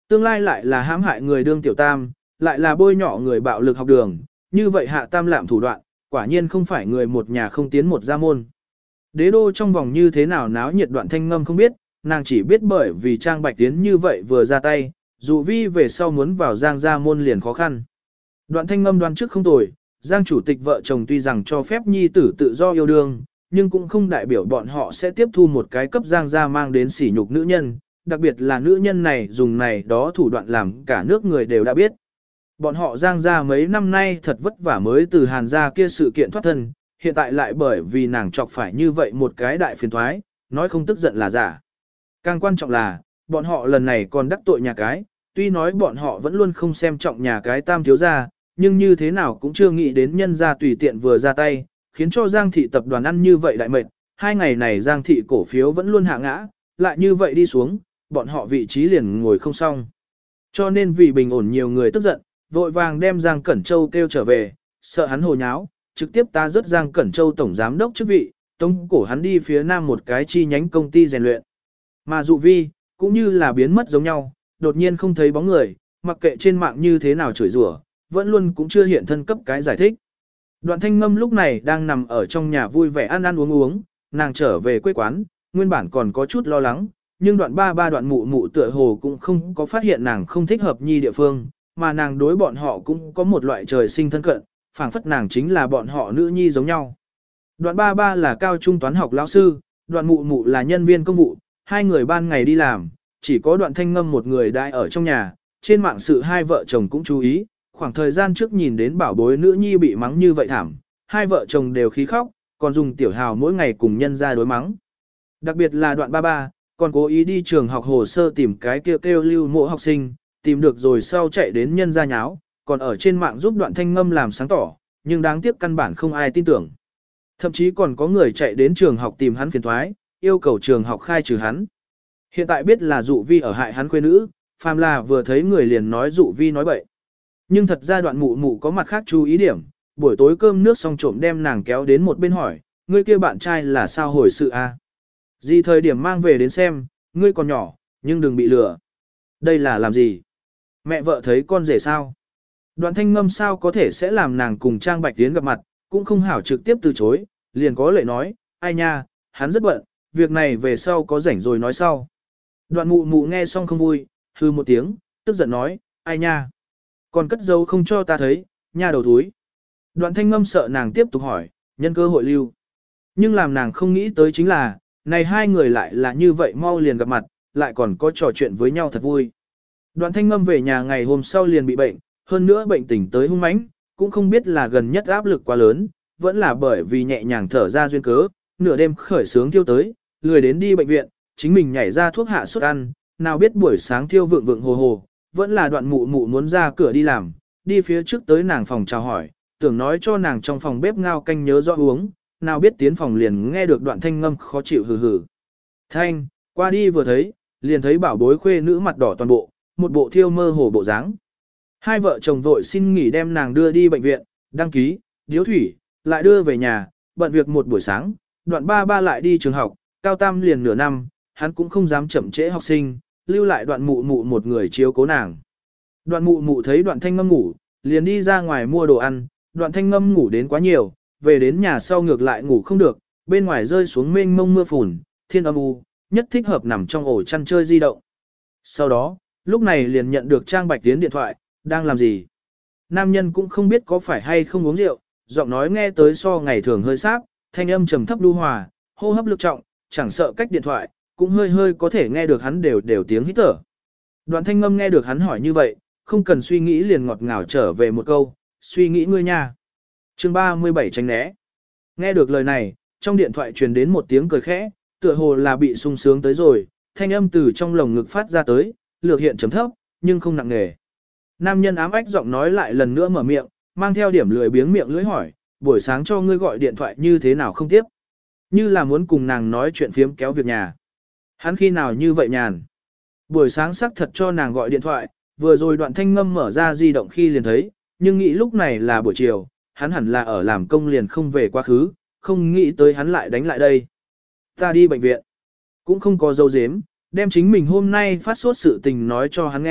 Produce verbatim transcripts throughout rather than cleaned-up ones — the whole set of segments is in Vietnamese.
Tương lai lại là hãm hại người đương tiểu tam, lại là bôi nhọ người bạo lực học đường, như vậy hạ tam lạm thủ đoạn, quả nhiên không phải người một nhà không tiến một gia môn. Đế đô trong vòng như thế nào náo nhiệt Đoạn Thanh Ngâm không biết, nàng chỉ biết bởi vì Trang Bạch Tiến như vậy vừa ra tay, dù vi về sau muốn vào Giang gia môn liền khó khăn. Đoạn Thanh Ngâm đoán trước không tồi, Giang chủ tịch vợ chồng tuy rằng cho phép nhi tử tự do yêu đương, nhưng cũng không đại biểu bọn họ sẽ tiếp thu một cái cấp Giang gia mang đến sỉ nhục nữ nhân, đặc biệt là nữ nhân này dùng này đó thủ đoạn làm cả nước người đều đã biết. Bọn họ Giang gia mấy năm nay thật vất vả mới từ Hàn gia kia sự kiện thoát thân, hiện tại lại bởi vì nàng chọc phải như vậy một cái đại phiền thoái, nói không tức giận là giả. Càng quan trọng là, bọn họ lần này còn đắc tội nhà cái, tuy nói bọn họ vẫn luôn không xem trọng nhà cái tam thiếu gia, nhưng như thế nào cũng chưa nghĩ đến nhân gia tùy tiện vừa ra tay, khiến cho Giang thị tập đoàn ăn như vậy đại mệt. Hai ngày này Giang thị cổ phiếu vẫn luôn hạ ngã, lại như vậy đi xuống, bọn họ vị trí liền ngồi không xong. Cho nên vì bình ổn nhiều người tức giận, vội vàng đem Giang Cẩn Châu kêu trở về, sợ hắn hồ nháo, trực tiếp ta rớt Giang Cẩn Châu tổng giám đốc chức vị, tống cổ hắn đi phía nam một cái chi nhánh công ty rèn luyện. Mà dụ vi, cũng như là biến mất giống nhau, đột nhiên không thấy bóng người, mặc kệ trên mạng như thế nào chửi rủa, vẫn luôn cũng chưa hiện thân cấp cái giải thích. Đoạn Thanh Ngâm lúc này đang nằm ở trong nhà vui vẻ ăn ăn uống uống, nàng trở về quê quán, nguyên bản còn có chút lo lắng, nhưng đoạn ba ba đoạn mụ mụ tựa hồ cũng không có phát hiện nàng không thích hợp nhi địa phương, mà nàng đối bọn họ cũng có một loại trời sinh thân cận, phảng phất nàng chính là bọn họ nữ nhi giống nhau. Đoạn ba ba là cao trung toán học lão sư, đoạn mụ mụ là nhân viên công vụ, hai người ban ngày đi làm, chỉ có Đoạn Thanh Ngâm một người đại ở trong nhà, trên mạng sự hai vợ chồng cũng chú ý, khoảng thời gian trước nhìn đến bảo bối nữ nhi bị mắng như vậy thảm, hai vợ chồng đều khí khóc, còn dùng tiểu hào mỗi ngày cùng nhân ra đối mắng. Đặc biệt là Đoạn ba ba, còn cố ý đi trường học hồ sơ tìm cái kêu kêu lưu mộ học sinh, tìm được rồi sau chạy đến nhân ra nháo, còn ở trên mạng giúp Đoạn Thanh Ngâm làm sáng tỏ, nhưng đáng tiếc căn bản không ai tin tưởng. Thậm chí còn có người chạy đến trường học tìm hắn phiền thoái, yêu cầu trường học khai trừ hắn. Hiện tại biết là dụ vi ở hại hắn khuê nữ, phàm là vừa thấy người liền nói dụ vi nói bậy. Nhưng thật ra Đoạn mụ mụ có mặt khác chú ý điểm, buổi tối cơm nước xong trộm đem nàng kéo đến một bên hỏi, ngươi kia bạn trai là sao hồi sự a? Gì thời điểm mang về đến xem, ngươi còn nhỏ, nhưng đừng bị lừa. Đây là làm gì? Mẹ vợ thấy con rể sao? Đoạn Thanh Ngâm sao có thể sẽ làm nàng cùng Trang Bạch Tiến gặp mặt, cũng không hảo trực tiếp từ chối, liền có lệ nói, ai nha, hắn rất bận, việc này về sau có rảnh rồi nói sau. Đoạn mụ mụ nghe xong không vui, hư một tiếng, tức giận nói, ai nha, còn cất dấu không cho ta thấy, nha đầu thúi. Đoạn Thanh Ngâm sợ nàng tiếp tục hỏi, nhân cơ hội lưu. Nhưng làm nàng không nghĩ tới chính là, này hai người lại là như vậy mau liền gặp mặt, lại còn có trò chuyện với nhau thật vui. Đoạn Thanh Ngâm về nhà ngày hôm sau liền bị bệnh, hơn nữa bệnh tình tới hung mãnh, cũng không biết là gần nhất áp lực quá lớn, vẫn là bởi vì nhẹ nhàng thở ra duyên cớ, nửa đêm khởi sướng thiêu tới, lười đến đi bệnh viện, chính mình nhảy ra thuốc hạ sốt ăn, nào biết buổi sáng thiêu vượng vượng hồ hồ, vẫn là Đoạn mụ mụ muốn ra cửa đi làm, đi phía trước tới nàng phòng chào hỏi, tưởng nói cho nàng trong phòng bếp ngao canh nhớ rõ uống, nào biết tiến phòng liền nghe được Đoạn Thanh Ngâm khó chịu hừ hừ. Thanh, qua đi vừa thấy, liền thấy bảo bối khuê nữ mặt đỏ toàn bộ, một bộ thiêu mơ hồ bộ dáng. Hai vợ chồng vội xin nghỉ đem nàng đưa đi bệnh viện, đăng ký, điếu thủy, lại đưa về nhà, bận việc một buổi sáng, Đoạn ba ba lại đi trường học, cao tam liền nửa năm, hắn cũng không dám chậm trễ học sinh, lưu lại Đoạn mụ mụ một người chiếu cố nàng. Đoạn mụ mụ thấy Đoạn Thanh Ngâm ngủ, liền đi ra ngoài mua đồ ăn, Đoạn Thanh Ngâm ngủ đến quá nhiều, về đến nhà sau ngược lại ngủ không được, bên ngoài rơi xuống mênh mông mưa phùn, thiên âm u, nhất thích hợp nằm trong ổ chăn chơi di động. Sau đó, lúc này liền nhận được Trang Bạch Tiến điện thoại, đang làm gì? Nam nhân cũng không biết có phải hay không uống rượu, giọng nói nghe tới so ngày thường hơi sáp, thanh âm trầm thấp đu hòa, hô hấp lực trọng, chẳng sợ cách điện thoại, cũng hơi hơi có thể nghe được hắn đều đều tiếng hít thở. Đoạn Thanh Ngâm nghe được hắn hỏi như vậy, không cần suy nghĩ liền ngọt ngào trở về một câu, suy nghĩ ngươi nha. Chương ba mươi bảy tránh né. Nghe được lời này, trong điện thoại truyền đến một tiếng cười khẽ, tựa hồ là bị sung sướng tới rồi, thanh âm từ trong lồng ngực phát ra tới, lược hiện chấm thấp, nhưng không nặng nề. Nam nhân ám ách giọng nói lại lần nữa mở miệng, mang theo điểm lười biếng miệng lưỡi hỏi, buổi sáng cho ngươi gọi điện thoại như thế nào không tiếp. Như là muốn cùng nàng nói chuyện phiếm kéo việc nhà. Hắn khi nào như vậy nhàn. Buổi sáng sắc thật cho nàng gọi điện thoại, vừa rồi Đoạn Thanh Ngâm mở ra di động khi liền thấy, nhưng nghĩ lúc này là buổi chiều, hắn hẳn là ở làm công liền không về quá khứ, không nghĩ tới hắn lại đánh lại đây. Ta đi bệnh viện, cũng không có dấu dếm, đem chính mình hôm nay phát sốt sự tình nói cho hắn nghe,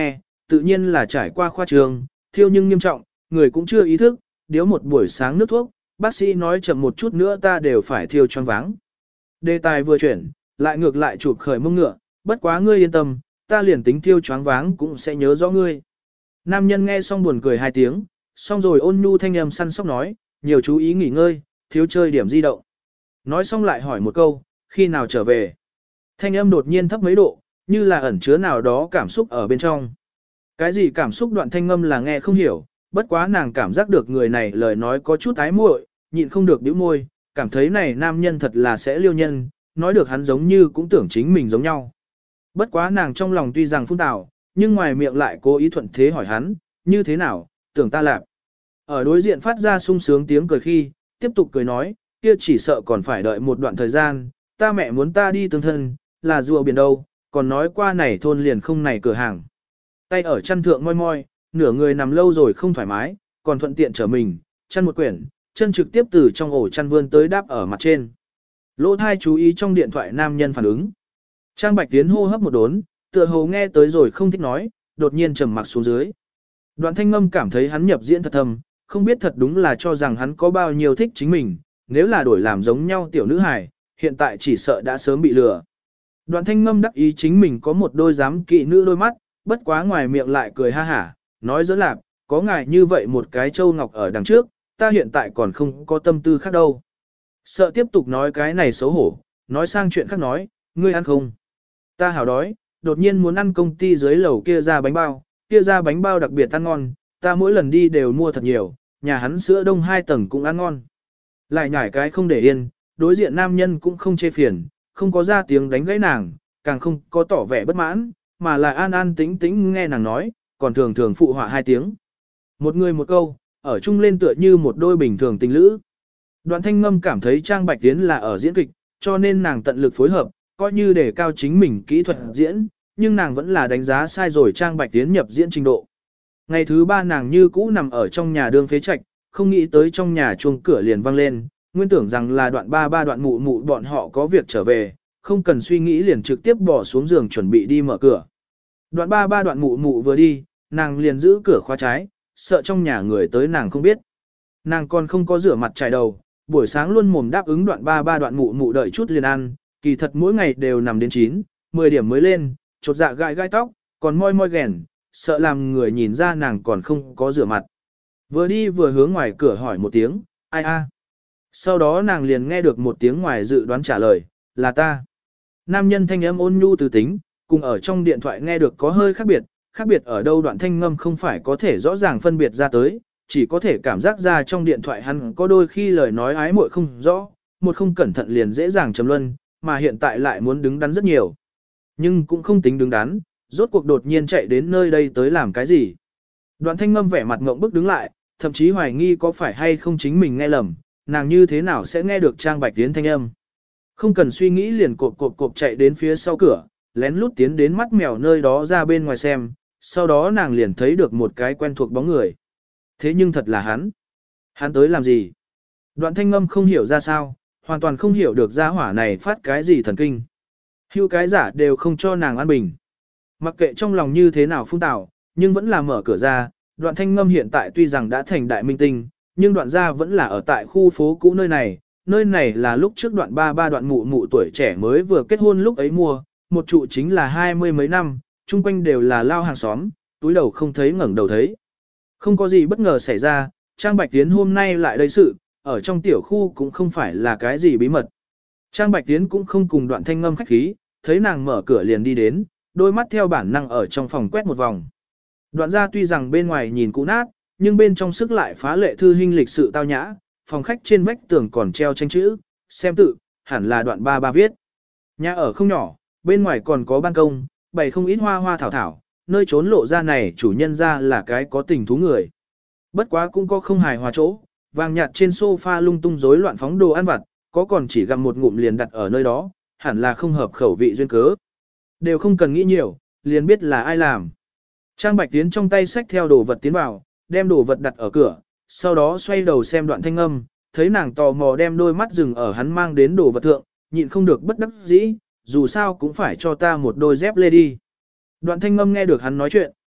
tự nhiên là trải qua khoa trường, thiêu nhưng nghiêm trọng, người cũng chưa ý thức, điếu một buổi sáng nước thuốc, bác sĩ nói chậm một chút nữa ta đều phải thiêu choáng váng. Đề tài vừa chuyển, lại ngược lại chụp khởi mông ngựa, bất quá ngươi yên tâm, ta liền tính thiêu choáng váng cũng sẽ nhớ rõ ngươi. Nam nhân nghe xong buồn cười hai tiếng, xong rồi ôn nhu thanh âm săn sóc nói, nhiều chú ý nghỉ ngơi, thiếu chơi điểm di động. Nói xong lại hỏi một câu, khi nào trở về? Thanh âm đột nhiên thấp mấy độ, như là ẩn chứa nào đó cảm xúc ở bên trong. Cái gì cảm xúc đoạn thanh âm là nghe không hiểu, bất quá nàng cảm giác được người này lời nói có chút ái muội, nhịn không được bĩu môi, cảm thấy này nam nhân thật là sẽ liêu nhân, nói được hắn giống như cũng tưởng chính mình giống nhau. Bất quá nàng trong lòng tuy rằng phun tào, nhưng ngoài miệng lại cố ý thuận thế hỏi hắn, như thế nào, tưởng ta làm. Ở đối diện phát ra sung sướng tiếng cười khi, tiếp tục cười nói, kia chỉ sợ còn phải đợi một đoạn thời gian, ta mẹ muốn ta đi tương thân, là rùa biển đâu, còn nói qua này thôn liền không này cửa hàng. Tay ở chăn thượng moi moi, nửa người nằm lâu rồi không thoải mái, còn thuận tiện trở mình, chăn một quyển, chân trực tiếp từ trong ổ chăn vươn tới đáp ở mặt trên. Lỗ thai chú ý trong điện thoại nam nhân phản ứng. Trang Bạch Tiến hô hấp một đốn, tựa hồ nghe tới rồi không thích nói, đột nhiên trầm mặc xuống dưới. Đoạn Thanh Ngâm cảm thấy hắn nhập diễn thật thầm, không biết thật đúng là cho rằng hắn có bao nhiêu thích chính mình, nếu là đổi làm giống nhau tiểu nữ hài, hiện tại chỉ sợ đã sớm bị lừa. Đoạn Thanh Ngâm đắc ý chính mình có một đôi dám kỵ nữ đôi mắt, bất quá ngoài miệng lại cười ha hả, nói giỡn lạc, có ngài như vậy một cái châu ngọc ở đằng trước, ta hiện tại còn không có tâm tư khác đâu. Sợ tiếp tục nói cái này xấu hổ, nói sang chuyện khác nói, ngươi ăn không? Ta hảo đói, đột nhiên muốn ăn công ty dưới lầu kia ra bánh bao, kia ra bánh bao đặc biệt ăn ngon, ta mỗi lần đi đều mua thật nhiều, nhà hắn sữa đông hai tầng cũng ăn ngon. Lại nhảy cái không để yên, đối diện nam nhân cũng không chê phiền, không có ra tiếng đánh gãy nàng, càng không có tỏ vẻ bất mãn, mà là an an tĩnh tĩnh nghe nàng nói, còn thường thường phụ họa hai tiếng. Một người một câu, ở chung lên tựa như một đôi bình thường tình lữ. Đoạn Thanh Ngâm cảm thấy Trang Bạch Tiến là ở diễn kịch, cho nên nàng tận lực phối hợp, coi như để cao chính mình kỹ thuật diễn, nhưng nàng vẫn là đánh giá sai rồi Trang Bạch Tiến nhập diễn trình độ. Ngày thứ ba nàng như cũ nằm ở trong nhà đương phế trạch, không nghĩ tới trong nhà chuông cửa liền vang lên, nguyên tưởng rằng là đoạn ba ba đoạn mụ mụ bọn họ có việc trở về, không cần suy nghĩ liền trực tiếp bỏ xuống giường chuẩn bị đi mở cửa. Đoạn ba ba đoạn mụ mụ vừa đi, nàng liền giữ cửa khóa trái, sợ trong nhà người tới nàng không biết. Nàng còn không có rửa mặt chải đầu, buổi sáng luôn mồm đáp ứng đoạn ba ba đoạn mụ mụ đợi chút liền ăn, kỳ thật mỗi ngày đều nằm đến chín, mười điểm mới lên, chột dạ gai gai tóc, còn môi môi ghèn, sợ làm người nhìn ra nàng còn không có rửa mặt. Vừa đi vừa hướng ngoài cửa hỏi một tiếng, ai a? Sau đó nàng liền nghe được một tiếng ngoài dự đoán trả lời, là ta. Nam nhân thanh âm ôn nhu từ tính, cùng ở trong điện thoại nghe được có hơi khác biệt, khác biệt ở đâu đoạn thanh ngâm không phải có thể rõ ràng phân biệt ra tới, chỉ có thể cảm giác ra trong điện thoại hắn có đôi khi lời nói ái muội không rõ, một không cẩn thận liền dễ dàng trầm luân, mà hiện tại lại muốn đứng đắn rất nhiều. Nhưng cũng không tính đứng đắn, rốt cuộc đột nhiên chạy đến nơi đây tới làm cái gì. Đoạn thanh ngâm vẻ mặt ngộng bức đứng lại, thậm chí hoài nghi có phải hay không chính mình nghe lầm, nàng như thế nào sẽ nghe được Trang Bạch Tiến thanh âm. Không cần suy nghĩ liền cộp cộp cộp chạy đến phía sau cửa, lén lút tiến đến mắt mèo nơi đó ra bên ngoài xem, sau đó nàng liền thấy được một cái quen thuộc bóng người. Thế nhưng thật là hắn. Hắn tới làm gì? Đoạn thanh ngâm không hiểu ra sao, hoàn toàn không hiểu được gia hỏa này phát cái gì thần kinh. Hưu cái giả đều không cho nàng an bình. Mặc kệ trong lòng như thế nào phung tạo, nhưng vẫn là mở cửa ra, đoạn thanh ngâm hiện tại tuy rằng đã thành đại minh tinh, nhưng đoạn gia vẫn là ở tại khu phố cũ nơi này, nơi này là lúc trước đoạn ba ba đoạn mụ mụ tuổi trẻ mới vừa kết hôn lúc ấy mua, một trụ chính là hai mươi mấy năm, chung quanh đều là lao hàng xóm, túi đầu không thấy ngẩng đầu thấy. Không có gì bất ngờ xảy ra, Trang Bạch Tiến hôm nay lại đây sự, ở trong tiểu khu cũng không phải là cái gì bí mật. Trang Bạch Tiến cũng không cùng đoạn thanh ngâm khách khí, thấy nàng mở cửa liền đi đến, đôi mắt theo bản năng ở trong phòng quét một vòng. Đoạn gia tuy rằng bên ngoài nhìn cũ nát, nhưng bên trong sức lại phá lệ thư hinh lịch sự tao nhã, phòng khách trên vách tường còn treo tranh chữ, xem tự, hẳn là đoạn ba ba viết. Nhà ở không nhỏ, bên ngoài còn có ban công, bày không ít hoa hoa thảo thảo, nơi trốn lộ ra này chủ nhân ra là cái có tình thú người. Bất quá cũng có không hài hòa chỗ, vàng nhạt trên sofa lung tung rối loạn phóng đồ ăn vặt, có còn chỉ gặm một ngụm liền đặt ở nơi đó, hẳn là không hợp khẩu vị duyên cớ. Đều không cần nghĩ nhiều, liền biết là ai làm. Trang Bạch Tiến trong tay xách theo đồ vật tiến vào, đem đồ vật đặt ở cửa, sau đó xoay đầu xem đoạn thanh âm, thấy nàng tò mò đem đôi mắt dừng ở hắn mang đến đồ vật thượng, nhịn không được bất đắc dĩ, dù sao cũng phải cho ta một đôi dép lê đi. Đoạn thanh âm nghe được hắn nói chuyện,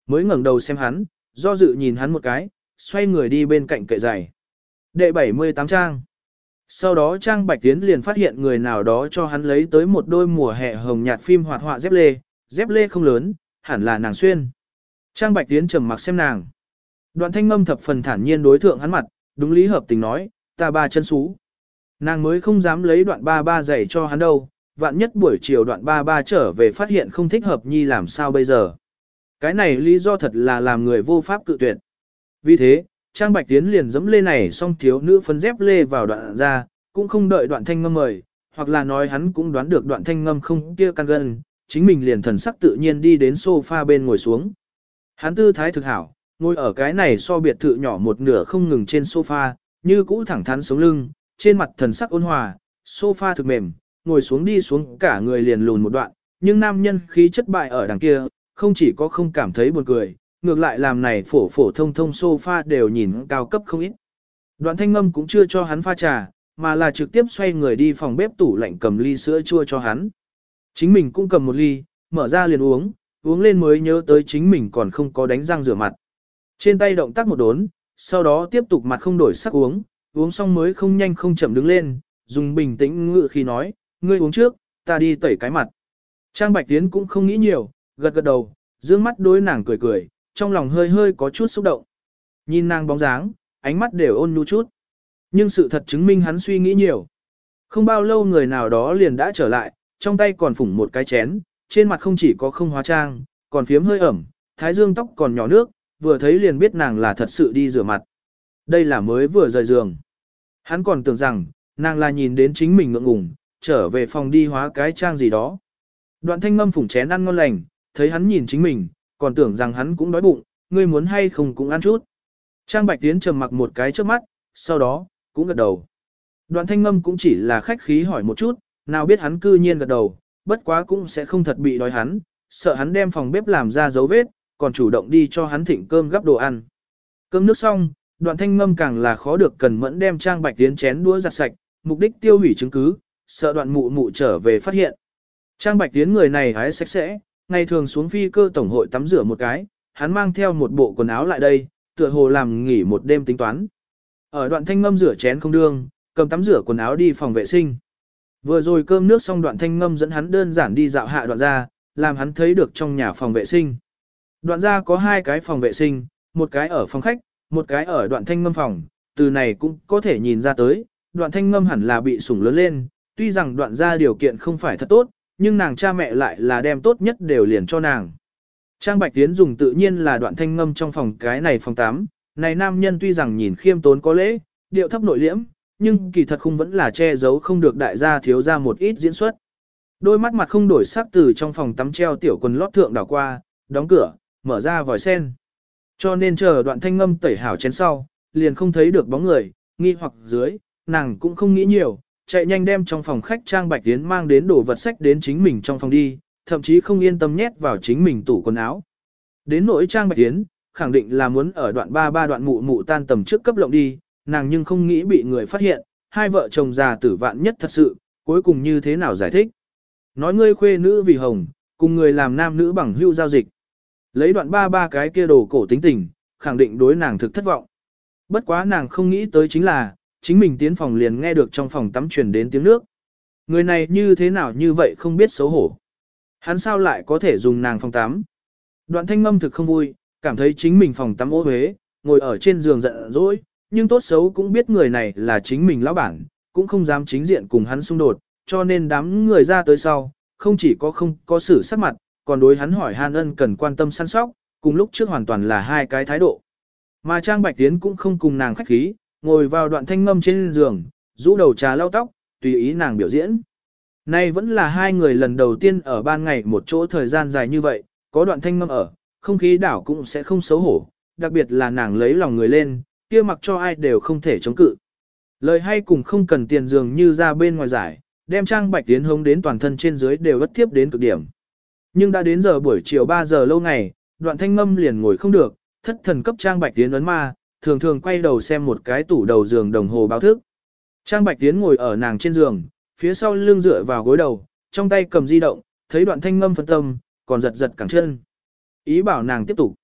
mới ngẩng đầu xem hắn, do dự nhìn hắn một cái, xoay người đi bên cạnh kệ giày. Đệ bảy mươi tám trang. Sau đó Trang Bạch Tiến liền phát hiện người nào đó cho hắn lấy tới một đôi mùa hè hồng nhạt phim hoạt họa dép lê, dép lê không lớn, hẳn là nàng xuyên. Trang Bạch Tiến trầm mặc xem nàng. Đoạn Thanh Ngâm thập phần thản nhiên đối thượng hắn mặt, đúng lý hợp tình nói, ta ba chân xú. Nàng mới không dám lấy đoạn ba ba giày cho hắn đâu, vạn nhất buổi chiều đoạn ba ba trở về phát hiện không thích hợp nhi làm sao bây giờ. Cái này lý do thật là làm người vô pháp cự tuyệt. Vì thế, Trang Bạch Tiến liền dẫm lê này xong thiếu nữ phấn dép lê vào đoạn ra, cũng không đợi đoạn Thanh Ngâm mời, hoặc là nói hắn cũng đoán được đoạn Thanh Ngâm không kia căn gân, chính mình liền thần sắc tự nhiên đi đến sofa bên ngồi xuống. Hắn tư thái thực hảo, ngồi ở cái này so biệt thự nhỏ một nửa không ngừng trên sofa, như cũ thẳng thắn sống lưng, trên mặt thần sắc ôn hòa, sofa thực mềm, ngồi xuống đi xuống cả người liền lùn một đoạn, nhưng nam nhân khí chất bại ở đằng kia, không chỉ có không cảm thấy buồn cười, ngược lại làm này phổ phổ thông thông sofa đều nhìn cao cấp không ít. Đoạn Thanh Ngâm cũng chưa cho hắn pha trà, mà là trực tiếp xoay người đi phòng bếp tủ lạnh cầm ly sữa chua cho hắn. Chính mình cũng cầm một ly, mở ra liền uống, uống lên mới nhớ tới chính mình còn không có đánh răng rửa mặt. Trên tay động tác một đốn, sau đó tiếp tục mặt không đổi sắc uống, uống xong mới không nhanh không chậm đứng lên, dùng bình tĩnh ngự khi nói, ngươi uống trước, ta đi tẩy cái mặt. Trang Bạch Tiến cũng không nghĩ nhiều, gật gật đầu, dương mắt đối nàng cười cười, trong lòng hơi hơi có chút xúc động. Nhìn nàng bóng dáng, ánh mắt đều ôn nhu chút. Nhưng sự thật chứng minh hắn suy nghĩ nhiều. Không bao lâu người nào đó liền đã trở lại, trong tay còn phủng một cái chén, trên mặt không chỉ có không hóa trang, còn phiếm hơi ẩm, thái dương tóc còn nhỏ nước, vừa thấy liền biết nàng là thật sự đi rửa mặt. Đây là mới vừa rời giường. Hắn còn tưởng rằng, nàng là nhìn đến chính mình ngượng ngùng, trở về phòng đi hóa cái trang gì đó. Đoạn Thanh Ngâm phủng chén ăn ngon lành, thấy hắn nhìn chính mình, còn tưởng rằng hắn cũng đói bụng, ngươi muốn hay không cũng ăn chút. Trang Bạch Tiến trầm mặc một cái trước mắt, sau đó, cũng gật đầu. Đoạn Thanh Ngâm cũng chỉ là khách khí hỏi một chút, nào biết hắn cư nhiên gật đầu, bất quá cũng sẽ không thật bị đói hắn, sợ hắn đem phòng bếp làm ra dấu vết, còn chủ động đi cho hắn thịnh cơm gắp đồ ăn. Cơm nước xong, Đoạn Thanh Ngâm càng là khó được cần mẫn đem Trang Bạch Tiến chén đũa giặt sạch, mục đích tiêu hủy chứng cứ, sợ Đoạn mụ mụ trở về phát hiện. Trang Bạch Tiến người này hái sạch sẽ, ngày thường xuống phi cơ tổng hội tắm rửa một cái, hắn mang theo một bộ quần áo lại đây, tựa hồ làm nghỉ một đêm tính toán. Ở Đoạn Thanh Ngâm rửa chén không đương, cầm tắm rửa quần áo đi phòng vệ sinh. Vừa rồi cơm nước xong Đoạn Thanh Ngâm dẫn hắn đơn giản đi dạo hạ Đoạn gia, làm hắn thấy được trong nhà phòng vệ sinh. Đoạn gia có hai cái phòng vệ sinh, một cái ở phòng khách, một cái ở Đoạn Thanh Ngâm phòng, từ này cũng có thể nhìn ra tới, Đoạn Thanh Ngâm hẳn là bị sủng lớn lên, tuy rằng Đoạn gia điều kiện không phải thật tốt, nhưng nàng cha mẹ lại là đem tốt nhất đều liền cho nàng. Trang Bạch Tiến dùng tự nhiên là Đoạn Thanh Ngâm trong phòng cái này phòng tám, này nam nhân tuy rằng nhìn khiêm tốn có lễ, điệu thấp nội liễm, nhưng kỳ thật không vẫn là che giấu không được đại gia thiếu ra một ít diễn xuất. Đôi mắt mặt không đổi sắc từ trong phòng tắm treo tiểu quần lót thượng đảo qua, đóng cửa, mở ra vòi sen. Cho nên chờ Đoạn Thanh Ngâm tẩy hảo chén sau, liền không thấy được bóng người, nghi hoặc dưới, nàng cũng không nghĩ nhiều, chạy nhanh đem trong phòng khách Trang Bạch Tiến mang đến đồ vật sách đến chính mình trong phòng đi, thậm chí không yên tâm nhét vào chính mình tủ quần áo. Đến nỗi Trang Bạch Tiến, khẳng định là muốn ở đoạn ba ba đoạn mụ mụ tan tầm trước cấp lộng đi, nàng nhưng không nghĩ bị người phát hiện, hai vợ chồng già tử vạn nhất thật sự, cuối cùng như thế nào giải thích. Nói ngươi khuê nữ vì hồng, cùng người làm nam nữ bằng hữu giao dịch. Lấy đoạn ba ba cái kia đồ cổ tính tình, khẳng định đối nàng thực thất vọng. Bất quá nàng không nghĩ tới chính là, chính mình tiến phòng liền nghe được trong phòng tắm truyền đến tiếng nước. Người này như thế nào như vậy không biết xấu hổ. Hắn sao lại có thể dùng nàng phòng tắm. Đoạn Thanh Ngâm thực không vui, cảm thấy chính mình phòng tắm ô huế, ngồi ở trên giường giận dỗi, nhưng tốt xấu cũng biết người này là chính mình lão bản, cũng không dám chính diện cùng hắn xung đột, cho nên đám người ra tới sau, không chỉ có không có xử sắc mặt, còn đối hắn hỏi han ân cần quan tâm săn sóc, cùng lúc trước hoàn toàn là hai cái thái độ. Mà Trang Bạch Tiến cũng không cùng nàng khách khí, ngồi vào Đoạn Thanh Ngâm trên giường, rũ đầu trà lau tóc, tùy ý nàng biểu diễn. Nay vẫn là hai người lần đầu tiên ở ban ngày một chỗ thời gian dài như vậy, có Đoạn Thanh Ngâm ở, không khí đảo cũng sẽ không xấu hổ, đặc biệt là nàng lấy lòng người lên, kia mặc cho ai đều không thể chống cự. Lời hay cùng không cần tiền dường như ra bên ngoài giải, đem Trang Bạch Tiến hống đến toàn thân trên dưới đều vất tiếp đến cực điểm. Nhưng đã đến giờ buổi chiều ba giờ lâu ngày, Đoạn Thanh Ngâm liền ngồi không được, thất thần cấp Trang Bạch Tiến ấn ma, thường thường quay đầu xem một cái tủ đầu giường đồng hồ báo thức. Trang Bạch Tiến ngồi ở nàng trên giường, phía sau lưng dựa vào gối đầu, trong tay cầm di động, thấy Đoạn Thanh Ngâm phân tâm, còn giật giật cẳng chân. Ý bảo nàng tiếp tục.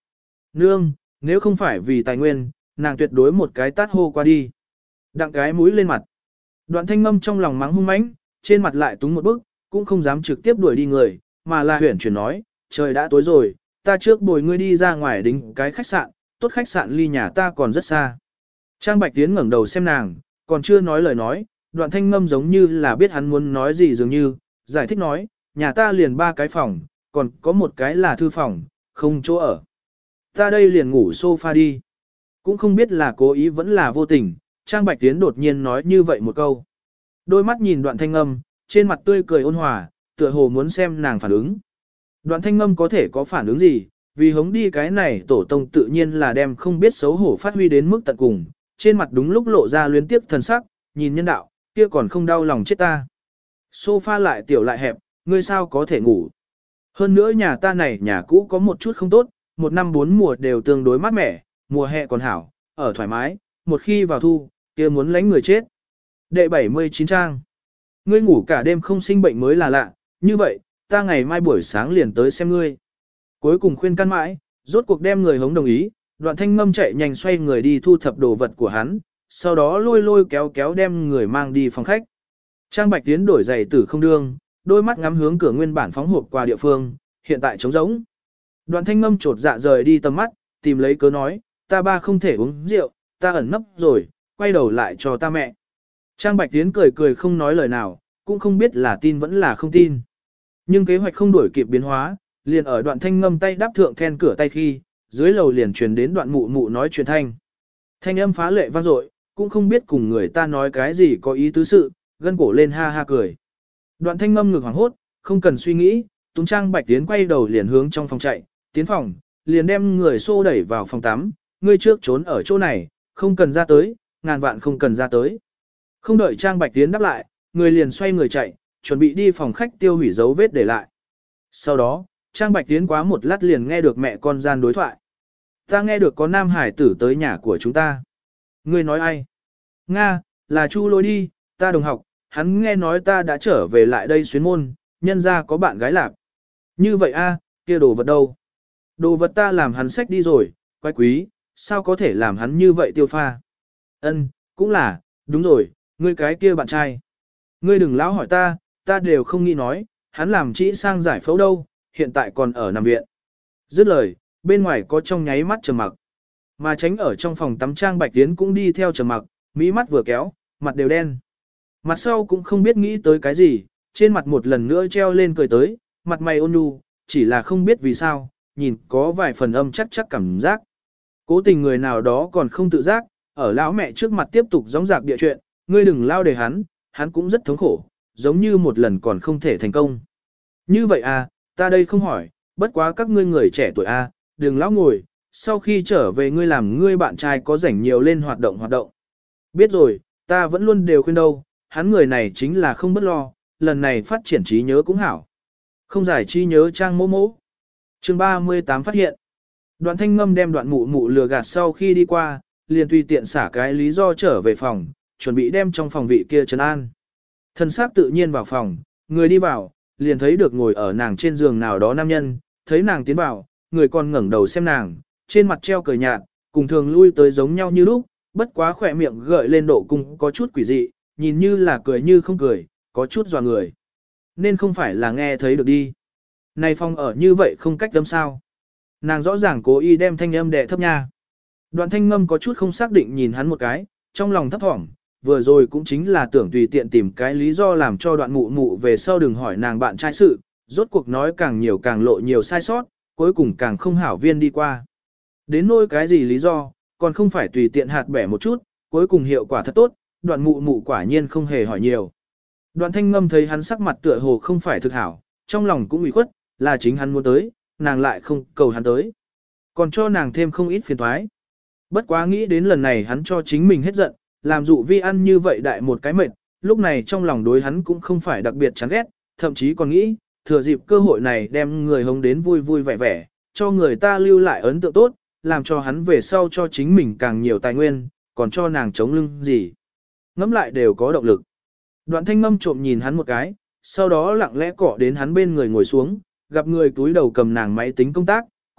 Nương, nếu không phải vì tài nguyên, nàng tuyệt đối một cái tát hô qua đi. Đặng cái mũi lên mặt. Đoạn thanh ngâm trong lòng mắng hung mãnh, trên mặt lại túng một bức, cũng không dám trực tiếp đuổi đi người, mà là huyển chuyển nói, trời đã tối rồi, ta trước bồi ngươi đi ra ngoài đính cái khách sạn, tốt khách sạn ly nhà ta còn rất xa. Trang Bạch Tiến ngẩng đầu xem nàng, còn chưa nói lời nói, đoạn thanh ngâm giống như là biết hắn muốn nói gì dường như, giải thích nói, nhà ta liền ba cái phòng, còn có một cái là thư phòng, không chỗ ở. Ta đây liền ngủ sofa đi. Cũng không biết là cố ý vẫn là vô tình, Trang Bạch Tiến đột nhiên nói như vậy một câu. Đôi mắt nhìn đoạn thanh ngâm, trên mặt tươi cười ôn hòa, tựa hồ muốn xem nàng phản ứng. Đoạn thanh ngâm có thể có phản ứng gì, vì hống đi cái này tổ tông tự nhiên là đem không biết xấu hổ phát huy đến mức tận cùng, trên mặt đúng lúc lộ ra luyến tiếp thần sắc, nhìn nhân đạo, kia còn không đau lòng chết ta. Sofa lại tiểu lại hẹp, ngươi sao có thể ngủ. Hơn nữa nhà ta này nhà cũ có một chút không tốt, một năm bốn mùa đều tương đối mát mẻ, mùa hè còn hảo, ở thoải mái, một khi vào thu, kia muốn lánh người chết. Đệ bảy mươi chín trang. Ngươi ngủ cả đêm không sinh bệnh mới là lạ, như vậy, ta ngày mai buổi sáng liền tới xem ngươi. Cuối cùng khuyên can mãi, rốt cuộc đem người hống đồng ý, đoạn thanh ngâm chạy nhanh xoay người đi thu thập đồ vật của hắn, sau đó lôi lôi kéo kéo đem người mang đi phòng khách. Trang Bạch Tiến đổi giày tử không đương, đôi mắt ngắm hướng cửa nguyên bản phóng hộp qua địa phương, hiện tại trống rỗng. Đoạn thanh ngâm trột dạ rời đi tầm mắt, tìm lấy cớ nói, ta ba không thể uống rượu, ta ẩn nấp rồi, quay đầu lại cho ta mẹ. Trang Bạch Tiến cười cười không nói lời nào, cũng không biết là tin vẫn là không tin. Nhưng kế hoạch không đuổi kịp biến hóa, liền ở đoạn thanh ngâm tay đáp thượng then cửa tay khi, dưới lầu liền truyền đến đoạn mụ mụ nói chuyện thanh. Thanh âm phá lệ vang dội, cũng không biết cùng người ta nói cái gì có ý tứ sự, gân cổ lên ha ha cười. Đoạn thanh ngâm ngực hoảng hốt, không cần suy nghĩ, Túng Trang Bạch Tiến quay đầu liền hướng trong phòng chạy, tiến phòng, liền đem người xô đẩy vào phòng tắm, ngươi trước trốn ở chỗ này, không cần ra tới, ngàn vạn không cần ra tới. Không đợi Trang Bạch Tiến đáp lại, người liền xoay người chạy, chuẩn bị đi phòng khách tiêu hủy dấu vết để lại. Sau đó, Trang Bạch Tiến quá một lát liền nghe được mẹ con gian đối thoại. Ta nghe được có nam hải tử tới nhà của chúng ta. Ngươi nói ai? Nga, là Chu Lôi đi, ta đồng học, hắn nghe nói ta đã trở về lại đây xuyến môn, nhân ra có bạn gái lạc. Như vậy a, kia đồ vật đâu? Đồ vật ta làm hắn xách đi rồi, quái quý, sao có thể làm hắn như vậy tiêu pha? Ân, cũng là, đúng rồi, ngươi cái kia bạn trai. Ngươi đừng lão hỏi ta, ta đều không nghĩ nói, hắn làm chỉ sang giải phẫu đâu, hiện tại còn ở nằm viện. Dứt lời, bên ngoài có trong nháy mắt trầm mặc. Mà tránh ở trong phòng tắm Trang Bạch Tiến cũng đi theo trầm mặc, mí mắt vừa kéo, mặt đều đen. Mặt sau cũng không biết nghĩ tới cái gì, trên mặt một lần nữa treo lên cười tới, mặt mày ôn nhu, chỉ là không biết vì sao, nhìn có vài phần âm chắc chắc cảm giác. Cố tình người nào đó còn không tự giác, ở lão mẹ trước mặt tiếp tục gióng giạc địa chuyện, ngươi đừng lao đề hắn, hắn cũng rất thống khổ, giống như một lần còn không thể thành công. Như vậy à, ta đây không hỏi, bất quá các ngươi người trẻ tuổi a, đừng lão ngồi, sau khi trở về ngươi làm ngươi bạn trai có rảnh nhiều lên hoạt động hoạt động. Biết rồi, ta vẫn luôn đều khuyên đâu, hắn người này chính là không bất lo, lần này phát triển trí nhớ cũng hảo. Không giải trí nhớ Trang mô mô. Chương ba mươi tám phát hiện. Đoạn thanh ngâm đem đoạn mụ mụ lừa gạt sau khi đi qua, liền tùy tiện xả cái lý do trở về phòng, chuẩn bị đem trong phòng vị kia trấn an. Thân xác tự nhiên vào phòng, người đi vào, liền thấy được ngồi ở nàng trên giường nào đó nam nhân, thấy nàng tiến vào, người còn ngẩng đầu xem nàng, trên mặt treo cười nhạt, cùng thường lui tới giống nhau như lúc, bất quá khỏe miệng gợi lên độ cung có chút quỷ dị, nhìn như là cười như không cười, có chút dọa người. Nên không phải là nghe thấy được đi. Này phòng ở như vậy không cách đâm sao. Nàng rõ ràng cố ý đem thanh âm đè thấp nha. Đoạn thanh ngâm có chút không xác định nhìn hắn một cái, trong lòng thấp thỏm, vừa rồi cũng chính là tưởng tùy tiện tìm cái lý do làm cho đoạn mụ mụ về sau đừng hỏi nàng bạn trai sự, rốt cuộc nói càng nhiều càng lộ nhiều sai sót, cuối cùng càng không hảo viên đi qua. Đến nỗi cái gì lý do, còn không phải tùy tiện hạt bẻ một chút, cuối cùng hiệu quả thật tốt, đoạn mụ mụ quả nhiên không hề hỏi nhiều. Đoạn thanh ngâm thấy hắn sắc mặt tựa hồ không phải thực hảo, trong lòng cũng ủy khuất, là chính hắn muốn tới, nàng lại không cầu hắn tới. Còn cho nàng thêm không ít phiền toái. Bất quá nghĩ đến lần này hắn cho chính mình hết giận, làm dụ vi ăn như vậy đại một cái mệt, lúc này trong lòng đối hắn cũng không phải đặc biệt chán ghét, thậm chí còn nghĩ, thừa dịp cơ hội này đem người hống đến vui vui vẻ vẻ, cho người ta lưu lại ấn tượng tốt, làm cho hắn về sau cho chính mình càng nhiều tài nguyên, còn cho nàng chống lưng gì. Ngắm lại đều có động lực. Đoạn thanh ngâm trộm nhìn hắn một cái, sau đó lặng lẽ cọ đến hắn bên người ngồi xuống, gặp người túi đầu cầm nàng máy tính công tác,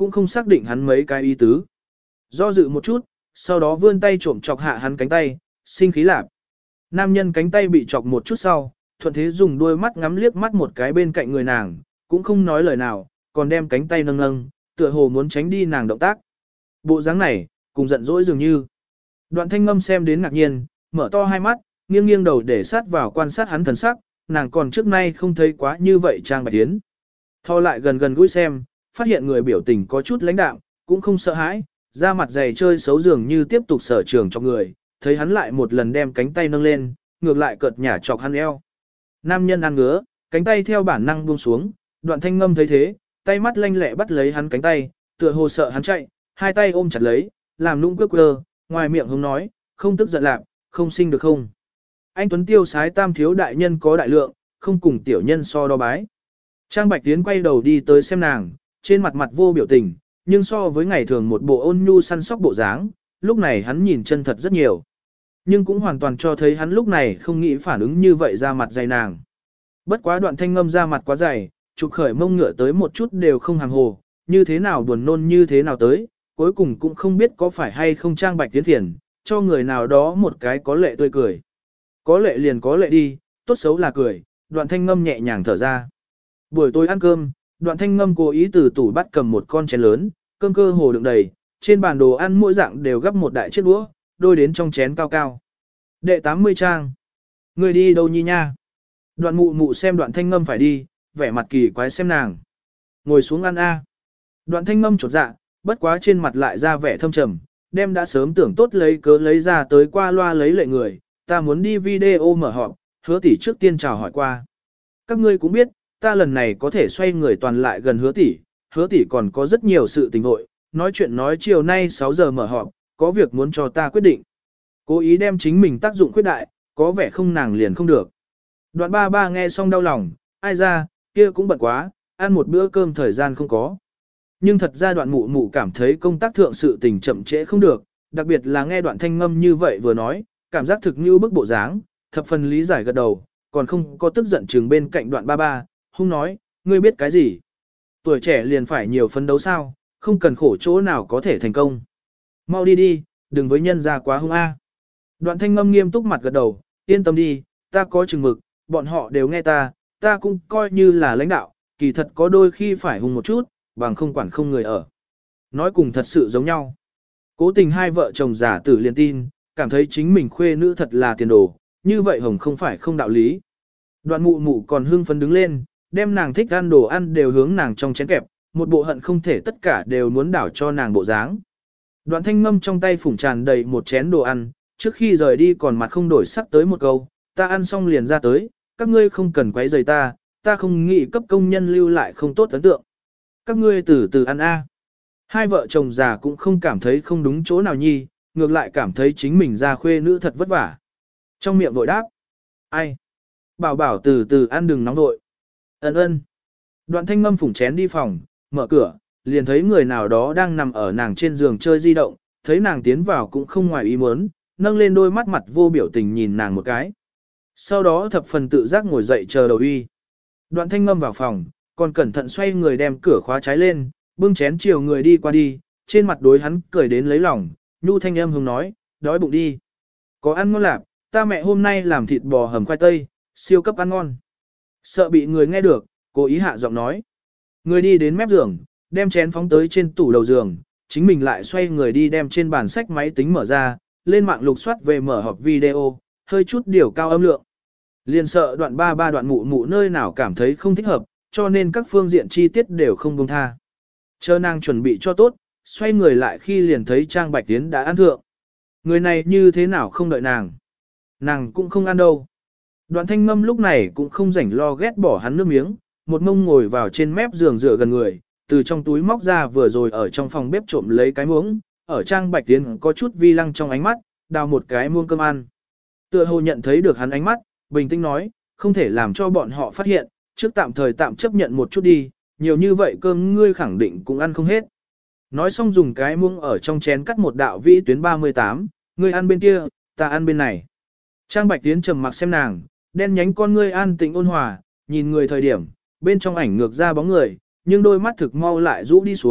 cũng không xác định hắn mấy cái ý tứ. Do dự một chút, sau đó vươn tay trộm chọc hạ hắn cánh tay, sinh khí lạp. Nam nhân cánh tay bị chọc một chút sau, thuận thế dùng đôi mắt ngắm liếc mắt một cái bên cạnh người nàng, cũng không nói lời nào, còn đem cánh tay nâng nâng, tựa hồ muốn tránh đi nàng động tác. Bộ dáng này, cùng giận dỗi dường như. Đoạn Thanh Ngâm xem đến ngạc nhiên, mở to hai mắt, nghiêng nghiêng đầu để sát vào quan sát hắn thần sắc, nàng còn trước nay không thấy quá như vậy Trang Bạch Tiến. Thò lại gần gần gũi xem, phát hiện người biểu tình có chút lãnh đạm, cũng không sợ hãi, da mặt dày chơi xấu dường như tiếp tục sở trường cho người, thấy hắn lại một lần đem cánh tay nâng lên, ngược lại cợt nhả chọc hắn eo. Nam nhân ăn ngứa, cánh tay theo bản năng buông xuống, Đoạn Thanh Ngâm thấy thế, tay mắt lanh lẹ bắt lấy hắn cánh tay, tựa hồ sợ hắn chạy, hai tay ôm chặt lấy, làm nũng quơ quơ, ngoài miệng hướng nói, không tức giận lạc, không sinh được không. Anh Tuấn tiêu sái tam thiếu đại nhân có đại lượng, không cùng tiểu nhân so đo bái. Trang Bạch Tiến quay đầu đi tới xem nàng, trên mặt mặt vô biểu tình, nhưng so với ngày thường một bộ ôn nhu săn sóc bộ dáng, lúc này hắn nhìn chân thật rất nhiều. Nhưng cũng hoàn toàn cho thấy hắn lúc này không nghĩ phản ứng như vậy ra mặt dày nàng. Bất quá Đoạn Thanh Ngâm ra mặt quá dày, chụp khởi mông ngựa tới một chút đều không hàng hồ, như thế nào buồn nôn như thế nào tới, cuối cùng cũng không biết có phải hay không Trang Bạch Tiến phiền, cho người nào đó một cái có lệ tươi cười. Có lệ liền có lệ đi, tốt xấu là cười, Đoạn Thanh Ngâm nhẹ nhàng thở ra. Buổi tối ăn cơm, Đoạn Thanh Ngâm cố ý từ tủ bắt cầm một con chén lớn, cơm cơ hồ đựng đầy, trên bàn đồ ăn mỗi dạng đều gấp một đại chiếc đũa, đôi đến trong chén cao cao. Đệ tám mươi Trang. Người đi đâu nhi nha? Đoạn mụ mụ xem Đoạn Thanh Ngâm phải đi, vẻ mặt kỳ quái xem nàng. Ngồi xuống ăn a. Đoạn Thanh Ngâm chột dạ, bất quá trên mặt lại ra vẻ thâm trầm, đem đã sớm tưởng tốt lấy cớ lấy ra tới qua loa lấy lệ người, ta muốn đi video mở họp, Hứa tỷ trước tiên chào hỏi qua. Các ngươi cũng biết, ta lần này có thể xoay người toàn lại gần Hứa tỷ, Hứa tỷ còn có rất nhiều sự tình vội, nói chuyện nói chiều nay sáu giờ mở họp, có việc muốn cho ta quyết định. Cố ý đem chính mình tác dụng khuyết đại, có vẻ không nàng liền không được. Đoạn ba ba nghe xong đau lòng, ai ra, kia cũng bận quá, ăn một bữa cơm thời gian không có. Nhưng thật ra Đoạn mụ mụ cảm thấy công tác thượng sự tình chậm trễ không được, đặc biệt là nghe Đoạn Thanh Ngâm như vậy vừa nói, cảm giác thực như bức bộ dáng, thập phần lý giải gật đầu, còn không có tức giận chừng bên cạnh Đoạn ba ba, hung nói, ngươi biết cái gì? Tuổi trẻ liền phải nhiều phấn đấu sao, không cần khổ chỗ nào có thể thành công. Mau đi đi, đừng với nhân ra quá hung a. Đoạn Thanh Ngâm nghiêm túc mặt gật đầu, yên tâm đi, ta có chừng mực, bọn họ đều nghe ta, ta cũng coi như là lãnh đạo, kỳ thật có đôi khi phải hung một chút, bằng không quản không người ở. Nói cùng thật sự giống nhau. Cố tình hai vợ chồng giả tử liền tin, cảm thấy chính mình khuê nữ thật là tiền đồ, như vậy hồng không phải không đạo lý. Đoạn mụ mụ còn hưng phấn đứng lên, đem nàng thích ăn đồ ăn đều hướng nàng trong chén kẹp, một bộ hận không thể tất cả đều muốn đảo cho nàng bộ dáng. Đoạn Thanh Ngâm trong tay phủng tràn đầy một chén đồ ăn, trước khi rời đi còn mặt không đổi sắc tới một câu, ta ăn xong liền ra tới, các ngươi không cần quấy rầy ta, ta không nghĩ cấp công nhân lưu lại không tốt ấn tượng. Các ngươi từ từ ăn a. Hai vợ chồng già cũng không cảm thấy không đúng chỗ nào nhi, ngược lại cảm thấy chính mình ra khuê nữ thật vất vả. Trong miệng vội đáp, ai? Bảo bảo từ từ ăn đừng nóng vội. Ấn ơn. Đoạn Thanh Ngâm phủng chén đi phòng, mở cửa, liền thấy người nào đó đang nằm ở nàng trên giường chơi di động, thấy nàng tiến vào cũng không ngoài ý muốn, nâng lên đôi mắt mặt vô biểu tình nhìn nàng một cái. Sau đó thập phần tự giác ngồi dậy chờ đầu uy. Đoạn Thanh Ngâm vào phòng, còn cẩn thận xoay người đem cửa khóa trái lên, bưng chén chiều người đi qua đi, trên mặt đối hắn cười đến lấy lòng, nhu thanh âm hùng nói, đói bụng đi. Có ăn ngon lạp, ta mẹ hôm nay làm thịt bò hầm khoai tây, siêu cấp ăn ngon. Sợ bị người nghe được, cố ý hạ giọng nói. Người đi đến mép giường, đem chén phóng tới trên tủ đầu giường, chính mình lại xoay người đi đem trên bàn sách máy tính mở ra, lên mạng lục soát về mở họp video, hơi chút điều cao âm lượng. Liền sợ đoạn ba ba đoạn mụ mụ nơi nào cảm thấy không thích hợp, cho nên các phương diện chi tiết đều không buông tha. Chờ nàng chuẩn bị cho tốt, xoay người lại khi liền thấy Trang Bạch Tiến đã ăn thượng. Người này như thế nào không đợi nàng. Nàng cũng không ăn đâu. Đoạn Thanh Ngâm lúc này cũng không rảnh lo ghét bỏ hắn nước miếng, một mông ngồi vào trên mép giường dựa gần người, từ trong túi móc ra vừa rồi ở trong phòng bếp trộm lấy cái muỗng, ở Trang Bạch Tiến có chút vi lăng trong ánh mắt, đào một cái muông cơm ăn. Tựa hồ nhận thấy được hắn ánh mắt, bình tĩnh nói, không thể làm cho bọn họ phát hiện, trước tạm thời tạm chấp nhận một chút đi, nhiều như vậy cơm ngươi khẳng định cũng ăn không hết. Nói xong dùng cái muông ở trong chén cắt một đạo vĩ tuyến ba mươi tám, ngươi ăn bên kia, ta ăn bên này. Trang Bạch Tiến trầm mặc xem nàng, đen nhánh con ngươi an tĩnh ôn hòa, nhìn người thời điểm, bên trong ảnh ngược ra bóng người, nhưng đôi mắt thực mau lại rũ đi xuống,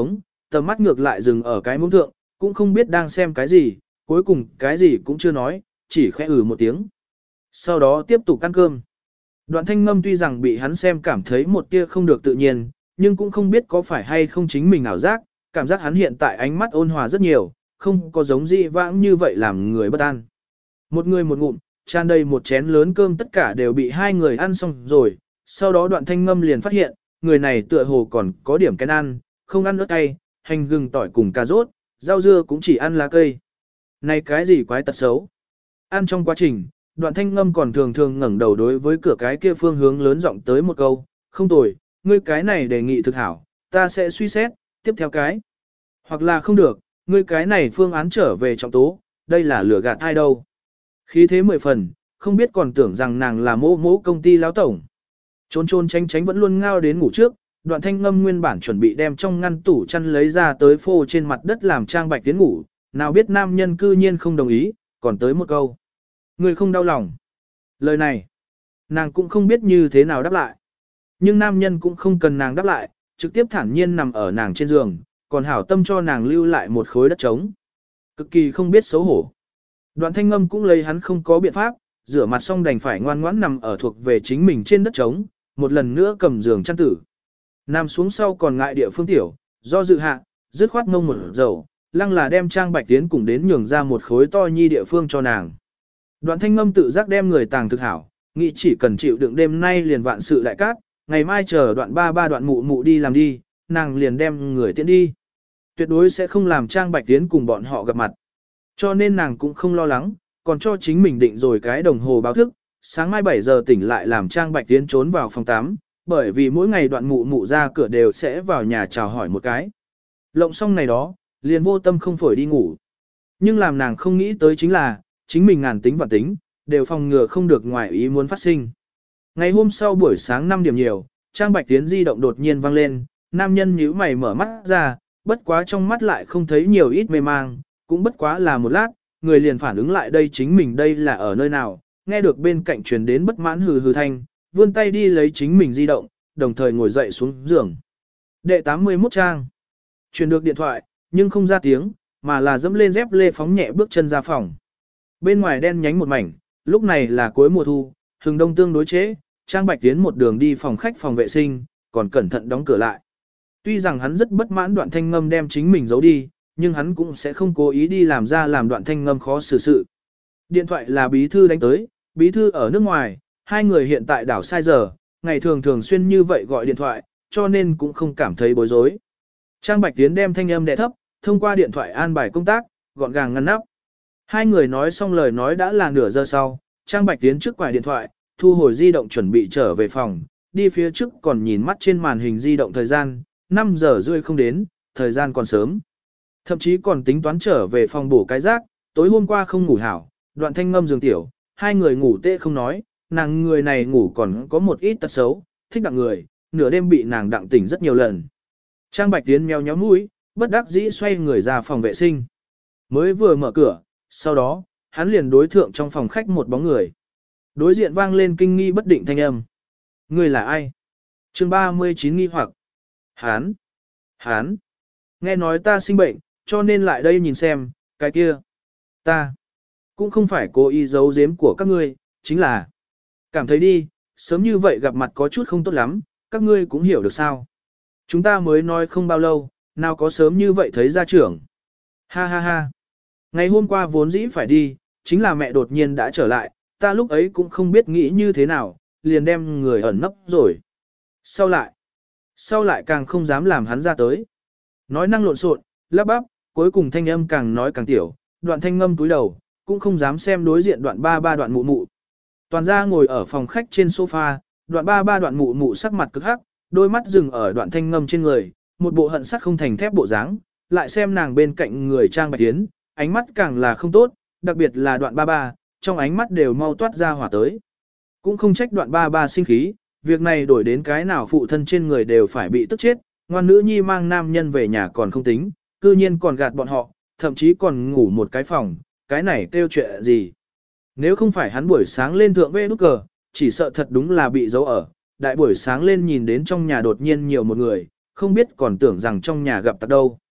tầm mắt ngược lại dừng ở cái muỗng thượng, cũng không biết đang xem cái gì, cuối cùng cái gì cũng chưa nói, chỉ khẽ ử một tiếng. Sau đó tiếp tục ăn cơm. Đoạn Thanh Ngâm tuy rằng bị hắn xem cảm thấy một tia không được tự nhiên, nhưng cũng không biết có phải hay không chính mình ảo giác, cảm giác hắn hiện tại ánh mắt ôn hòa rất nhiều, không có giống dị vãng như vậy làm người bất an. Một người một ngụm, tràn đầy một chén lớn cơm tất cả đều bị hai người ăn xong rồi, sau đó Đoạn Thanh Ngâm liền phát hiện, người này tựa hồ còn có điểm cái ăn, không ăn ớt cay, hành gừng tỏi cùng cà rốt, rau dưa cũng chỉ ăn lá cây. Này cái gì quái tật xấu? Ăn trong quá trình, Đoạn Thanh Ngâm còn thường thường ngẩng đầu đối với cửa cái kia phương hướng lớn giọng tới một câu, không tồi, ngươi cái này đề nghị thực hảo, ta sẽ suy xét, tiếp theo cái. Hoặc là không được, ngươi cái này phương án trở về trọng tố, đây là lừa gạt ai đâu. Khí thế mười phần, không biết còn tưởng rằng nàng là mô mô công ty lão tổng. Trốn trốn tránh tránh vẫn luôn ngao đến ngủ trước, Đoạn Thanh Ngâm nguyên bản chuẩn bị đem trong ngăn tủ chăn lấy ra tới phô trên mặt đất làm Trang Bạch Tiến ngủ, nào biết nam nhân cư nhiên không đồng ý, còn tới một câu. Ngươi không đau lòng. Lời này, nàng cũng không biết như thế nào đáp lại. Nhưng nam nhân cũng không cần nàng đáp lại, trực tiếp thản nhiên nằm ở nàng trên giường, còn hảo tâm cho nàng lưu lại một khối đất trống. Cực kỳ không biết xấu hổ. Đoạn Thanh Ngâm cũng lấy hắn không có biện pháp, rửa mặt xong đành phải ngoan ngoãn nằm ở thuộc về chính mình trên đất trống, một lần nữa cầm giường chăn tử. Nằm xuống sau còn ngại địa phương tiểu, do dự hạ, dứt khoát mông một dầu, lăng là đem Trang Bạch Tiến cùng đến nhường ra một khối to nhi địa phương cho nàng. Đoạn Thanh Ngâm tự giác đem người tàng thực hảo, nghĩ chỉ cần chịu đựng đêm nay liền vạn sự đại cát, ngày mai chờ đoạn ba ba đoạn mụ mụ đi làm đi, nàng liền đem người tiễn đi. Tuyệt đối sẽ không làm Trang Bạch Tiến cùng bọn họ gặp mặt. Cho nên nàng cũng không lo lắng, còn cho chính mình định rồi cái đồng hồ báo thức, sáng mai bảy giờ tỉnh lại làm Trang Bạch Tiến trốn vào phòng tắm, bởi vì mỗi ngày đoạn mụ mụ ra cửa đều sẽ vào nhà chào hỏi một cái. Lộng xong này đó, liền vô tâm không phổi đi ngủ. Nhưng làm nàng không nghĩ tới chính là, chính mình ngàn tính và tính, đều phòng ngừa không được ngoài ý muốn phát sinh. Ngày hôm sau buổi sáng năm điểm nhiều, Trang Bạch Tiến di động đột nhiên vang lên, nam nhân nhíu mày mở mắt ra, bất quá trong mắt lại không thấy nhiều ít mê mang, cũng bất quá là một lát, người liền phản ứng lại đây chính mình đây là ở nơi nào, nghe được bên cạnh truyền đến bất mãn hừ hừ thanh, vươn tay đi lấy chính mình di động, đồng thời ngồi dậy xuống giường. Đệ tám mươi mốt trang. Truyền được điện thoại, nhưng không ra tiếng, mà là dẫm lên dép lê phóng nhẹ bước chân ra phòng. Bên ngoài đen nhánh một mảnh, lúc này là cuối mùa thu, hừng đông tương đối chế, Trang Bạch Tiến một đường đi phòng khách phòng vệ sinh, còn cẩn thận đóng cửa lại. Tuy rằng hắn rất bất mãn Đoạn Thanh Ngâm đem chính mình giấu đi, nhưng hắn cũng sẽ không cố ý đi làm ra làm Đoạn Thanh Ngâm khó xử sự. Điện thoại là bí thư đánh tới, bí thư ở nước ngoài, hai người hiện tại đảo sai giờ, ngày thường thường xuyên như vậy gọi điện thoại, cho nên cũng không cảm thấy bối rối. Trang Bạch Tiến đem thanh âm đè thấp, thông qua điện thoại an bài công tác, gọn gàng ngăn nắp. Hai người nói xong lời nói đã là nửa giờ sau, Trang Bạch Tiến trước quải điện thoại, thu hồi di động chuẩn bị trở về phòng, đi phía trước còn nhìn mắt trên màn hình di động thời gian, năm giờ rưỡi không đến, thời gian còn sớm. Thậm chí còn tính toán trở về phòng bổ cái rác, tối hôm qua không ngủ hảo, Đoạn Thanh Ngâm giường tiểu, hai người ngủ tệ không nói, nàng người này ngủ còn có một ít tật xấu, thích đặng người, nửa đêm bị nàng đặng tỉnh rất nhiều lần. Trang Bạch Tiến meo nhéo mũi, bất đắc dĩ xoay người ra phòng vệ sinh. Mới vừa mở cửa, sau đó, hắn liền đối thượng trong phòng khách một bóng người. Đối diện vang lên kinh nghi bất định thanh âm. Người là ai? Chương ba mươi chín nghi hoặc. Hán. Hán. Nghe nói ta sinh bệnh, cho nên lại đây nhìn xem, cái kia. Ta. Cũng không phải cố ý giấu giếm của các ngươi, chính là. Cảm thấy đi, sớm như vậy gặp mặt có chút không tốt lắm, các ngươi cũng hiểu được sao. Chúng ta mới nói không bao lâu, nào có sớm như vậy thấy gia trưởng. Ha ha ha. Ngày hôm qua vốn dĩ phải đi, chính là mẹ đột nhiên đã trở lại, ta lúc ấy cũng không biết nghĩ như thế nào, liền đem người ẩn nấp rồi. Sau lại, sau lại càng không dám làm hắn ra tới. Nói năng lộn xộn, lắp bắp, cuối cùng thanh âm càng nói càng tiểu, Đoạn Thanh Ngâm túi đầu, cũng không dám xem đối diện Đoạn ba ba Đoạn mụ mụ. Toàn gia ngồi ở phòng khách trên sofa, Đoạn ba ba Đoạn mụ mụ sắc mặt cực hắc, đôi mắt dừng ở Đoạn Thanh Ngâm trên người, một bộ hận sắt không thành thép bộ dáng, lại xem nàng bên cạnh người Trang Bạch Tiến, ánh mắt càng là không tốt, đặc biệt là Đoạn ba ba, trong ánh mắt đều mau toát ra hỏa tới. Cũng không trách Đoạn ba ba sinh khí, việc này đổi đến cái nào phụ thân trên người đều phải bị tức chết, ngoan nữ nhi mang nam nhân về nhà còn không tính, cư nhiên còn gạt bọn họ, thậm chí còn ngủ một cái phòng, cái này kêu chuyện gì. Nếu không phải hắn buổi sáng lên thượng vê nút cờ, chỉ sợ thật đúng là bị giấu ở, đại buổi sáng lên nhìn đến trong nhà đột nhiên nhiều một người, không biết còn tưởng rằng trong nhà gặp tặc đâu.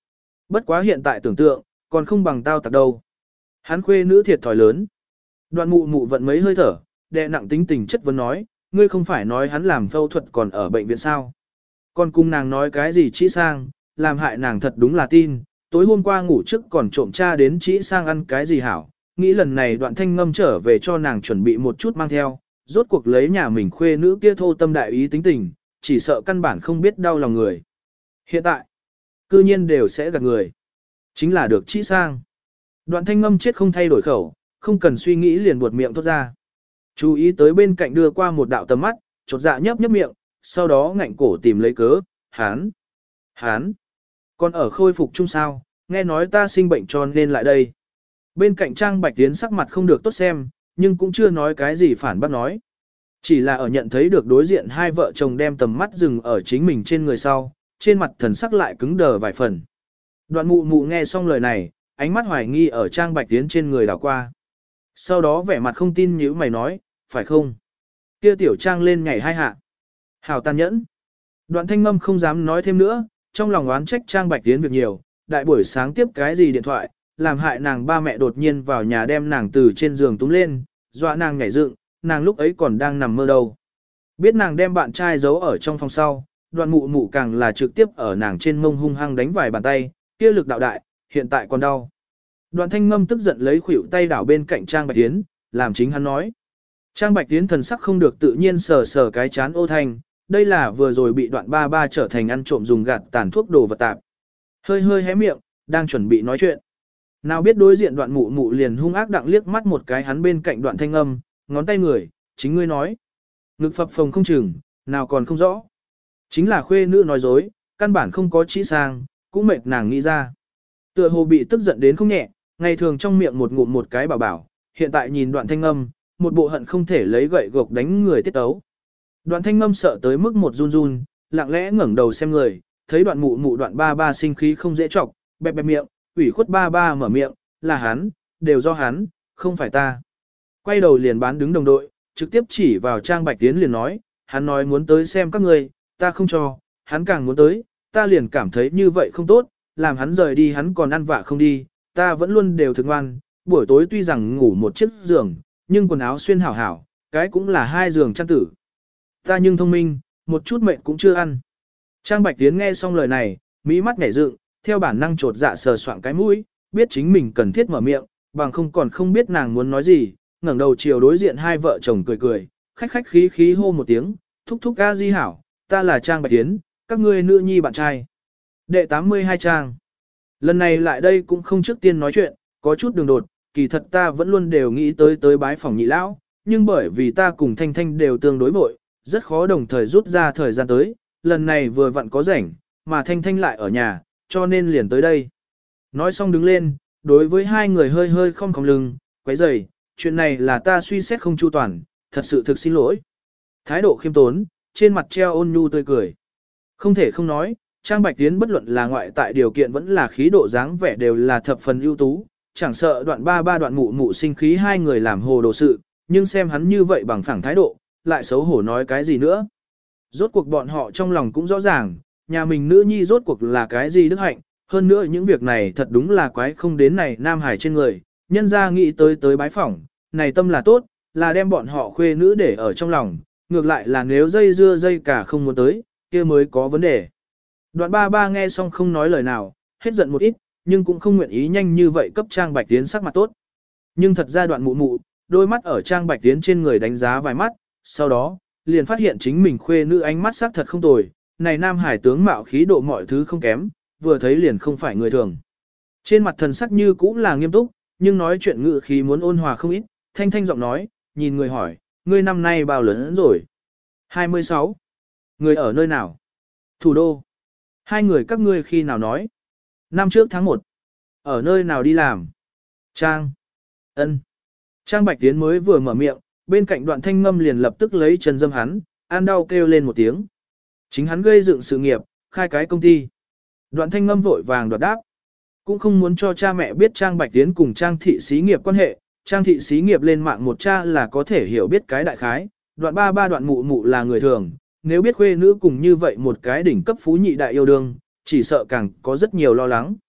Bất quá hiện tại tưởng tượng, còn không bằng tao tặc đâu. Hắn khuê nữ thiệt thòi lớn. Đoạn mụ mụ vận mấy hơi thở, đè nặng tính tình chất vấn nói, ngươi không phải nói hắn làm phẫu thuật còn ở bệnh viện sao. Còn cùng nàng nói cái gì chỉ sang, làm hại nàng thật đúng là tin, tối hôm qua ngủ trước còn trộm cha đến chỉ sang ăn cái gì hảo, nghĩ lần này đoạn thanh ngâm trở về cho nàng chuẩn bị một chút mang theo, rốt cuộc lấy nhà mình khuê nữ kia thô tâm đại ý tính tình, chỉ sợ căn bản không biết đau lòng người. Hiện tại, cư nhiên đều sẽ gạt người. Chính là được chỉ sang. Đoạn thanh ngâm chết không thay đổi khẩu, không cần suy nghĩ liền buột miệng thốt ra. Chú ý tới bên cạnh đưa qua một đạo tầm mắt, chột dạ nhấp nhấp miệng, sau đó ngạnh cổ tìm lấy cớ, hán, hán, còn ở khôi phục chung sao, nghe nói ta sinh bệnh cho nên lại đây. Bên cạnh Trang Bạch Tiến sắc mặt không được tốt xem, nhưng cũng chưa nói cái gì phản bác nói. Chỉ là ở nhận thấy được đối diện hai vợ chồng đem tầm mắt dừng ở chính mình trên người sau, trên mặt thần sắc lại cứng đờ vài phần. Đoạn mụ mụ nghe xong lời này, ánh mắt hoài nghi ở Trang Bạch Tiến trên người đảo qua. Sau đó vẻ mặt không tin như mày nói, phải không? Kia tiểu Trang lên nhảy hai hạ. Hảo tàn nhẫn. Đoạn thanh ngâm không dám nói thêm nữa, trong lòng oán trách Trang Bạch Tiến việc nhiều, đại buổi sáng tiếp cái gì điện thoại, làm hại nàng ba mẹ đột nhiên vào nhà đem nàng từ trên giường túm lên, dọa nàng nhảy dựng, nàng lúc ấy còn đang nằm mơ đâu. Biết nàng đem bạn trai giấu ở trong phòng sau, đoạn mụ mụ càng là trực tiếp ở nàng trên mông hung hăng đánh vài bàn tay, kia lực đạo đại, hiện tại còn đau. Đoạn thanh ngâm tức giận lấy khuỷu tay đảo bên cạnh Trang Bạch Tiến, làm chính hắn nói. Trang Bạch Tiến thần sắc không được tự nhiên sờ sờ cái chán ô thanh, đây là vừa rồi bị đoạn ba ba trở thành ăn trộm dùng gạt tàn thuốc đồ vật tạp. Hơi hơi hé miệng, đang chuẩn bị nói chuyện. Nào biết đối diện đoạn mụ mụ liền hung ác đặng liếc mắt một cái hắn bên cạnh đoạn thanh âm, ngón tay người, chính ngươi nói. Ngực phập phồng không chừng, nào còn không rõ. Chính là khuê nữ nói dối, căn bản không có chỉ sang, cũng mệt nàng nghĩ ra. Tựa hồ bị tức giận đến không nhẹ, ngày thường trong miệng một ngụm một cái bảo bảo, hiện tại nhìn đoạn thanh âm, một bộ hận không thể lấy gậy gộc đánh người tiết tấu. Đoạn thanh ngâm sợ tới mức một run run, lặng lẽ ngẩng đầu xem người, thấy đoạn mụ mụ đoạn ba ba sinh khí không dễ chọc, bẹp bẹp miệng, ủy khuất ba ba mở miệng, là hắn, đều do hắn, không phải ta. Quay đầu liền bán đứng đồng đội, trực tiếp chỉ vào Trang Bạch Tiến liền nói, hắn nói muốn tới xem các người, ta không cho, hắn càng muốn tới, ta liền cảm thấy như vậy không tốt, làm hắn rời đi hắn còn ăn vạ không đi, ta vẫn luôn đều thực ngoan, buổi tối tuy rằng ngủ một chiếc giường, nhưng quần áo xuyên hảo hảo, cái cũng là hai giường chăn tử. Ta nhưng thông minh, một chút mệnh cũng chưa ăn. Trang Bạch Tiến nghe xong lời này, mỹ mắt nhảy dựng, theo bản năng trột dạ sờ soạng cái mũi, biết chính mình cần thiết mở miệng, bằng không còn không biết nàng muốn nói gì, ngẩng đầu chiều đối diện hai vợ chồng cười cười, khách khách khí khí hô một tiếng, thúc thúc ca di hảo, ta là Trang Bạch Tiến, các ngươi nữ nhi bạn trai. Đệ tám mươi hai Trang. Lần này lại đây cũng không trước tiên nói chuyện, có chút đường đột, kỳ thật ta vẫn luôn đều nghĩ tới tới bái phòng nhị lão, nhưng bởi vì ta cùng Thanh Thanh đều tương đối vội, rất khó đồng thời rút ra thời gian tới, lần này vừa vặn có rảnh, mà Thanh Thanh lại ở nhà, cho nên liền tới đây. Nói xong đứng lên, đối với hai người hơi hơi không cong lưng, quấy rầy, chuyện này là ta suy xét không chu toàn, thật sự thực xin lỗi. Thái độ khiêm tốn, trên mặt treo ôn nhu tươi cười. Không thể không nói, Trang Bạch Tiến bất luận là ngoại tại điều kiện vẫn là khí độ dáng vẻ đều là thập phần ưu tú, chẳng sợ đoạn ba ba đoạn mụ mụ sinh khí hai người làm hồ đồ sự, nhưng xem hắn như vậy bằng phẳng thái độ, lại xấu hổ nói cái gì nữa. Rốt cuộc bọn họ trong lòng cũng rõ ràng, nhà mình nữ nhi rốt cuộc là cái gì đức hạnh, hơn nữa những việc này thật đúng là quái không đến này Nam Hải trên người, nhân ra nghĩ tới tới bái phỏng, này tâm là tốt, là đem bọn họ khuê nữ để ở trong lòng, ngược lại là nếu dây dưa dây cả không muốn tới, kia mới có vấn đề. Đoạn ba ba nghe xong không nói lời nào, hết giận một ít, nhưng cũng không nguyện ý nhanh như vậy cấp Trang Bạch Tiến sắc mặt tốt. Nhưng thật ra đoạn mụ mụ, đôi mắt ở Trang Bạch Tiến trên người đánh giá vài mắt, sau đó, liền phát hiện chính mình khuê nữ ánh mắt sắc thật không tồi, này Nam Hải tướng mạo khí độ mọi thứ không kém, vừa thấy liền không phải người thường. Trên mặt thần sắc như cũng là nghiêm túc, nhưng nói chuyện ngự khí muốn ôn hòa không ít, thanh thanh giọng nói, nhìn người hỏi, ngươi năm nay bao lớn rồi? hai mươi sáu. Người ở nơi nào? Thủ đô. Hai người các ngươi khi nào nói? Năm trước tháng một. Ở nơi nào đi làm? Trang. Ân. Trang Bạch Tiến mới vừa mở miệng, bên cạnh đoạn thanh ngâm liền lập tức lấy chân dâm hắn, an đau kêu lên một tiếng. Chính hắn gây dựng sự nghiệp, khai cái công ty. Đoạn thanh ngâm vội vàng đoạt đáp. Cũng không muốn cho cha mẹ biết Trang Bạch Tiến cùng Trang thị xí nghiệp quan hệ, Trang thị xí nghiệp lên mạng một cha là có thể hiểu biết cái đại khái, đoạn ba ba đoạn mụ mụ là người thường, nếu biết khuê nữ cùng như vậy một cái đỉnh cấp phú nhị đại yêu đương, chỉ sợ càng có rất nhiều lo lắng.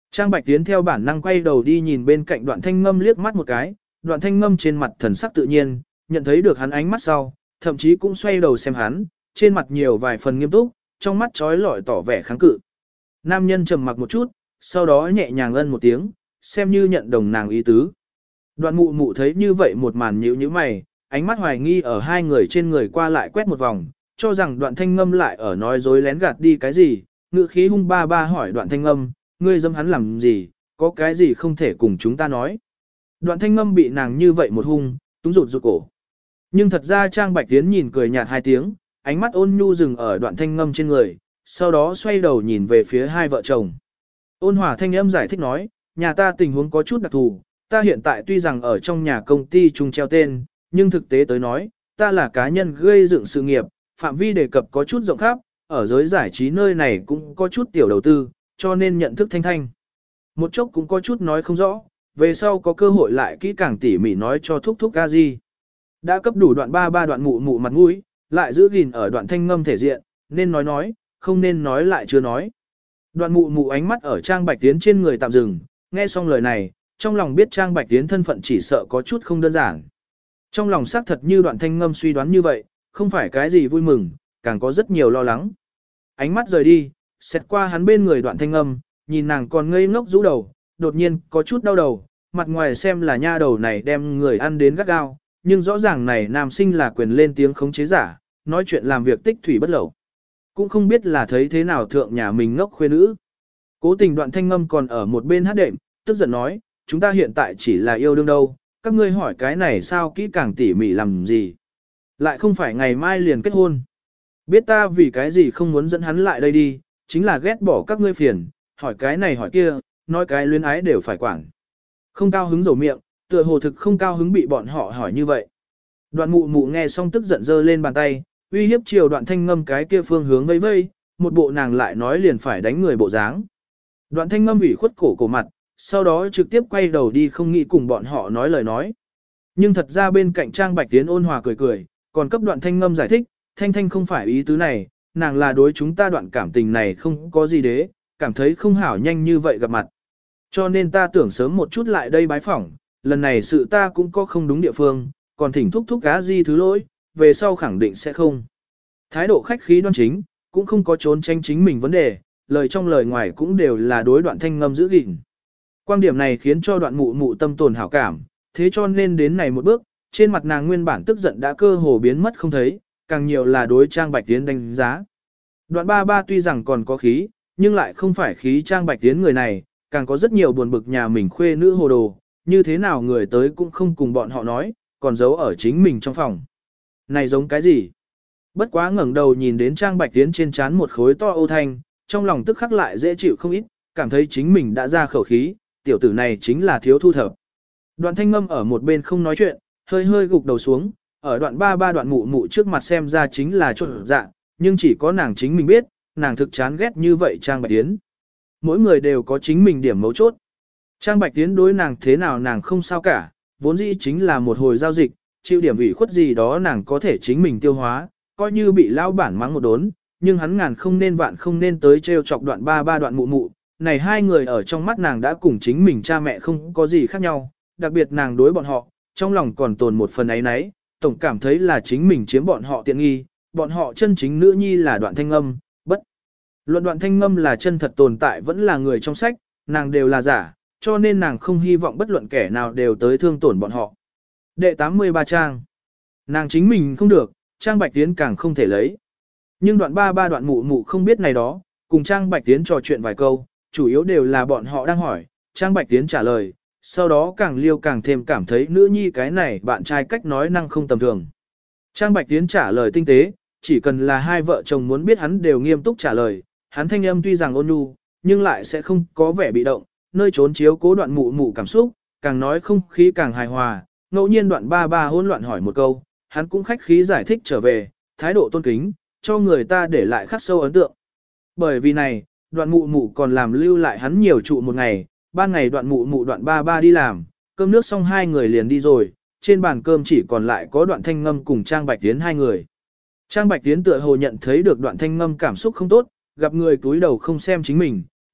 Trang Bạch Tiến theo bản năng quay đầu đi nhìn bên cạnh Đoạn Thanh Ngâm liếc mắt một cái, Đoạn Thanh Ngâm trên mặt thần sắc tự nhiên, nhận thấy được hắn ánh mắt sau, thậm chí cũng xoay đầu xem hắn, trên mặt nhiều vài phần nghiêm túc, trong mắt trói lọi tỏ vẻ kháng cự. Nam nhân trầm mặc một chút, sau đó nhẹ nhàng ân một tiếng, xem như nhận đồng nàng ý tứ. Đoạn mụ mụ thấy như vậy một màn nhíu nhíu mày, ánh mắt hoài nghi ở hai người trên người qua lại quét một vòng, cho rằng Đoạn Thanh Ngâm lại ở nói dối lén gạt đi cái gì, ngữ khí hung ba ba hỏi Đoạn Thanh Ngâm, ngươi dâm hắn làm gì, có cái gì không thể cùng chúng ta nói. Đoạn Thanh Ngâm bị nàng như vậy một hung, túng rụt rụt cổ. Nhưng thật ra Trang Bạch Tiến nhìn cười nhạt hai tiếng, ánh mắt ôn nhu dừng ở Đoạn Thanh Ngâm trên người, sau đó xoay đầu nhìn về phía hai vợ chồng. Ôn hòa thanh âm giải thích nói, nhà ta tình huống có chút đặc thù, ta hiện tại tuy rằng ở trong nhà công ty chung treo tên, nhưng thực tế tới nói, ta là cá nhân gây dựng sự nghiệp, phạm vi đề cập có chút rộng khắp, ở giới giải trí nơi này cũng có chút tiểu đầu tư, cho nên nhận thức thanh thanh. Một chốc cũng có chút nói không rõ, về sau có cơ hội lại kỹ càng tỉ mỉ nói cho thúc thúc ca gì. Đã cấp đủ đoạn ba ba đoạn mụ mụ mặt mũi, lại giữ gìn ở đoạn thanh ngâm thể diện, nên nói nói, không nên nói lại chưa nói. Đoạn mụ mụ ánh mắt ở Trang Bạch Tiến trên người tạm dừng, nghe xong lời này, trong lòng biết Trang Bạch Tiến thân phận chỉ sợ có chút không đơn giản. Trong lòng xác thật như đoạn thanh ngâm suy đoán như vậy, không phải cái gì vui mừng, càng có rất nhiều lo lắng. Ánh mắt rời đi, xét qua hắn bên người đoạn thanh ngâm, nhìn nàng còn ngây ngốc rũ đầu, đột nhiên có chút đau đầu, mặt ngoài xem là nha đầu này đem người ăn đến gắt gao, nhưng rõ ràng này nam sinh là quyền lên tiếng khống chế giả, nói chuyện làm việc tích thủy bất lẩu. Cũng không biết là thấy thế nào thượng nhà mình ngốc khuê nữ. Cố tình đoạn thanh ngâm còn ở một bên hát đệm, tức giận nói, chúng ta hiện tại chỉ là yêu đương đâu, các ngươi hỏi cái này sao kỹ càng tỉ mỉ làm gì. Lại không phải ngày mai liền kết hôn. Biết ta vì cái gì không muốn dẫn hắn lại đây đi, chính là ghét bỏ các ngươi phiền, hỏi cái này hỏi kia, nói cái luyến ái đều phải quản. Không cao hứng dầu miệng, tựa hồ thực không cao hứng bị bọn họ hỏi như vậy. Đoạn mụ mụ nghe xong tức giận giơ lên bàn tay, uy hiếp chiều đoạn thanh ngâm cái kia phương hướng vây vây, một bộ nàng lại nói liền phải đánh người bộ dáng. Đoạn thanh ngâm ủy khuất cổ cổ mặt, sau đó trực tiếp quay đầu đi không nghĩ cùng bọn họ nói lời nói. Nhưng thật ra bên cạnh Trang Bạch Tiến ôn hòa cười cười, còn cấp đoạn thanh ngâm giải thích, thanh thanh không phải ý tứ này, nàng là đối chúng ta đoạn cảm tình này không có gì đế, cảm thấy không hảo nhanh như vậy gặp mặt. Cho nên ta tưởng sớm một chút lại đây bái phỏng, lần này sự ta cũng có không đúng địa phương, còn thỉnh thúc thúc cá di thứ lỗi, về sau khẳng định sẽ không. Thái độ khách khí đoan chính, cũng không có trốn tranh chính mình vấn đề, lời trong lời ngoài cũng đều là đối đoạn thanh ngâm giữ gìn. Quan điểm này khiến cho đoạn mụ mụ tâm tồn hảo cảm, thế cho nên đến này một bước, trên mặt nàng nguyên bản tức giận đã cơ hồ biến mất không thấy, càng nhiều là đối Trang Bạch Tiến đánh giá. Đoạn ba ba tuy rằng còn có khí, nhưng lại không phải khí Trang Bạch Tiến người này, càng có rất nhiều buồn bực nhà mình khuê nữ hồ đồ, như thế nào người tới cũng không cùng bọn họ nói, còn giấu ở chính mình trong phòng. Này giống cái gì? Bất quá ngẩng đầu nhìn đến Trang Bạch Tiến trên trán một khối to ô thanh, trong lòng tức khắc lại dễ chịu không ít, cảm thấy chính mình đã ra khẩu khí, tiểu tử này chính là thiếu thu thập. Đoạn thanh ngâm ở một bên không nói chuyện, hơi hơi gục đầu xuống, ở đoạn ba ba đoạn mụ mụ trước mặt xem ra chính là trộn dạ, nhưng chỉ có nàng chính mình biết, nàng thực chán ghét như vậy Trang Bạch Tiến. Mỗi người đều có chính mình điểm mấu chốt. Trang Bạch Tiến đối nàng thế nào nàng không sao cả, vốn dĩ chính là một hồi giao dịch, chịu điểm ủy khuất gì đó nàng có thể chính mình tiêu hóa, coi như bị lao bản mắng một đốn, nhưng hắn ngàn không nên vạn không nên tới trêu chọc đoạn ba ba đoạn mụ mụ. Này hai người ở trong mắt nàng đã cùng chính mình cha mẹ không có gì khác nhau, đặc biệt nàng đối bọn họ, trong lòng còn tồn một phần ấy nấy, tổng cảm thấy là chính mình chiếm bọn họ tiện nghi, bọn họ chân chính nữ nhi là đoạn thanh âm, bất. Luận đoạn thanh âm là chân thật tồn tại vẫn là người trong sách, nàng đều là giả, cho nên nàng không hy vọng bất luận kẻ nào đều tới thương tổn bọn họ. Đệ tám mươi ba trang. Nàng chính mình không được, Trang Bạch Tiến càng không thể lấy. Nhưng đoạn ba ba đoạn mụ mụ không biết này đó, cùng Trang Bạch Tiến trò chuyện vài câu, chủ yếu đều là bọn họ đang hỏi, Trang Bạch Tiến trả lời, sau đó càng liêu càng thêm cảm thấy nữ nhi cái này bạn trai cách nói năng không tầm thường. Trang Bạch Tiến trả lời tinh tế, chỉ cần là hai vợ chồng muốn biết hắn đều nghiêm túc trả lời, hắn thanh âm tuy rằng ôn nhu, nhưng lại sẽ không có vẻ bị động, nơi trốn chiếu cố đoạn mụ mụ cảm xúc, càng nói không khí càng hài hòa, ngẫu nhiên đoạn ba ba hỗn loạn hỏi một câu, hắn cũng khách khí giải thích trở về, thái độ tôn kính, cho người ta để lại khắc sâu ấn tượng. Bởi vì này, đoạn mụ mụ còn làm lưu lại hắn nhiều trụ một ngày, ban ngày đoạn mụ mụ đoạn ba ba đi làm, cơm nước xong hai người liền đi rồi, trên bàn cơm chỉ còn lại có đoạn thanh ngâm cùng Trang Bạch Tiến hai người. Trang Bạch Tiến tựa hồ nhận thấy được đoạn thanh ngâm cảm xúc không tốt, gặp người túi đầu không xem chính mình,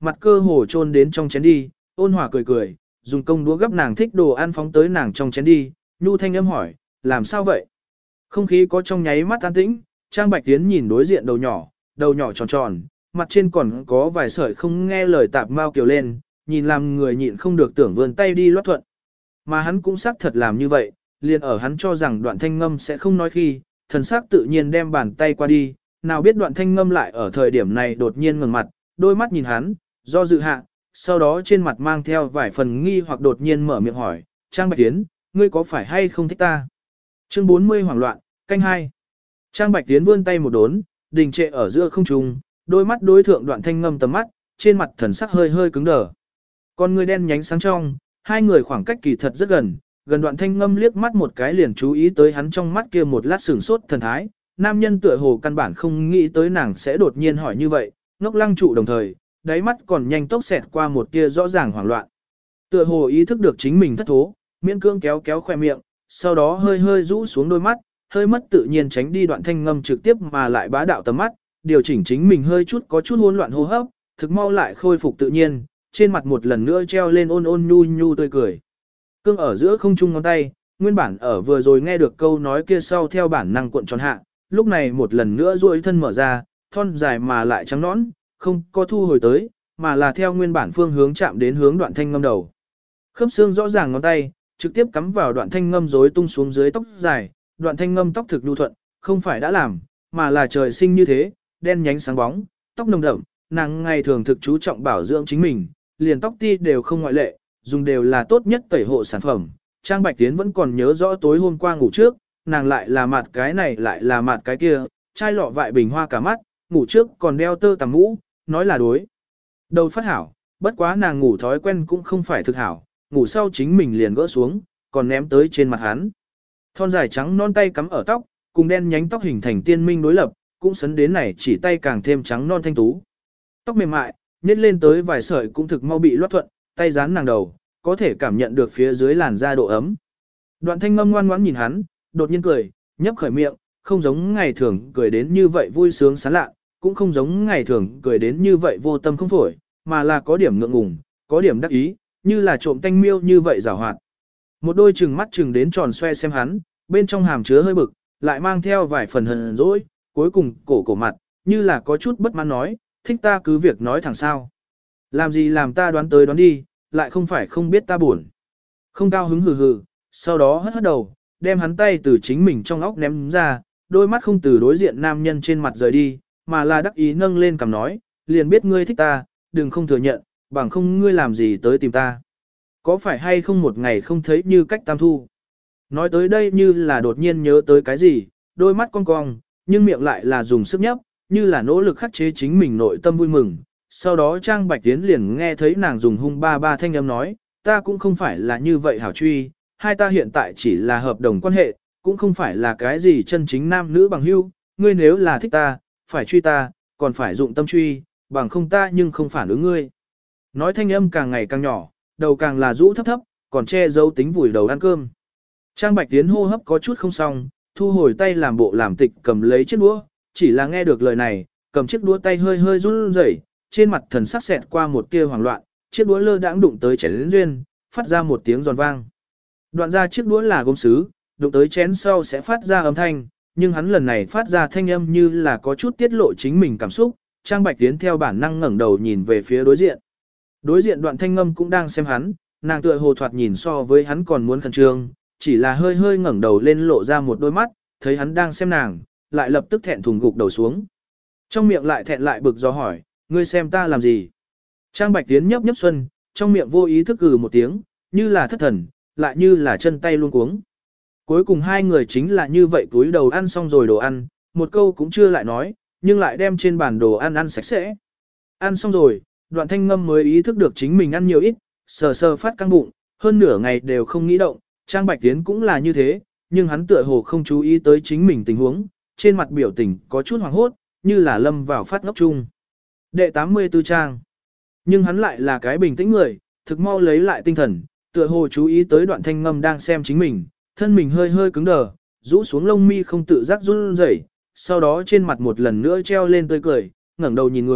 mặt cơ hồ trôn đến trong chén đi, ôn hòa cười cười, dùng công đũa gấp nàng thích đồ ăn phóng tới nàng trong chén đi, nhu thanh âm hỏi, làm sao vậy? Không khí có trong nháy mắt an tĩnh, Trang Bạch Tiến nhìn đối diện đầu nhỏ, đầu nhỏ tròn tròn, mặt trên còn có vài sợi không nghe lời tạp mau kiều lên, nhìn làm người nhịn không được tưởng vươn tay đi loát thuận. Mà hắn cũng xác thật làm như vậy, liền ở hắn cho rằng Đoạn Thanh Ngâm sẽ không nói khi, thần sắc tự nhiên đem bàn tay qua đi, nào biết Đoạn Thanh Ngâm lại ở thời điểm này đột nhiên ngẩng mặt, đôi mắt nhìn hắn, do dự hạ, sau đó trên mặt mang theo vài phần nghi hoặc đột nhiên mở miệng hỏi, Trang Bạch Tiến, ngươi có phải hay không thích ta? Chương bốn mươi hoảng loạn, canh hai. Trang Bạch Tiến vươn tay một đốn, đình trệ ở giữa không trung, đôi mắt đối thượng Đoạn Thanh Ngâm tầm mắt, trên mặt thần sắc hơi hơi cứng đờ. Con người đen nhánh sáng trong, hai người khoảng cách kỳ thật rất gần, gần Đoạn Thanh Ngâm liếc mắt một cái liền chú ý tới hắn trong mắt kia một lát sửng sốt thần thái, nam nhân tựa hồ căn bản không nghĩ tới nàng sẽ đột nhiên hỏi như vậy, ngốc lăng trụ đồng thời, đáy mắt còn nhanh tốc xẹt qua một tia rõ ràng hoảng loạn. Tựa hồ ý thức được chính mình thất thố, miễn cương kéo kéo khoe miệng, sau đó hơi hơi rũ xuống đôi mắt, hơi mất tự nhiên tránh đi Đoạn Thanh Ngâm trực tiếp mà lại bá đạo tầm mắt, điều chỉnh chính mình hơi chút có chút hỗn loạn hô hấp, thực mau lại khôi phục tự nhiên, trên mặt một lần nữa treo lên ôn ôn nhu nhu tươi cười. Cương ở giữa không trung ngón tay, nguyên bản ở vừa rồi nghe được câu nói kia sau theo bản năng cuộn tròn hạ, lúc này một lần nữa duỗi thân mở ra, thon dài mà lại trắng nõn, không có thu hồi tới, mà là theo nguyên bản phương hướng chạm đến hướng Đoạn Thanh Ngâm đầu. Khớp xương rõ ràng ngón tay, trực tiếp cắm vào Đoạn Thanh Ngâm rối tung xuống dưới tóc dài, Đoạn Thanh Ngâm tóc thực nhu thuận, không phải đã làm, mà là trời sinh như thế, đen nhánh sáng bóng, tóc nồng đậm, nàng ngày thường thực chú trọng bảo dưỡng chính mình, liền tóc ti đều không ngoại lệ, dùng đều là tốt nhất tẩy hộ sản phẩm. Trang Bạch Tiến vẫn còn nhớ rõ tối hôm qua ngủ trước, nàng lại là mặt cái này lại là mặt cái kia, chai lọ vại bình hoa cả mắt, ngủ trước còn đeo tơ tằm mũ, nói là đối. Đầu phát hảo, bất quá nàng ngủ thói quen cũng không phải thực hảo, ngủ sau chính mình liền gỡ xuống, còn ném tới trên mặt hắn. Thon dài trắng non tay cắm ở tóc, cùng đen nhánh tóc hình thành tiên minh đối lập, cũng sấn đến này chỉ tay càng thêm trắng non thanh tú. Tóc mềm mại, nhét lên tới vài sợi cũng thực mau bị loát thuận, tay dán nàng đầu, có thể cảm nhận được phía dưới làn da độ ấm. Đoạn Thanh Ngâm ngoan ngoãn nhìn hắn, đột nhiên cười, nhấp khởi miệng, không giống ngày thường cười đến như vậy vui sướng sán lạ, cũng không giống ngày thường cười đến như vậy vô tâm không phổi, mà là có điểm ngượng ngùng, có điểm đắc ý, như là trộm tanh miêu như vậy giảo hoạt. Một đôi trừng mắt trừng đến tròn xoe xem hắn, bên trong hàm chứa hơi bực, lại mang theo vài phần hờn dỗi, cuối cùng cổ cổ mặt, như là có chút bất mãn nói, thích ta cứ việc nói thẳng sao. Làm gì làm ta đoán tới đoán đi, lại không phải không biết ta buồn. Không cao hứng hừ hừ, sau đó hất hất đầu, đem hắn tay từ chính mình trong óc ném ra, đôi mắt không từ đối diện nam nhân trên mặt rời đi, mà là đắc ý nâng lên cằm nói, liền biết ngươi thích ta, đừng không thừa nhận, bằng không ngươi làm gì tới tìm ta. Có phải hay không một ngày không thấy như cách tam thu. Nói tới đây như là đột nhiên nhớ tới cái gì, đôi mắt cong cong, nhưng miệng lại là dùng sức nhấp, như là nỗ lực khắc chế chính mình nội tâm vui mừng. Sau đó Trang Bạch Tiến liền nghe thấy nàng dùng hung ba ba thanh âm nói, ta cũng không phải là như vậy hảo truy, hai ta hiện tại chỉ là hợp đồng quan hệ, cũng không phải là cái gì chân chính nam nữ bằng hữu, ngươi nếu là thích ta, phải truy ta, còn phải dụng tâm truy, bằng không ta nhưng không phản ứng ngươi. Nói thanh âm càng ngày càng nhỏ, đầu càng là rũ thấp thấp, còn che giấu tính vùi đầu ăn cơm. Trang Bạch Tiến hô hấp có chút không xong, thu hồi tay làm bộ làm tịch cầm lấy chiếc đũa, chỉ là nghe được lời này, cầm chiếc đũa tay hơi hơi run rẩy, trên mặt thần sắc xẹt qua một tia hoảng loạn, chiếc đũa lơ đãng đụng tới chén lớn duyên, phát ra một tiếng giòn vang. Đoạn ra chiếc đũa là gốm sứ, đụng tới chén sau sẽ phát ra âm thanh, nhưng hắn lần này phát ra thanh âm như là có chút tiết lộ chính mình cảm xúc. Trang Bạch Tiến theo bản năng ngẩng đầu nhìn về phía đối diện. Đối diện Đoạn Thanh Ngâm cũng đang xem hắn, nàng tựa hồ thoạt nhìn so với hắn còn muốn khẩn trương, chỉ là hơi hơi ngẩng đầu lên lộ ra một đôi mắt, thấy hắn đang xem nàng, lại lập tức thẹn thùng gục đầu xuống. Trong miệng lại thẹn lại bực do hỏi, ngươi xem ta làm gì? Trang Bạch Tiến nhấp nhấp xuân, trong miệng vô ý thức cừ một tiếng, như là thất thần, lại như là chân tay luôn cuống. Cuối cùng hai người chính là như vậy túi đầu ăn xong rồi đồ ăn, một câu cũng chưa lại nói, nhưng lại đem trên bàn đồ ăn ăn sạch sẽ. Ăn xong rồi, Đoạn Thanh Ngâm mới ý thức được chính mình ăn nhiều ít, sờ sờ phát căng bụng, hơn nửa ngày đều không nghĩ động, Trang Bạch Tiến cũng là như thế, nhưng hắn tựa hồ không chú ý tới chính mình tình huống, trên mặt biểu tình có chút hoảng hốt, như là lâm vào phát ngốc chung. Đệ tám mươi tư trang. Nhưng hắn lại là cái bình tĩnh người, thực mau lấy lại tinh thần, tựa hồ chú ý tới Đoạn Thanh Ngâm đang xem chính mình, thân mình hơi hơi cứng đờ, rũ xuống lông mi không tự giác run rẩy, sau đó trên mặt một lần nữa treo lên tươi cười, ngẩng đầu nhìn người,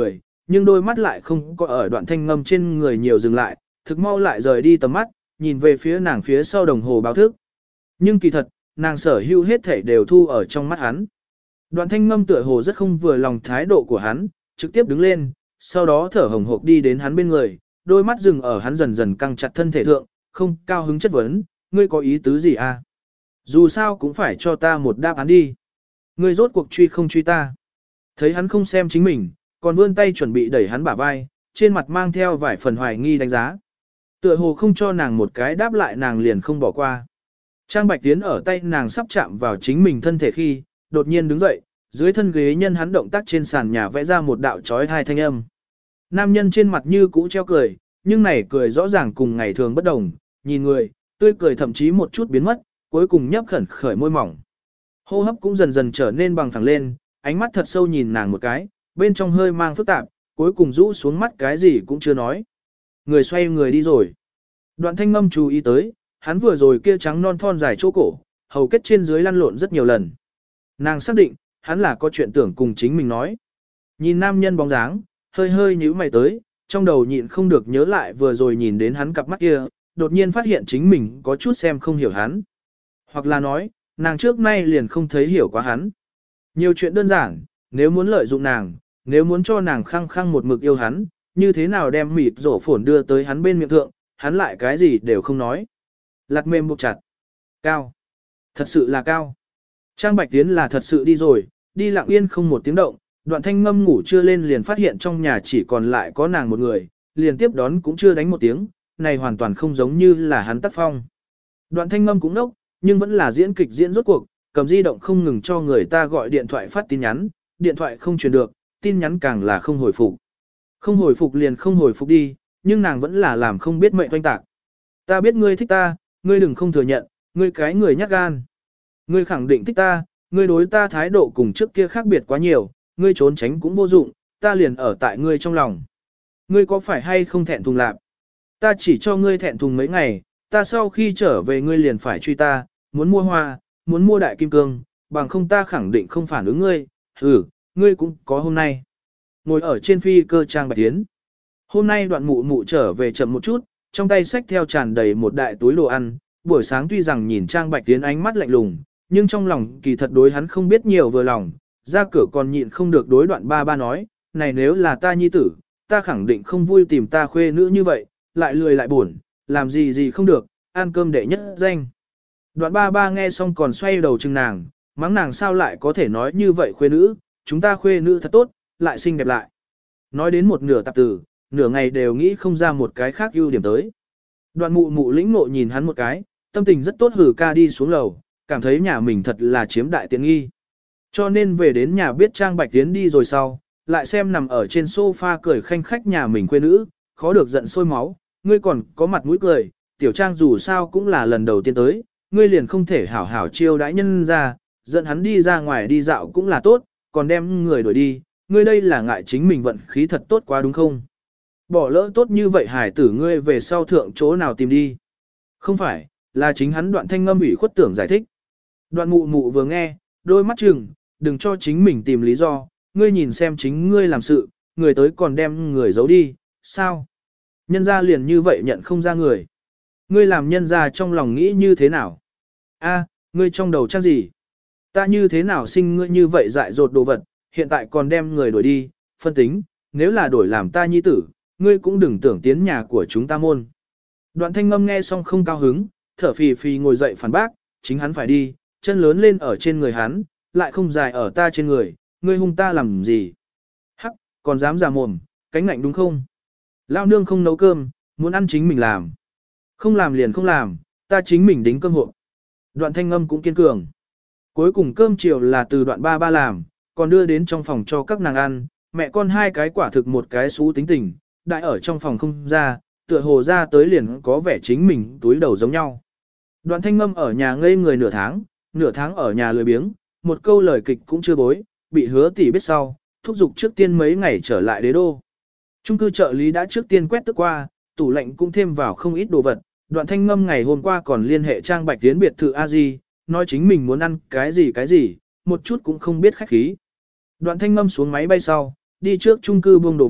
nhưng đôi mắt lại không có ở đoạn thanh ngâm trên người nhiều dừng lại, thực mau lại rời đi tầm mắt, nhìn về phía nàng phía sau đồng hồ báo thức. Nhưng kỳ thật, nàng sở hữu hết thể đều thu ở trong mắt hắn. Đoạn thanh ngâm tựa hồ rất không vừa lòng thái độ của hắn, trực tiếp đứng lên, sau đó thở hồng hộc đi đến hắn bên người, đôi mắt dừng ở hắn dần dần căng chặt thân thể thượng, không cao hứng chất vấn, ngươi có ý tứ gì à? Dù sao cũng phải cho ta một đáp án đi. Ngươi rốt cuộc truy không truy ta. Thấy hắn không xem chính mình, còn vươn tay chuẩn bị đẩy hắn bả vai, trên mặt mang theo vài phần hoài nghi đánh giá. Tựa hồ không cho nàng một cái đáp lại nàng liền không bỏ qua. Trang Bạch Tiến ở tay nàng sắp chạm vào chính mình thân thể khi, đột nhiên đứng dậy, dưới thân ghế nhân hắn động tác trên sàn nhà vẽ ra một đạo chói hai thanh âm. Nam nhân trên mặt như cũ treo cười, nhưng này cười rõ ràng cùng ngày thường bất đồng, nhìn người, tươi cười thậm chí một chút biến mất, cuối cùng nhấp khẩn khởi môi mỏng. Hô hấp cũng dần dần trở nên bằng phẳng lên, ánh mắt thật sâu nhìn nàng một cái, bên trong hơi mang phức tạp, cuối cùng rũ xuống mắt cái gì cũng chưa nói. Người xoay người đi rồi. Đoạn thanh ngâm chú ý tới, hắn vừa rồi kia trắng non thon dài chỗ cổ, hầu kết trên dưới lăn lộn rất nhiều lần. Nàng xác định, hắn là có chuyện tưởng cùng chính mình nói. Nhìn nam nhân bóng dáng, hơi hơi nhíu mày tới, trong đầu nhịn không được nhớ lại vừa rồi nhìn đến hắn cặp mắt kia, đột nhiên phát hiện chính mình có chút xem không hiểu hắn. Hoặc là nói, nàng trước nay liền không thấy hiểu quá hắn. Nhiều chuyện đơn giản, nếu muốn lợi dụng nàng, nếu muốn cho nàng khăng khăng một mực yêu hắn, như thế nào đem mịt rổ phổn đưa tới hắn bên miệng thượng, hắn lại cái gì đều không nói. Lạt mềm buộc chặt. Cao. Thật sự là cao. Trang Bạch Tiến là thật sự đi rồi, đi lặng yên không một tiếng động, đoạn thanh ngâm ngủ chưa lên liền phát hiện trong nhà chỉ còn lại có nàng một người, liền tiếp đón cũng chưa đánh một tiếng, này hoàn toàn không giống như là hắn tác phong. Đoạn thanh ngâm cũng nốc, nhưng vẫn là diễn kịch diễn rốt cuộc, cầm di động không ngừng cho người ta gọi điện thoại phát tin nhắn, điện thoại không truyền được, tin nhắn càng là không hồi phục. Không hồi phục liền không hồi phục đi, nhưng nàng vẫn là làm không biết mệnh toanh tạc. Ta biết ngươi thích ta, ngươi đừng không thừa nhận, ngươi cái người nhát gan. Ngươi khẳng định thích ta, ngươi đối ta thái độ cùng trước kia khác biệt quá nhiều, ngươi trốn tránh cũng vô dụng, ta liền ở tại ngươi trong lòng. Ngươi có phải hay không thẹn thùng lạc? Ta chỉ cho ngươi thẹn thùng mấy ngày, ta sau khi trở về ngươi liền phải truy ta, muốn mua hoa, muốn mua đại kim cương, bằng không ta khẳng định không phản ứng ngươi, ừ, ngươi cũng có hôm nay. Ngồi ở trên phi cơ Trang Bạch Tiến. Hôm nay đoạn mụ mụ trở về chậm một chút, trong tay xách theo tràn đầy một đại túi đồ ăn, buổi sáng tuy rằng nhìn Trang Bạch Tiến ánh mắt lạnh lùng, nhưng trong lòng kỳ thật đối hắn không biết nhiều vừa lòng, ra cửa còn nhịn không được đối đoạn ba ba nói, này nếu là ta nhi tử, ta khẳng định không vui tìm ta khuê nữ như vậy, lại lười lại buồn, làm gì gì không được, ăn cơm đệ nhất danh. Đoạn ba ba nghe xong còn xoay đầu chừng nàng, mắng nàng sao lại có thể nói như vậy khuê nữ, chúng ta khuê nữ thật tốt, lại xinh đẹp lại. Nói đến một nửa tạp tử, nửa ngày đều nghĩ không ra một cái khác ưu điểm tới. Đoạn mụ mụ lĩnh nộ nhìn hắn một cái, tâm tình rất tốt hử ca đi xuống lầu, cảm thấy nhà mình thật là chiếm đại tiện nghi. Cho nên về đến nhà biết Trang Bạch Tiến đi rồi sau, lại xem nằm ở trên sofa cười khanh khách nhà mình khuê nữ, khó được giận sôi máu, ngươi còn có mặt mũi cười, tiểu Trang dù sao cũng là lần đầu tiên tới, ngươi liền không thể hảo hảo chiêu đãi nhân ra, dẫn hắn đi ra ngoài đi dạo cũng là tốt, còn đem người đuổi đi, ngươi đây là ngại chính mình vận khí thật tốt quá đúng không? Bỏ lỡ tốt như vậy hải tử ngươi về sau thượng chỗ nào tìm đi? Không phải, là chính hắn đoạn thanh ngâm ủy khuất tưởng giải thích. Đoạn mụ mụ vừa nghe, đôi mắt chừng, đừng cho chính mình tìm lý do, ngươi nhìn xem chính ngươi làm sự, người tới còn đem người giấu đi, sao? Nhân ra liền như vậy nhận không ra người. Ngươi làm nhân ra trong lòng nghĩ như thế nào? A, ngươi trong đầu chắc gì? Ta như thế nào sinh ngươi như vậy dại dột đồ vật, hiện tại còn đem người đuổi đi, phân tính, nếu là đổi làm ta nhi tử, ngươi cũng đừng tưởng tiến nhà của chúng ta môn. Đoạn thanh ngâm nghe xong không cao hứng, thở phì phì ngồi dậy phản bác, chính hắn phải đi, chân lớn lên ở trên người hắn, lại không dài ở ta trên người, ngươi hung ta làm gì? Hắc, còn dám giả mồm, cánh ngạnh đúng không? Lao nương không nấu cơm, muốn ăn chính mình làm. Không làm liền không làm, ta chính mình đính cơm hộ. Đoạn thanh ngâm cũng kiên cường. Cuối cùng cơm chiều là từ đoạn ba ba làm, còn đưa đến trong phòng cho các nàng ăn, mẹ con hai cái quả thực một cái xú tính tình, đại ở trong phòng không ra, tựa hồ ra tới liền có vẻ chính mình túi đầu giống nhau. Đoạn thanh ngâm ở nhà ngây người nửa tháng, nửa tháng ở nhà lười biếng, một câu lời kịch cũng chưa bối, bị hứa tỷ biết sau, thúc giục trước tiên mấy ngày trở lại đế đô. Trung cư trợ lý đã trước tiên quét tức qua, tủ lạnh cũng thêm vào không ít đồ vật, đoạn thanh ngâm ngày hôm qua còn liên hệ Trang Bạch Tiến biệt thự a di, nói chính mình muốn ăn cái gì cái gì, một chút cũng không biết khách khí. Đoạn thanh ngâm xuống máy bay sau, đi trước trung cư buông đồ vật,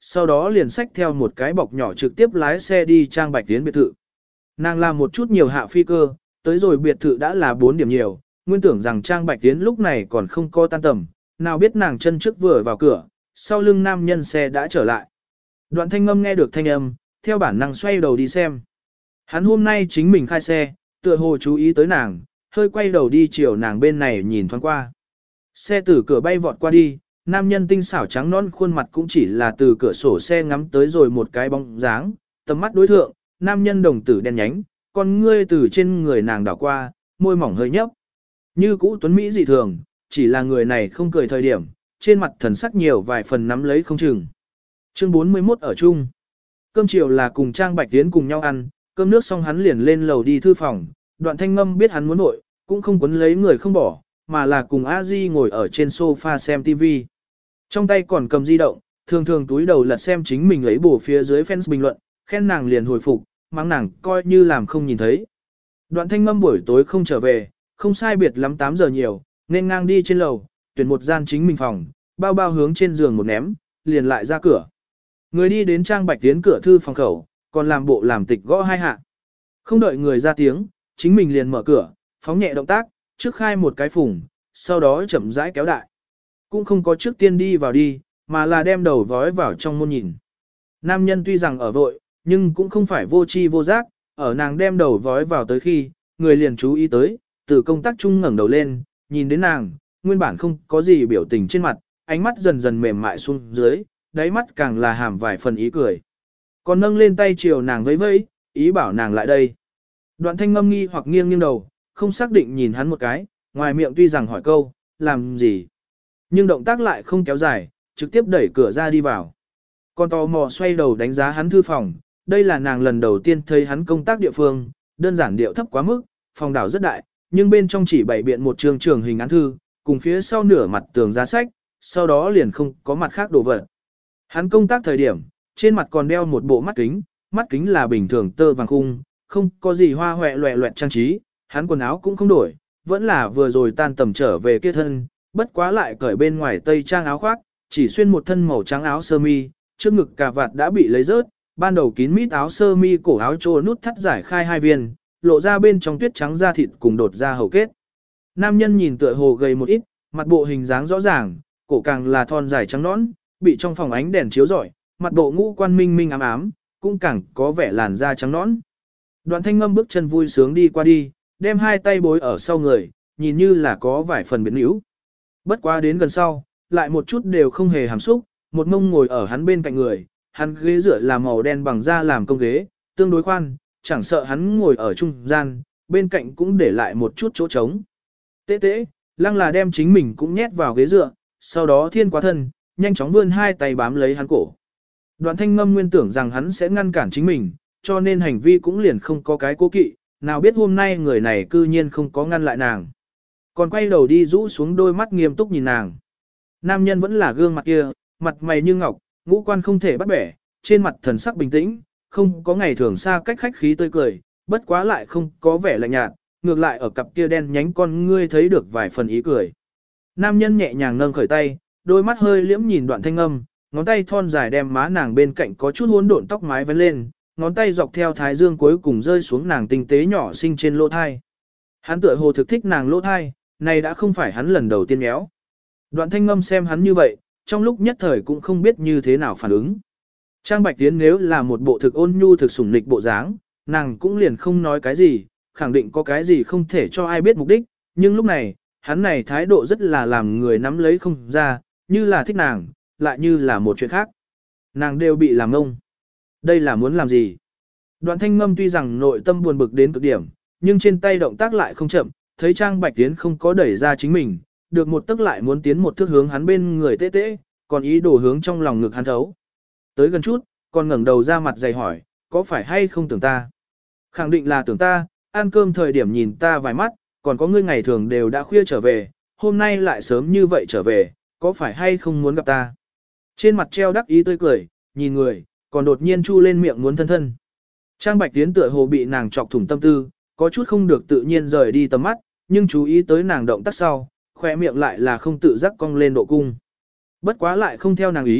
sau đó liền xách theo một cái bọc nhỏ trực tiếp lái xe đi Trang Bạch Tiến biệt thự. Nàng làm một chút nhiều hạ phi cơ, tới rồi biệt thự đã là bốn điểm nhiều, nguyên tưởng rằng Trang Bạch Tiến lúc này còn không có tan tầm, nào biết nàng chân trước vừa vào cửa, sau lưng nam nhân xe đã trở lại. Đoạn Thanh Ngâm nghe được thanh âm, theo bản năng xoay đầu đi xem. Hắn hôm nay chính mình khai xe, tựa hồ chú ý tới nàng, hơi quay đầu đi chiều nàng bên này nhìn thoáng qua. Xe từ cửa bay vọt qua đi, nam nhân tinh xảo trắng non khuôn mặt cũng chỉ là từ cửa sổ xe ngắm tới rồi một cái bóng dáng, tầm mắt đối thượng, nam nhân đồng tử đen nhánh, con ngươi từ trên người nàng đảo qua, môi mỏng hơi nhấp. Như cũ tuấn Mỹ dị thường, chỉ là người này không cười thời điểm, trên mặt thần sắc nhiều vài phần nắm lấy không chừng. Chương bốn mươi mốt ở chung. Cơm chiều là cùng Trang Bạch Tiến cùng nhau ăn, cơm nước xong hắn liền lên lầu đi thư phòng, Đoạn Thanh Ngâm biết hắn muốn nội, cũng không quấn lấy người không bỏ, mà là cùng A Di ngồi ở trên sofa xem ti vi. Trong tay còn cầm di động, thường thường túi đầu lật xem chính mình ấy bổ phía dưới fans bình luận, khen nàng liền hồi phục, mắng nàng coi như làm không nhìn thấy. Đoạn Thanh Ngâm buổi tối không trở về, không sai biệt lắm tám giờ nhiều, nên ngang đi trên lầu, tuyển một gian chính mình phòng, bao bao hướng trên giường một ném, liền lại ra cửa. Người đi đến Trang Bạch Tiến cửa thư phòng khẩu, còn làm bộ làm tịch gõ hai hạ. Không đợi người ra tiếng, chính mình liền mở cửa, phóng nhẹ động tác, trước khai một cái phùng, sau đó chậm rãi kéo đại. Cũng không có trước tiên đi vào đi, mà là đem đầu vói vào trong môn nhìn. Nam nhân tuy rằng ở vội, nhưng cũng không phải vô chi vô giác, ở nàng đem đầu vói vào tới khi, người liền chú ý tới, từ công tác chung ngẩng đầu lên, nhìn đến nàng, nguyên bản không có gì biểu tình trên mặt, ánh mắt dần dần mềm mại xuống dưới, đáy mắt càng là hàm vài phần ý cười. Còn nâng lên tay chiều nàng vẫy vẫy, ý bảo nàng lại đây. Đoạn Thanh Ngâm nghi hoặc nghiêng nghiêng đầu, không xác định nhìn hắn một cái, ngoài miệng tuy rằng hỏi câu, làm gì? Nhưng động tác lại không kéo dài, trực tiếp đẩy cửa ra đi vào. Còn tò mò xoay đầu đánh giá hắn thư phòng, đây là nàng lần đầu tiên thấy hắn công tác địa phương, đơn giản điệu thấp quá mức, phòng đảo rất đại, nhưng bên trong chỉ bày biện một trường trường hình án thư, cùng phía sau nửa mặt tường giá sách, sau đó liền không có mặt khác đồ vật. Hắn công tác thời điểm, trên mặt còn đeo một bộ mắt kính, mắt kính là bình thường tơ vàng khung, không có gì hoa hoẹ loẹ loẹt trang trí, hắn quần áo cũng không đổi, vẫn là vừa rồi tan tầm trở về kia thân, bất quá lại cởi bên ngoài tây trang áo khoác, chỉ xuyên một thân màu trắng áo sơ mi, trước ngực cà vạt đã bị lấy rớt, ban đầu kín mít áo sơ mi cổ áo trô nút thắt giải khai hai viên, lộ ra bên trong tuyết trắng da thịt cùng đột ra hầu kết. Nam nhân nhìn tựa hồ gầy một ít, mặt bộ hình dáng rõ ràng, cổ càng là thon dài trắng nõn, bị trong phòng ánh đèn chiếu rọi, mặt bộ ngũ quan minh minh ám ám, cũng càng có vẻ làn da trắng nõn. Đoạn Thanh Ngâm bước chân vui sướng đi qua đi, đem hai tay bối ở sau người, nhìn như là có vài phần biến yếu. Bất quá đến gần sau, lại một chút đều không hề hàm xúc, một mông ngồi ở hắn bên cạnh người, hắn ghế dựa là màu đen bằng da làm công ghế, tương đối khoan, chẳng sợ hắn ngồi ở trung gian, bên cạnh cũng để lại một chút chỗ trống. Tế tế, lăng là đem chính mình cũng nhét vào ghế dựa, sau đó thiên quá thân, nhanh chóng vươn hai tay bám lấy hắn cổ. Đoạn Thanh Ngâm nguyên tưởng rằng hắn sẽ ngăn cản chính mình, cho nên hành vi cũng liền không có cái cố kỵ, nào biết hôm nay người này cư nhiên không có ngăn lại nàng. Còn quay đầu đi rũ xuống đôi mắt nghiêm túc nhìn nàng. Nam nhân vẫn là gương mặt kia, mặt mày như ngọc, ngũ quan không thể bắt bẻ, trên mặt thần sắc bình tĩnh, không có ngày thường xa cách khách khí tươi cười, bất quá lại không có vẻ lạnh nhạt, ngược lại ở cặp kia đen nhánh con ngươi thấy được vài phần ý cười. Nam nhân nhẹ nhàng nâng khởi tay, đôi mắt hơi liễm nhìn Đoạn Thanh Ngâm, ngón tay thon dài đem má nàng bên cạnh có chút hỗn độn tóc mái vén lên, ngón tay dọc theo thái dương cuối cùng rơi xuống nàng tinh tế nhỏ xinh trên lỗ thai. Hắn tựa hồ thực thích nàng lỗ thai, này đã không phải hắn lần đầu tiên méo. Đoạn Thanh Ngâm xem hắn như vậy, trong lúc nhất thời cũng không biết như thế nào phản ứng. Trang Bạch Tiến nếu là một bộ thực ôn nhu thực sủng nịch bộ dáng, nàng cũng liền không nói cái gì, khẳng định có cái gì không thể cho ai biết mục đích, nhưng lúc này, hắn này thái độ rất là làm người nắm lấy không ra, như là thích nàng, lại như là một chuyện khác. Nàng đều bị làm ngông. Đây là muốn làm gì? Đoạn Thanh Ngâm tuy rằng nội tâm buồn bực đến cực điểm, nhưng trên tay động tác lại không chậm, thấy Trang Bạch Tiến không có đẩy ra chính mình, được một tức lại muốn tiến một thước hướng hắn bên người tê tê, còn ý đồ hướng trong lòng ngực hắn thấu. Tới gần chút, còn ngẩng đầu ra mặt dày hỏi, có phải hay không tưởng ta? Khẳng định là tưởng ta, ăn cơm thời điểm nhìn ta vài mắt, còn có ngươi ngày thường đều đã khuya trở về, hôm nay lại sớm như vậy trở về, có phải hay không muốn gặp ta? Trên mặt treo đắc ý tươi cười, nhìn người, còn đột nhiên chu lên miệng muốn thân thân. Trang Bạch Tiến tựa hồ bị nàng chọc thủng tâm tư, có chút không được tự nhiên rời đi tầm mắt, nhưng chú ý tới nàng động tác sau, khỏe miệng lại là không tự giác cong lên độ cung. Bất quá lại không theo nàng ý,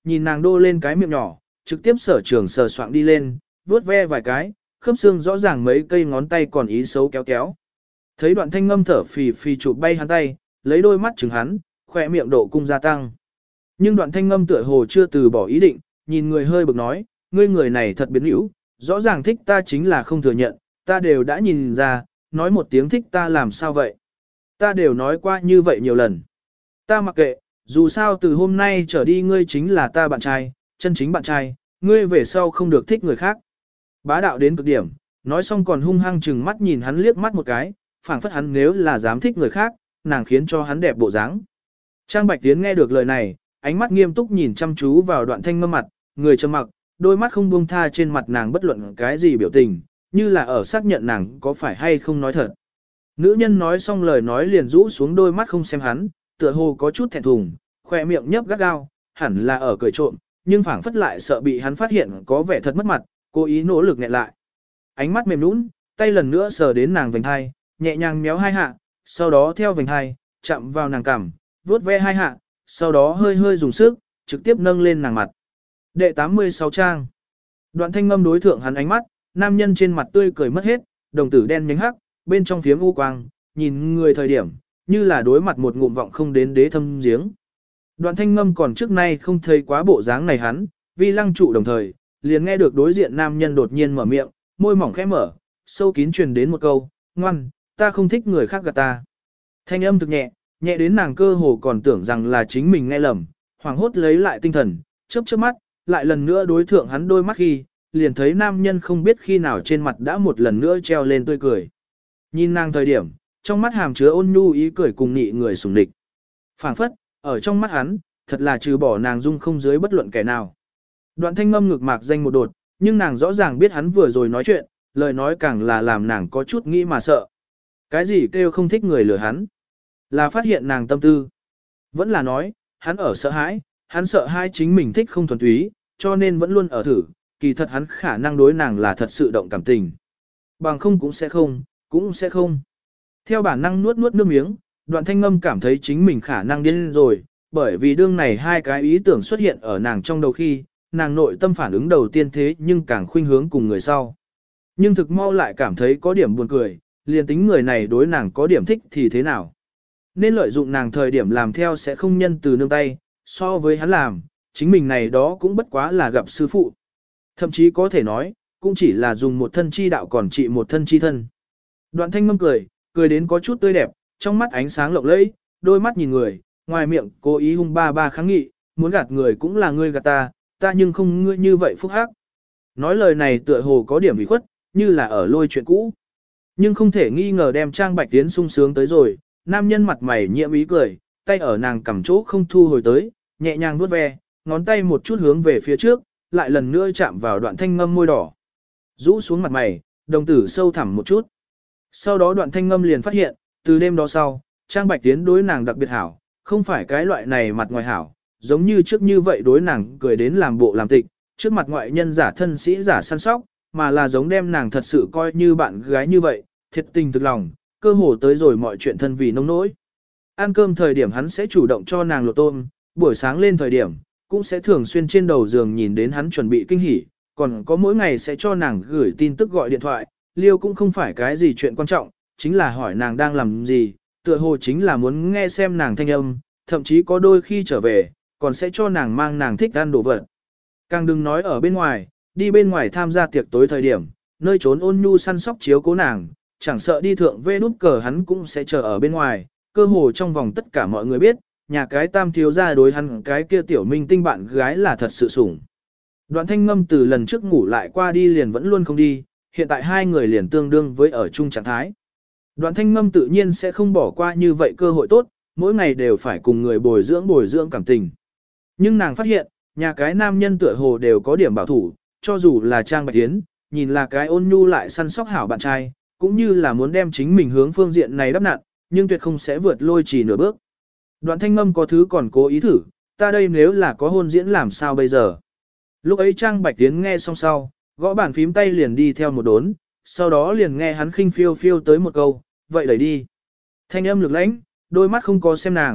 nhìn nàng đô lên cái miệng nhỏ, trực tiếp sở trường sờ soạng đi lên, vuốt ve vài cái, khớp xương rõ ràng mấy cây ngón tay còn ý xấu kéo kéo. Thấy Đoạn Thanh Ngâm thở phì phì chụp bay hắn tay, lấy đôi mắt chừng hắn, khỏe miệng độ cung gia tăng. Nhưng Đoạn Thanh Ngâm tựa hồ chưa từ bỏ ý định, nhìn người hơi bực nói, ngươi người này thật biến hữu, rõ ràng thích ta chính là không thừa nhận, ta đều đã nhìn ra, nói một tiếng thích ta làm sao vậy. Ta đều nói qua như vậy nhiều lần. Ta mặc kệ, dù sao từ hôm nay trở đi ngươi chính là ta bạn trai, chân chính bạn trai, ngươi về sau không được thích người khác. Bá đạo đến cực điểm, nói xong còn hung hăng chừng mắt nhìn hắn liếc mắt một cái, phảng phất hắn nếu là dám thích người khác, nàng khiến cho hắn đẹp bộ dáng. Trang Bạch Tiến nghe được lời này, ánh mắt nghiêm túc nhìn chăm chú vào Đoạn Thanh Ngâm mặt, người trầm mặc, đôi mắt không buông tha trên mặt nàng bất luận cái gì biểu tình, như là ở xác nhận nàng có phải hay không nói thật. Nữ nhân nói xong lời nói liền rũ xuống đôi mắt không xem hắn, tựa hồ có chút thẹn thùng, khoe miệng nhấp gắt gao, hẳn là ở cười trộm, nhưng phảng phất lại sợ bị hắn phát hiện có vẻ thật mất mặt, cố ý nỗ lực nghẹn lại. Ánh mắt mềm nũng, tay lần nữa sờ đến nàng vành hai, nhẹ nhàng méo hai hạ, sau đó theo vành hai, chạm vào nàng cằm, vuốt ve hai hạ, sau đó hơi hơi dùng sức, trực tiếp nâng lên nàng mặt. Đệ tám mươi sáu trang. Đoạn Thanh Ngâm đối thượng hắn ánh mắt, nam nhân trên mặt tươi cười mất hết, đồng tử đen nhánh hắc, bên trong phiếm u quang, nhìn người thời điểm, như là đối mặt một ngụm vọng không đến đế thâm giếng. Đoạn Thanh Ngâm còn trước nay không thấy quá bộ dáng này hắn, vì lăng trụ đồng thời, liền nghe được đối diện nam nhân đột nhiên mở miệng, môi mỏng khẽ mở, sâu kín truyền đến một câu, ngoan, ta không thích người khác gạt ta. Thanh âm thực nhẹ, nhẹ đến nàng cơ hồ còn tưởng rằng là chính mình nghe lầm, hoảng hốt lấy lại tinh thần, chớp chớp mắt, lại lần nữa đối thượng hắn đôi mắt khi, liền thấy nam nhân không biết khi nào trên mặt đã một lần nữa treo lên tươi cười. Nhìn nàng thời điểm, trong mắt hàm chứa ôn nhu ý cười cùng nị người sủng địch. Phảng phất, ở trong mắt hắn, thật là trừ bỏ nàng dung không dưới bất luận kẻ nào. Đoạn Thanh Ngâm ngực mạc danh một đột, nhưng nàng rõ ràng biết hắn vừa rồi nói chuyện, lời nói càng là làm nàng có chút nghĩ mà sợ. Cái gì kêu không thích người lừa hắn? Là phát hiện nàng tâm tư. Vẫn là nói, hắn ở sợ hãi, hắn sợ hai chính mình thích không thuần túy, cho nên vẫn luôn ở thử, kỳ thật hắn khả năng đối nàng là thật sự động cảm tình. Bằng không cũng sẽ không, cũng sẽ không. Theo bản năng nuốt nuốt nước miếng, Đoạn Thanh Ngâm cảm thấy chính mình khả năng điên rồi, bởi vì đương này hai cái ý tưởng xuất hiện ở nàng trong đầu khi, nàng nội tâm phản ứng đầu tiên thế nhưng càng khuynh hướng cùng người sau. Nhưng thực mau lại cảm thấy có điểm buồn cười, liền tính người này đối nàng có điểm thích thì thế nào. Nên lợi dụng nàng thời điểm làm theo sẽ không nhân từ nương tay, so với hắn làm, chính mình này đó cũng bất quá là gặp sư phụ. Thậm chí có thể nói, cũng chỉ là dùng một thân chi đạo còn trị một thân chi thân. Đoạn Thanh Ngâm cười, cười đến có chút tươi đẹp, trong mắt ánh sáng lộng lẫy, đôi mắt nhìn người, ngoài miệng cố ý hung ba ba kháng nghị, muốn gạt người cũng là ngươi gạt ta, ta nhưng không ngươi như vậy phúc hắc. Nói lời này tựa hồ có điểm ủy khuất, như là ở lôi chuyện cũ. Nhưng không thể nghi ngờ đem Trang Bạch Tiến sung sướng tới rồi, nam nhân mặt mày nhiễm ý cười, tay ở nàng cầm chỗ không thu hồi tới, nhẹ nhàng vuốt ve, ngón tay một chút hướng về phía trước, lại lần nữa chạm vào Đoạn Thanh Ngâm môi đỏ. Rũ xuống mặt mày, đồng tử sâu thẳm một chút. Sau đó Đoạn Thanh Ngâm liền phát hiện, từ đêm đó sau, Trang Bạch Tiến đối nàng đặc biệt hảo, không phải cái loại này mặt ngoài hảo, giống như trước như vậy đối nàng cười đến làm bộ làm tịch, trước mặt ngoại nhân giả thân sĩ giả săn sóc, mà là giống đem nàng thật sự coi như bạn gái như vậy, thiệt tình thực lòng, cơ hồ tới rồi mọi chuyện thân vì nông nỗi. Ăn cơm thời điểm hắn sẽ chủ động cho nàng lột tôm, buổi sáng lên thời điểm, cũng sẽ thường xuyên trên đầu giường nhìn đến hắn chuẩn bị kinh hỉ, còn có mỗi ngày sẽ cho nàng gửi tin tức gọi điện thoại, liêu cũng không phải cái gì chuyện quan trọng, chính là hỏi nàng đang làm gì, tựa hồ chính là muốn nghe xem nàng thanh âm, thậm chí có đôi khi trở về, còn sẽ cho nàng mang nàng thích ăn đồ vật. Càng đừng nói ở bên ngoài, đi bên ngoài tham gia tiệc tối thời điểm, nơi trốn ôn nhu săn sóc chiếu cố nàng, chẳng sợ đi thượng vê nút cờ hắn cũng sẽ chờ ở bên ngoài, cơ hồ trong vòng tất cả mọi người biết, nhà cái tam thiếu gia đối hắn cái kia tiểu minh tinh bạn gái là thật sự sủng. Đoạn Thanh Ngâm từ lần trước ngủ lại qua đi liền vẫn luôn không đi, hiện tại hai người liền tương đương với ở chung trạng thái. Đoạn Thanh Ngâm tự nhiên sẽ không bỏ qua như vậy cơ hội tốt, mỗi ngày đều phải cùng người bồi dưỡng bồi dưỡng cảm tình. Nhưng nàng phát hiện, nhà cái nam nhân tựa hồ đều có điểm bảo thủ, cho dù là Trang Bạch Tiến, nhìn là cái ôn nhu lại săn sóc hảo bạn trai, cũng như là muốn đem chính mình hướng phương diện này đắp nặn, nhưng tuyệt không sẽ vượt lôi chỉ nửa bước. Đoạn Thanh Ngâm có thứ còn cố ý thử, ta đây nếu là có hôn diễn làm sao bây giờ? Lúc ấy Trang Bạch Tiến nghe xong sau, gõ bàn phím tay liền đi theo một đốn, sau đó liền nghe hắn khinh phiêu phiêu tới một câu, vậy đẩy đi. Thanh âm lực lãnh, đôi mắt không có xem nàng,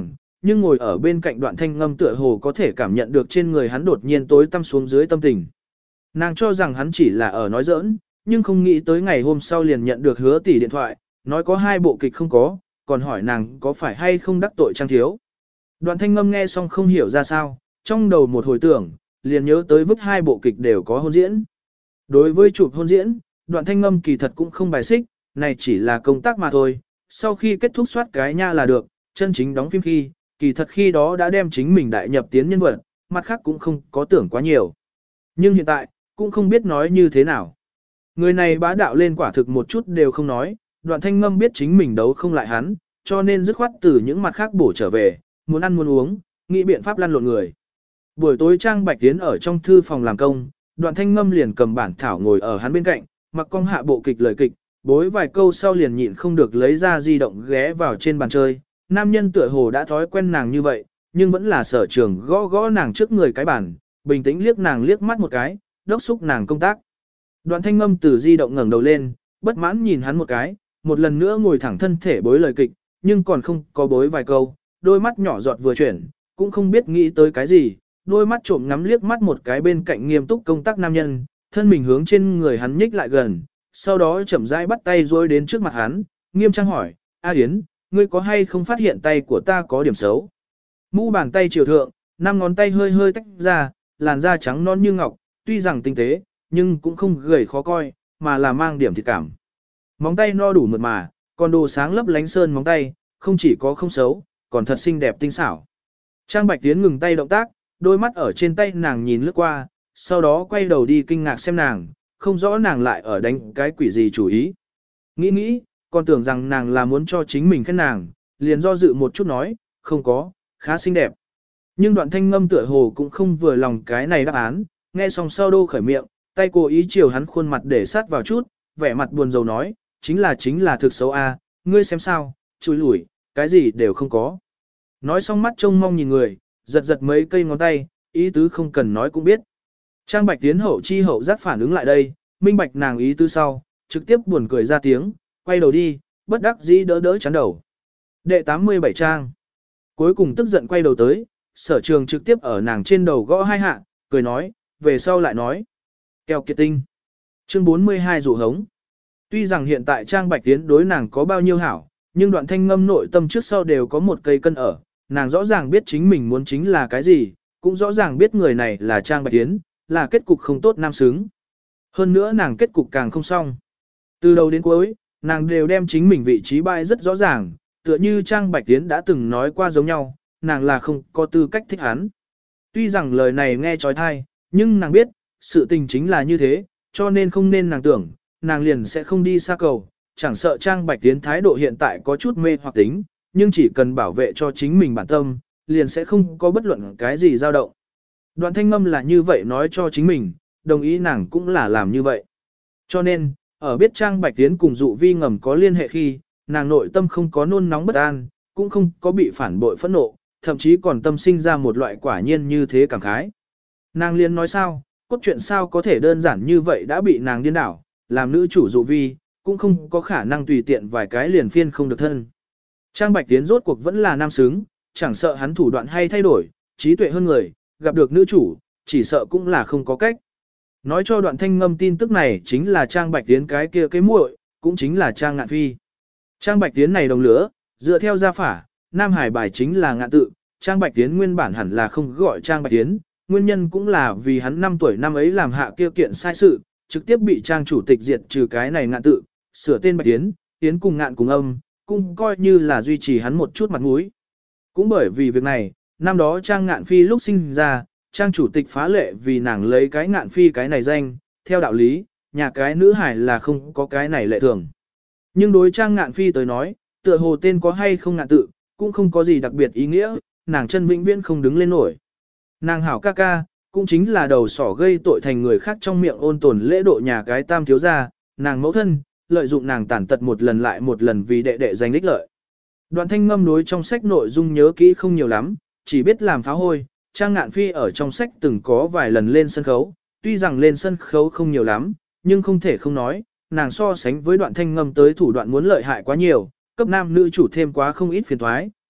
nhưng ngồi ở bên cạnh Đoạn Thanh Ngâm tựa hồ có thể cảm nhận được trên người hắn đột nhiên tối tăm xuống dưới tâm tình. Nàng cho rằng hắn chỉ là ở nói giỡn, nhưng không nghĩ tới ngày hôm sau liền nhận được Hứa tỷ điện thoại, nói có hai bộ kịch không có, còn hỏi nàng có phải hay không đắc tội Trang thiếu. Đoạn Thanh Ngâm nghe xong không hiểu ra sao, trong đầu một hồi tưởng, liền nhớ tới vứt hai bộ kịch đều có hôn diễn. Đối với chụp hôn diễn, Đoạn Thanh Ngâm kỳ thật cũng không bài xích, này chỉ là công tác mà thôi, sau khi kết thúc soát cái nha là được, chân chính đóng phim khi, kỳ thật khi đó đã đem chính mình đại nhập tiến nhân vật, mặt khác cũng không có tưởng quá nhiều. Nhưng hiện tại, cũng không biết nói như thế nào. Người này bá đạo lên quả thực một chút đều không nói, Đoạn Thanh Ngâm biết chính mình đấu không lại hắn, cho nên dứt khoát từ những mặt khác bổ trở về, muốn ăn muốn uống, nghĩ biện pháp lăn lộn người. Buổi tối Trang Bạch Tiến ở trong thư phòng làm công, Đoạn Thanh Ngâm liền cầm bản thảo ngồi ở hắn bên cạnh, mặc cong hạ bộ kịch lời kịch, bối vài câu sau liền nhịn không được lấy ra di động ghé vào trên bàn chơi. Nam nhân tựa hồ đã thói quen nàng như vậy, nhưng vẫn là sở trường gõ gõ nàng trước người cái bàn, bình tĩnh liếc nàng liếc mắt một cái, đốc xúc nàng công tác. Đoạn Thanh Ngâm từ di động ngẩng đầu lên, bất mãn nhìn hắn một cái, một lần nữa ngồi thẳng thân thể bối lời kịch, nhưng còn không có bối vài câu, đôi mắt nhỏ giọt vừa chuyển, cũng không biết nghĩ tới cái gì, đôi mắt trộm ngắm liếc mắt một cái bên cạnh nghiêm túc công tác nam nhân, thân mình hướng trên người hắn nhích lại gần, sau đó chậm rãi bắt tay rối đến trước mặt hắn, nghiêm trang hỏi, A Yến, ngươi có hay không phát hiện tay của ta có điểm xấu? Mu bàn tay chiều thượng, năm ngón tay hơi hơi tách ra, làn da trắng non như ngọc, tuy rằng tinh tế, nhưng cũng không gầy khó coi, mà là mang điểm thịt cảm. Móng tay no đủ mượt mà, còn đồ sáng lấp lánh sơn móng tay, không chỉ có không xấu, còn thật xinh đẹp tinh xảo. Trang Bạch Tiến ngừng tay động tác, đôi mắt ở trên tay nàng nhìn lướt qua, sau đó quay đầu đi kinh ngạc xem nàng, không rõ nàng lại ở đánh cái quỷ gì chủ ý. Nghĩ nghĩ, còn tưởng rằng nàng là muốn cho chính mình khen nàng, liền do dự một chút nói, không có, khá xinh đẹp. Nhưng Đoạn Thanh Ngâm tựa hồ cũng không vừa lòng cái này đáp án, nghe xong sau đô khởi miệng, tay cố ý chiều hắn khuôn mặt để sát vào chút, vẻ mặt buồn rầu nói, chính là chính là thực xấu a, ngươi xem sao, chùi lủi, cái gì đều không có. Nói xong mắt trông mong nhìn người, giật giật mấy cây ngón tay, ý tứ không cần nói cũng biết. Trang Bạch Tiến hậu chi hậu giác phản ứng lại đây, minh bạch nàng ý tứ sau, trực tiếp buồn cười ra tiếng, quay đầu đi, bất đắc dĩ đỡ đỡ chán đầu. Đệ tám mươi bảy trang. Cuối cùng tức giận quay đầu tới, sở trường trực tiếp ở nàng trên đầu gõ hai hạ, cười nói, về sau lại nói. Keo kiệt tinh. Chương bốn mươi hai dụ hống. Tuy rằng hiện tại Trang Bạch Tiến đối nàng có bao nhiêu hảo, nhưng Đoạn Thanh Ngâm nội tâm trước sau đều có một cây cân ở, nàng rõ ràng biết chính mình muốn chính là cái gì, cũng rõ ràng biết người này là Trang Bạch Tiến, là kết cục không tốt nam xứng. Hơn nữa nàng kết cục càng không xong. Từ đầu đến cuối, nàng đều đem chính mình vị trí bại rất rõ ràng, tựa như Trang Bạch Tiến đã từng nói qua giống nhau, nàng là không có tư cách thích hắn. Tuy rằng lời này nghe trói thai, nhưng nàng biết, sự tình chính là như thế, cho nên không nên nàng tưởng, nàng liền sẽ không đi xa cầu, chẳng sợ Trang Bạch Tiến thái độ hiện tại có chút mê hoặc tính, nhưng chỉ cần bảo vệ cho chính mình bản tâm, liền sẽ không có bất luận cái gì dao động. Đoạn Thanh Ngâm là như vậy nói cho chính mình, đồng ý nàng cũng là làm như vậy. Cho nên, ở biết Trang Bạch Tiến cùng dụ vi ngầm có liên hệ khi, nàng nội tâm không có nôn nóng bất an, cũng không có bị phản bội phẫn nộ, thậm chí còn tâm sinh ra một loại quả nhiên như thế cảm khái. Nàng liền nói sao, cốt truyện sao có thể đơn giản như vậy đã bị nàng điên đảo, làm nữ chủ dụ vi, cũng không có khả năng tùy tiện vài cái liền phiên không được thân. Trang Bạch Tiến rốt cuộc vẫn là nam xứng, chẳng sợ hắn thủ đoạn hay thay đổi, trí tuệ hơn người, gặp được nữ chủ, chỉ sợ cũng là không có cách. Nói cho Đoạn Thanh Ngâm tin tức này chính là Trang Bạch Tiến cái kia cái muội, cũng chính là Trang Ngạn Phi. Trang Bạch Tiến này đồng lửa, dựa theo gia phả, Nam Hải bài chính là ngạn tự, Trang Bạch Tiến nguyên bản hẳn là không gọi Trang Bạch Tiến, nguyên nhân cũng là vì hắn năm tuổi năm ấy làm hạ kia kiện sai sự, trực tiếp bị Trang chủ tịch diệt trừ cái này ngạn tự, sửa tên Bạch Tiến, Tiến cùng ngạn cùng âm, cũng coi như là duy trì hắn một chút mặt mũi. Cũng bởi vì việc này, năm đó Trang Ngạn Phi lúc sinh ra, Trang chủ tịch phá lệ vì nàng lấy cái Ngạn Phi cái này danh, theo đạo lý, nhà cái nữ hải là không có cái này lệ thường. Nhưng đối Trang Ngạn Phi tới nói, tựa hồ tên có hay không ngạn tự, cũng không có gì đặc biệt ý nghĩa, nàng chân vĩnh viễn không đứng lên nổi. Nàng hảo ca ca, cũng chính là đầu sỏ gây tội thành người khác trong miệng ôn tồn lễ độ nhà cái tam thiếu gia, nàng mẫu thân, lợi dụng nàng tàn tật một lần lại một lần vì đệ đệ giành ích lợi. Đoạn Thanh Ngâm đối trong sách nội dung nhớ kỹ không nhiều lắm, chỉ biết làm phá hôi, Trang Ngạn Phi ở trong sách từng có vài lần lên sân khấu, tuy rằng lên sân khấu không nhiều lắm, nhưng không thể không nói, nàng so sánh với Đoạn Thanh Ngâm tới thủ đoạn muốn lợi hại quá nhiều, cấp nam nữ chủ thêm quá không ít phiền toái,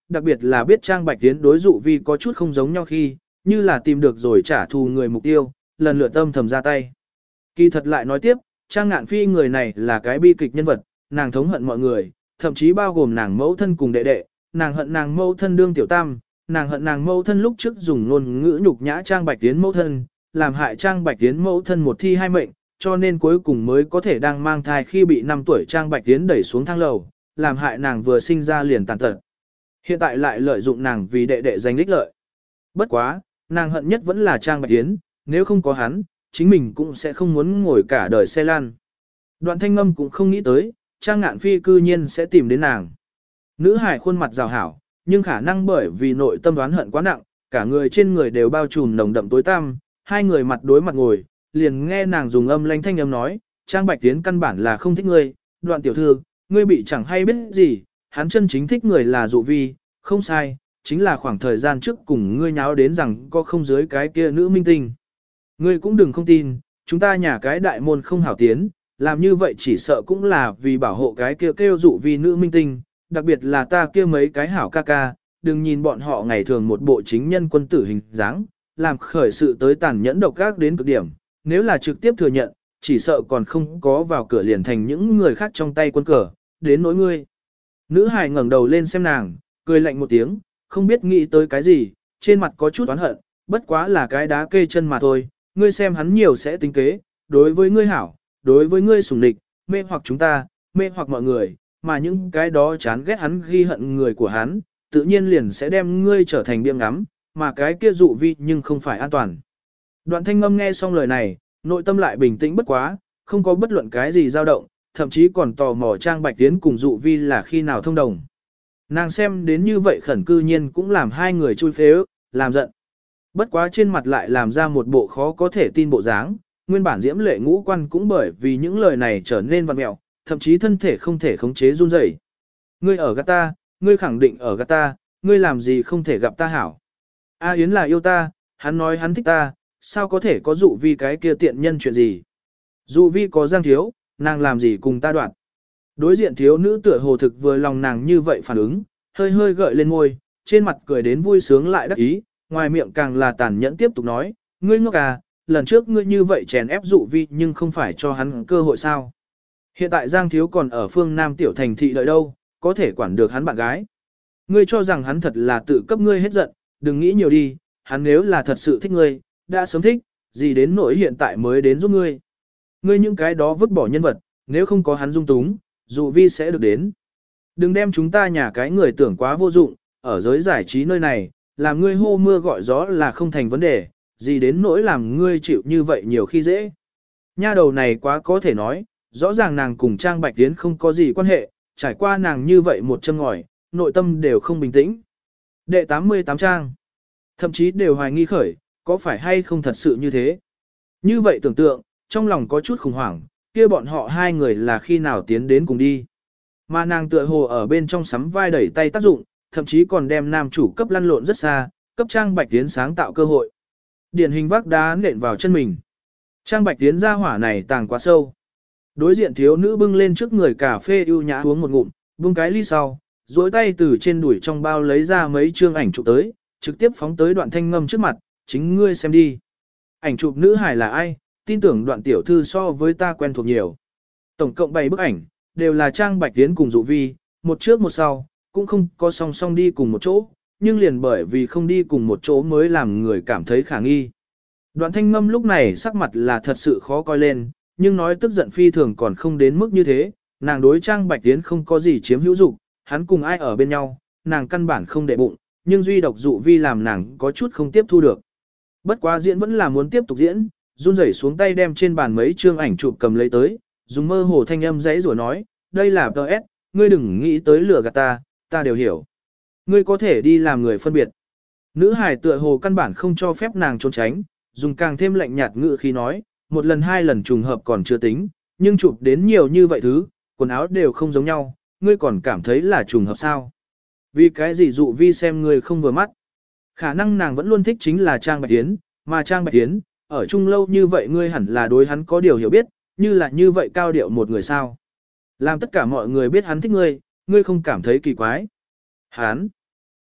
đặc biệt là biết Trang Bạch Tiến đối dụ vi có chút không giống nhau khi, như là tìm được rồi trả thù người mục tiêu, lần lượt tâm thầm ra tay. Kỳ thật lại nói tiếp, Trang Ngạn Phi người này là cái bi kịch nhân vật, nàng thống hận mọi người, thậm chí bao gồm nàng mẫu thân cùng đệ đệ, nàng hận nàng mẫu thân đương tiểu tam, nàng hận nàng mẫu thân lúc trước dùng ngôn ngữ nhục nhã Trang Bạch Tiến mẫu thân, làm hại Trang Bạch Tiến mẫu thân một thi hai mệnh, cho nên cuối cùng mới có thể đang mang thai khi bị năm tuổi Trang Bạch Tiến đẩy xuống thang lầu, làm hại nàng vừa sinh ra liền tàn tật. Hiện tại lại lợi dụng nàng vì đệ đệ giành đích lợi. Bất quá, nàng hận nhất vẫn là Trang Bạch Tiến, nếu không có hắn, chính mình cũng sẽ không muốn ngồi cả đời xe lan. Đoạn Thanh Ngâm cũng không nghĩ tới, Trang Ngạn Phi cư nhiên sẽ tìm đến nàng. Nữ hải khuôn mặt rào hảo, nhưng khả năng bởi vì nội tâm đoán hận quá nặng, cả người trên người đều bao trùm nồng đậm tối tăm, hai người mặt đối mặt ngồi, liền nghe nàng dùng âm lãnh thanh âm nói, Trang Bạch Tiến căn bản là không thích ngươi, Đoạn tiểu thư, ngươi bị chẳng hay biết gì, hắn chân chính thích người là Dụ Vi, không sai, chính là khoảng thời gian trước cùng ngươi nháo đến rằng có không dưới cái kia nữ minh tinh. Ngươi cũng đừng không tin, chúng ta nhà cái đại môn không hảo tiến, làm như vậy chỉ sợ cũng là vì bảo hộ cái kia kêu Dụ Vi nữ minh tinh, đặc biệt là ta kia mấy cái hảo ca ca, đừng nhìn bọn họ ngày thường một bộ chính nhân quân tử hình dáng, làm khởi sự tới tàn nhẫn độc ác đến cực điểm, nếu là trực tiếp thừa nhận, chỉ sợ còn không có vào cửa liền thành những người khác trong tay quân cờ, đến nỗi ngươi. Nữ hài ngẩng đầu lên xem nàng, cười lạnh một tiếng, không biết nghĩ tới cái gì, trên mặt có chút oán hận, bất quá là cái đá kê chân mà thôi, ngươi xem hắn nhiều sẽ tính kế, đối với ngươi hảo, đối với ngươi sủng địch, mê hoặc chúng ta, mê hoặc mọi người, mà những cái đó chán ghét hắn ghi hận người của hắn, tự nhiên liền sẽ đem ngươi trở thành biếng ngắm, mà cái kia Dụ Vi nhưng không phải an toàn. Đoạn Thanh Ngâm nghe xong lời này, nội tâm lại bình tĩnh bất quá, không có bất luận cái gì dao động, thậm chí còn tò mò Trang Bạch Tiến cùng Dụ Vi là khi nào thông đồng. Nàng xem đến như vậy khẩn cư nhiên cũng làm hai người chui phế ức, làm giận. Bất quá trên mặt lại làm ra một bộ khó có thể tin bộ dáng, nguyên bản diễm lệ ngũ quan cũng bởi vì những lời này trở nên vặn mẹo, thậm chí thân thể không thể khống chế run rẩy. Ngươi ở gạt ta, ngươi khẳng định ở gạt ta, ngươi làm gì không thể gặp ta hảo. A Yến là yêu ta, hắn nói hắn thích ta, sao có thể có Dụ Vi cái kia tiện nhân chuyện gì. Dụ Vi có Giang thiếu, nàng làm gì cùng ta đoạn. Đối diện thiếu nữ tựa hồ thực vừa lòng nàng như vậy phản ứng, hơi hơi gợi lên môi, trên mặt cười đến vui sướng lại đắc ý, ngoài miệng càng là tàn nhẫn tiếp tục nói, ngươi ngốc à, lần trước ngươi như vậy chèn ép Dụ Vi nhưng không phải cho hắn cơ hội sao. Hiện tại Giang thiếu còn ở phương Nam tiểu thành thị đợi đâu, có thể quản được hắn bạn gái. Ngươi cho rằng hắn thật là tự cấp ngươi hết giận, đừng nghĩ nhiều đi, hắn nếu là thật sự thích ngươi, đã sớm thích, gì đến nỗi hiện tại mới đến giúp ngươi. Ngươi những cái đó vứt bỏ nhân vật, nếu không có hắn dung túng, Dụ Vi sẽ được đến. Đừng đem chúng ta nhà cái người tưởng quá vô dụng, ở giới giải trí nơi này, làm ngươi hô mưa gọi gió là không thành vấn đề, gì đến nỗi làm ngươi chịu như vậy nhiều khi dễ. Nha đầu này quá có thể nói, rõ ràng nàng cùng Trang Bạch Tiến không có gì quan hệ, trải qua nàng như vậy một châm ngòi, nội tâm đều không bình tĩnh. Đệ tám mươi tám trang, thậm chí đều hoài nghi khởi, có phải hay không thật sự như thế. Như vậy tưởng tượng, trong lòng có chút khủng hoảng, kia bọn họ hai người là khi nào tiến đến cùng đi. Mà nàng tựa hồ ở bên trong sắm vai đẩy tay tác dụng, thậm chí còn đem nam chủ cấp lăn lộn rất xa, cấp Trang Bạch Tiến sáng tạo cơ hội. Điển hình vác đá nện vào chân mình. Trang Bạch Tiến ra hỏa này tàng quá sâu. Đối diện thiếu nữ bưng lên trước người cà phê ưu nhã uống một ngụm, bưng cái ly sau, duỗi tay từ trên đùi trong bao lấy ra mấy chương ảnh chụp tới, trực tiếp phóng tới Đoạn Thanh Ngâm trước mặt, chính ngươi xem đi. Ảnh chụp nữ hải là ai, tin tưởng Đoạn tiểu thư so với ta quen thuộc nhiều. Tổng cộng bảy bức ảnh, đều là Trang Bạch Tiến cùng Dụ Vi, một trước một sau, cũng không có song song đi cùng một chỗ, nhưng liền bởi vì không đi cùng một chỗ mới làm người cảm thấy khả nghi. Đoạn Thanh Ngâm lúc này sắc mặt là thật sự khó coi lên, nhưng nói tức giận phi thường còn không đến mức như thế, nàng đối Trang Bạch Tiến không có gì chiếm hữu dục, hắn cùng ai ở bên nhau, nàng căn bản không để bụng, nhưng duy độc Dụ Vi làm nàng có chút không tiếp thu được. Bất quá diễn vẫn là muốn tiếp tục diễn, run rẩy xuống tay đem trên bàn mấy chương ảnh chụp cầm lấy tới, dùng mơ hồ thanh âm dãy rủa nói, đây là tê ét, ngươi đừng nghĩ tới lừa gạt ta, ta đều hiểu. Ngươi có thể đi làm người phân biệt. Nữ hải tựa hồ căn bản không cho phép nàng trốn tránh, dùng càng thêm lạnh nhạt ngữ khi nói, một lần hai lần trùng hợp còn chưa tính, nhưng chụp đến nhiều như vậy thứ, quần áo đều không giống nhau, ngươi còn cảm thấy là trùng hợp sao? Vì cái gì Dụ Vi xem ngươi không vừa mắt? Khả năng nàng vẫn luôn thích chính là Trang Bạch Tiến, mà Trang Bạch Tiến, ở chung lâu như vậy ngươi hẳn là đối hắn có điều hiểu biết, như là như vậy cao điệu một người sao? Làm tất cả mọi người biết hắn thích ngươi, ngươi không cảm thấy kỳ quái. Hắn,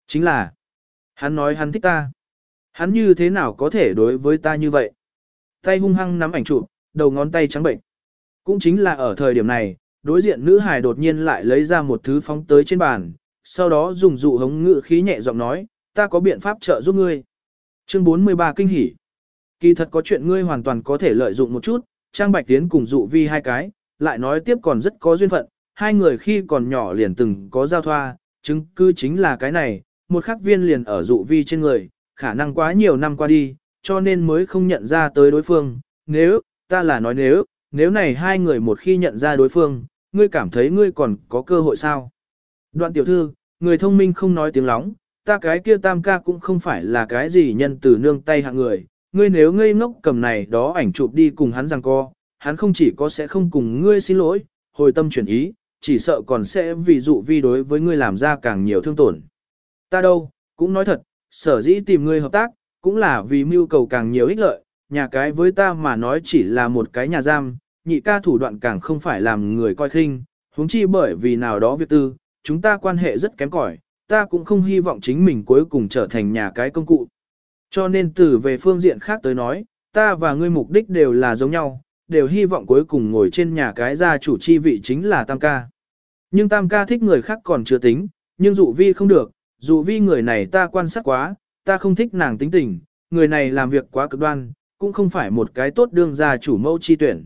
Chính là, hắn nói hắn thích ta. Hắn như thế nào có thể đối với ta như vậy? Tay hung hăng nắm ảnh chụp, đầu ngón tay trắng bệnh. Cũng chính là ở thời điểm này, đối diện nữ hài đột nhiên lại lấy ra một thứ phóng tới trên bàn, sau đó dùng dụ hống ngữ khí nhẹ giọng nói, ta có biện pháp trợ giúp ngươi. Chương bốn mươi ba kinh hỉ. Kỳ thật có chuyện ngươi hoàn toàn có thể lợi dụng một chút, Trang Bạch Tiến cùng dụ vi hai cái, lại nói tiếp còn rất có duyên phận, hai người khi còn nhỏ liền từng có giao thoa, chứng cứ chính là cái này, một khắc viên liền ở dụ vi trên người, khả năng quá nhiều năm qua đi, cho nên mới không nhận ra tới đối phương, nếu, ta là nói nếu, nếu này hai người một khi nhận ra đối phương, ngươi cảm thấy ngươi còn có cơ hội sao? Đoạn tiểu thư, người thông minh không nói tiếng lóng, ta cái kia tam ca cũng không phải là cái gì nhân từ nương tay hạng người, ngươi nếu ngây ngốc cầm này đó ảnh chụp đi cùng hắn rằng co, hắn không chỉ có sẽ không cùng ngươi xin lỗi, hồi tâm chuyển ý, chỉ sợ còn sẽ vì dụ vi đối với ngươi làm ra càng nhiều thương tổn. Ta đâu, cũng nói thật, sở dĩ tìm ngươi hợp tác, cũng là vì mưu cầu càng nhiều ích lợi, nhà cái với ta mà nói chỉ là một cái nhà giam, nhị ca thủ đoạn càng không phải làm người coi khinh, huống chi bởi vì nào đó việc tư, chúng ta quan hệ rất kém cỏi, ta cũng không hy vọng chính mình cuối cùng trở thành nhà cái công cụ. Cho nên từ về phương diện khác tới nói, ta và ngươi mục đích đều là giống nhau, đều hy vọng cuối cùng ngồi trên nhà cái gia chủ chi vị chính là tam ca. Nhưng tam ca thích người khác còn chưa tính, nhưng dụ vi không được, dụ vi người này ta quan sát quá, ta không thích nàng tính tình, người này làm việc quá cực đoan, cũng không phải một cái tốt đương gia chủ mẫu chi tuyển.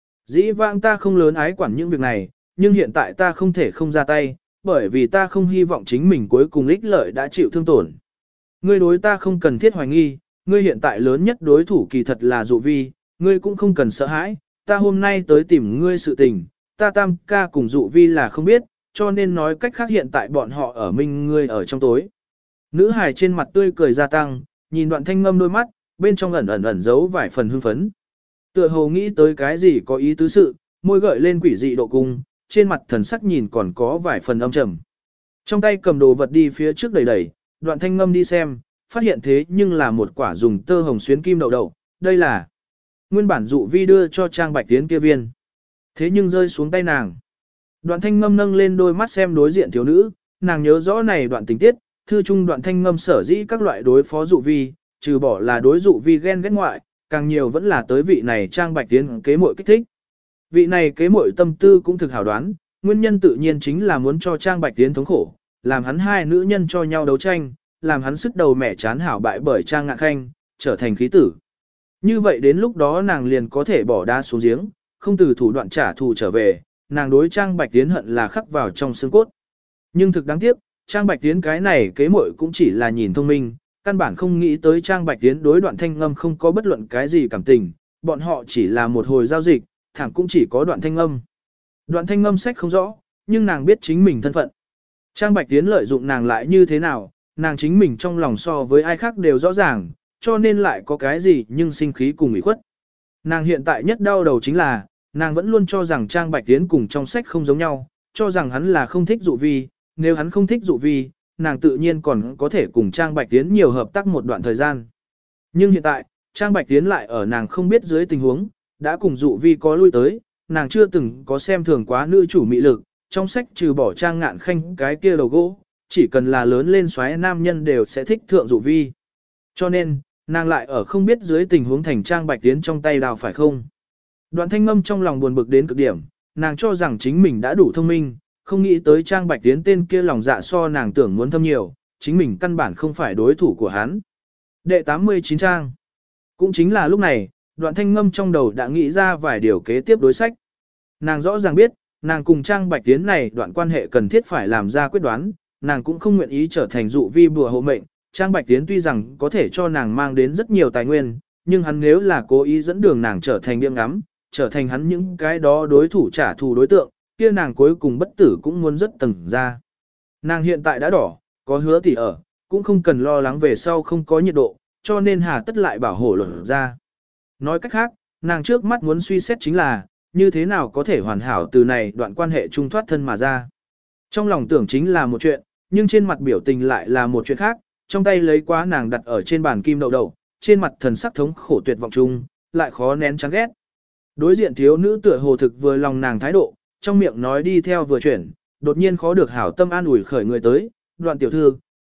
Dĩ vãng ta không lớn ái quản những việc này, nhưng hiện tại ta không thể không ra tay, bởi vì ta không hy vọng chính mình cuối cùng ích lợi đã chịu thương tổn. Ngươi đối ta không cần thiết hoài nghi, ngươi hiện tại lớn nhất đối thủ kỳ thật là dụ vi, ngươi cũng không cần sợ hãi, ta hôm nay tới tìm ngươi sự tình, ta tam ca cùng dụ vi là không biết, cho nên nói cách khác hiện tại bọn họ ở minh ngươi ở trong tối. Nữ hài trên mặt tươi cười gia tăng, nhìn Đoạn Thanh Ngâm đôi mắt, bên trong ẩn ẩn ẩn giấu vài phần hưng phấn. Tựa hồ nghĩ tới cái gì có ý tứ sự, môi gợi lên quỷ dị độ cung, trên mặt thần sắc nhìn còn có vài phần âm trầm. Trong tay cầm đồ vật đi phía trước đẩy đẩy, Đoạn Thanh Ngâm đi xem, phát hiện thế nhưng là một quả dùng tơ hồng xuyến kim đậu đậu, đây là nguyên bản dụ vi đưa cho Trang Bạch Tiến kia viên. Thế nhưng rơi xuống tay nàng. Đoạn Thanh Ngâm nâng lên đôi mắt xem đối diện thiếu nữ, nàng nhớ rõ này đoạn tình tiết, thư trung Đoạn Thanh Ngâm sở dĩ các loại đối phó dụ vi, trừ bỏ là đối dụ vi ghen ghét ngoại, càng nhiều vẫn là tới vị này Trang Bạch Tiến kế muội kích thích. Vị này kế muội tâm tư cũng thực hảo đoán, nguyên nhân tự nhiên chính là muốn cho Trang Bạch Tiến thống khổ, làm hắn hai nữ nhân cho nhau đấu tranh, làm hắn sức đầu mẻ chán hảo bại bởi Trang Ngạn Khanh, trở thành khí tử. Như vậy đến lúc đó nàng liền có thể bỏ đá xuống giếng, không từ thủ đoạn trả thù trở về, nàng đối Trang Bạch Tiến hận là khắc vào trong xương cốt. Nhưng thực đáng tiếc, Trang Bạch Tiến cái này kế muội cũng chỉ là nhìn thông minh, căn bản không nghĩ tới Trang Bạch Tiến đối Đoạn Thanh Ngâm không có bất luận cái gì cảm tình, bọn họ chỉ là một hồi giao dịch, thẳng cũng chỉ có Đoạn Thanh Ngâm. Đoạn Thanh Ngâm sách không rõ, nhưng nàng biết chính mình thân phận. Trang Bạch Tiến lợi dụng nàng lại như thế nào, nàng chính mình trong lòng so với ai khác đều rõ ràng, cho nên lại có cái gì nhưng sinh khí cùng ủy khuất. Nàng hiện tại nhất đau đầu chính là, nàng vẫn luôn cho rằng Trang Bạch Tiến cùng trong sách không giống nhau, cho rằng hắn là không thích dụ vi, nếu hắn không thích dụ vi, nàng tự nhiên còn có thể cùng Trang Bạch Tiến nhiều hợp tác một đoạn thời gian. Nhưng hiện tại, Trang Bạch Tiến lại ở nàng không biết dưới tình huống, đã cùng dụ vi có lui tới, nàng chưa từng có xem thường quá nữ chủ mị lực, trong sách trừ bỏ Trang Ngạn Khanh cái kia đầu gỗ, chỉ cần là lớn lên xoáy nam nhân đều sẽ thích thượng dụ vi. Cho nên, nàng lại ở không biết dưới tình huống thành Trang Bạch Tiến trong tay đào phải không. Đoạn Thanh Ngâm trong lòng buồn bực đến cực điểm, nàng cho rằng chính mình đã đủ thông minh, không nghĩ tới Trang Bạch Tiến tên kia lòng dạ so nàng tưởng muốn thâm nhiều, chính mình căn bản không phải đối thủ của hắn. Đệ tám mươi chín trang. Cũng chính là lúc này, Đoạn Thanh Ngâm trong đầu đã nghĩ ra vài điều kế tiếp đối sách. Nàng rõ ràng biết, nàng cùng Trang Bạch Tiến này đoạn quan hệ cần thiết phải làm ra quyết đoán, nàng cũng không nguyện ý trở thành dụ vi bùa hộ mệnh. Trang Bạch Tiến tuy rằng có thể cho nàng mang đến rất nhiều tài nguyên, nhưng hắn nếu là cố ý dẫn đường nàng trở thành miệng ngắm, trở thành hắn những cái đó đối thủ trả thù đối tượng, kia nàng cuối cùng bất tử cũng muốn rất tầng ra. Nàng hiện tại đã đỏ, có hứa tỷ ở, cũng không cần lo lắng về sau không có nhiệt độ, cho nên hà tất lại bảo hộ lột ra. Nói cách khác, nàng trước mắt muốn suy xét chính là, như thế nào có thể hoàn hảo từ này đoạn quan hệ trung thoát thân mà ra. Trong lòng tưởng chính là một chuyện, nhưng trên mặt biểu tình lại là một chuyện khác, trong tay lấy quá nàng đặt ở trên bàn kim đậu đậu, trên mặt thần sắc thống khổ tuyệt vọng chung, lại khó nén chán ghét. Đối diện thiếu nữ tựa hồ thực vừa lòng nàng thái độ, trong miệng nói đi theo vừa chuyển, đột nhiên khó được hảo tâm an ủi khởi người tới, Đoạn tiểu thư,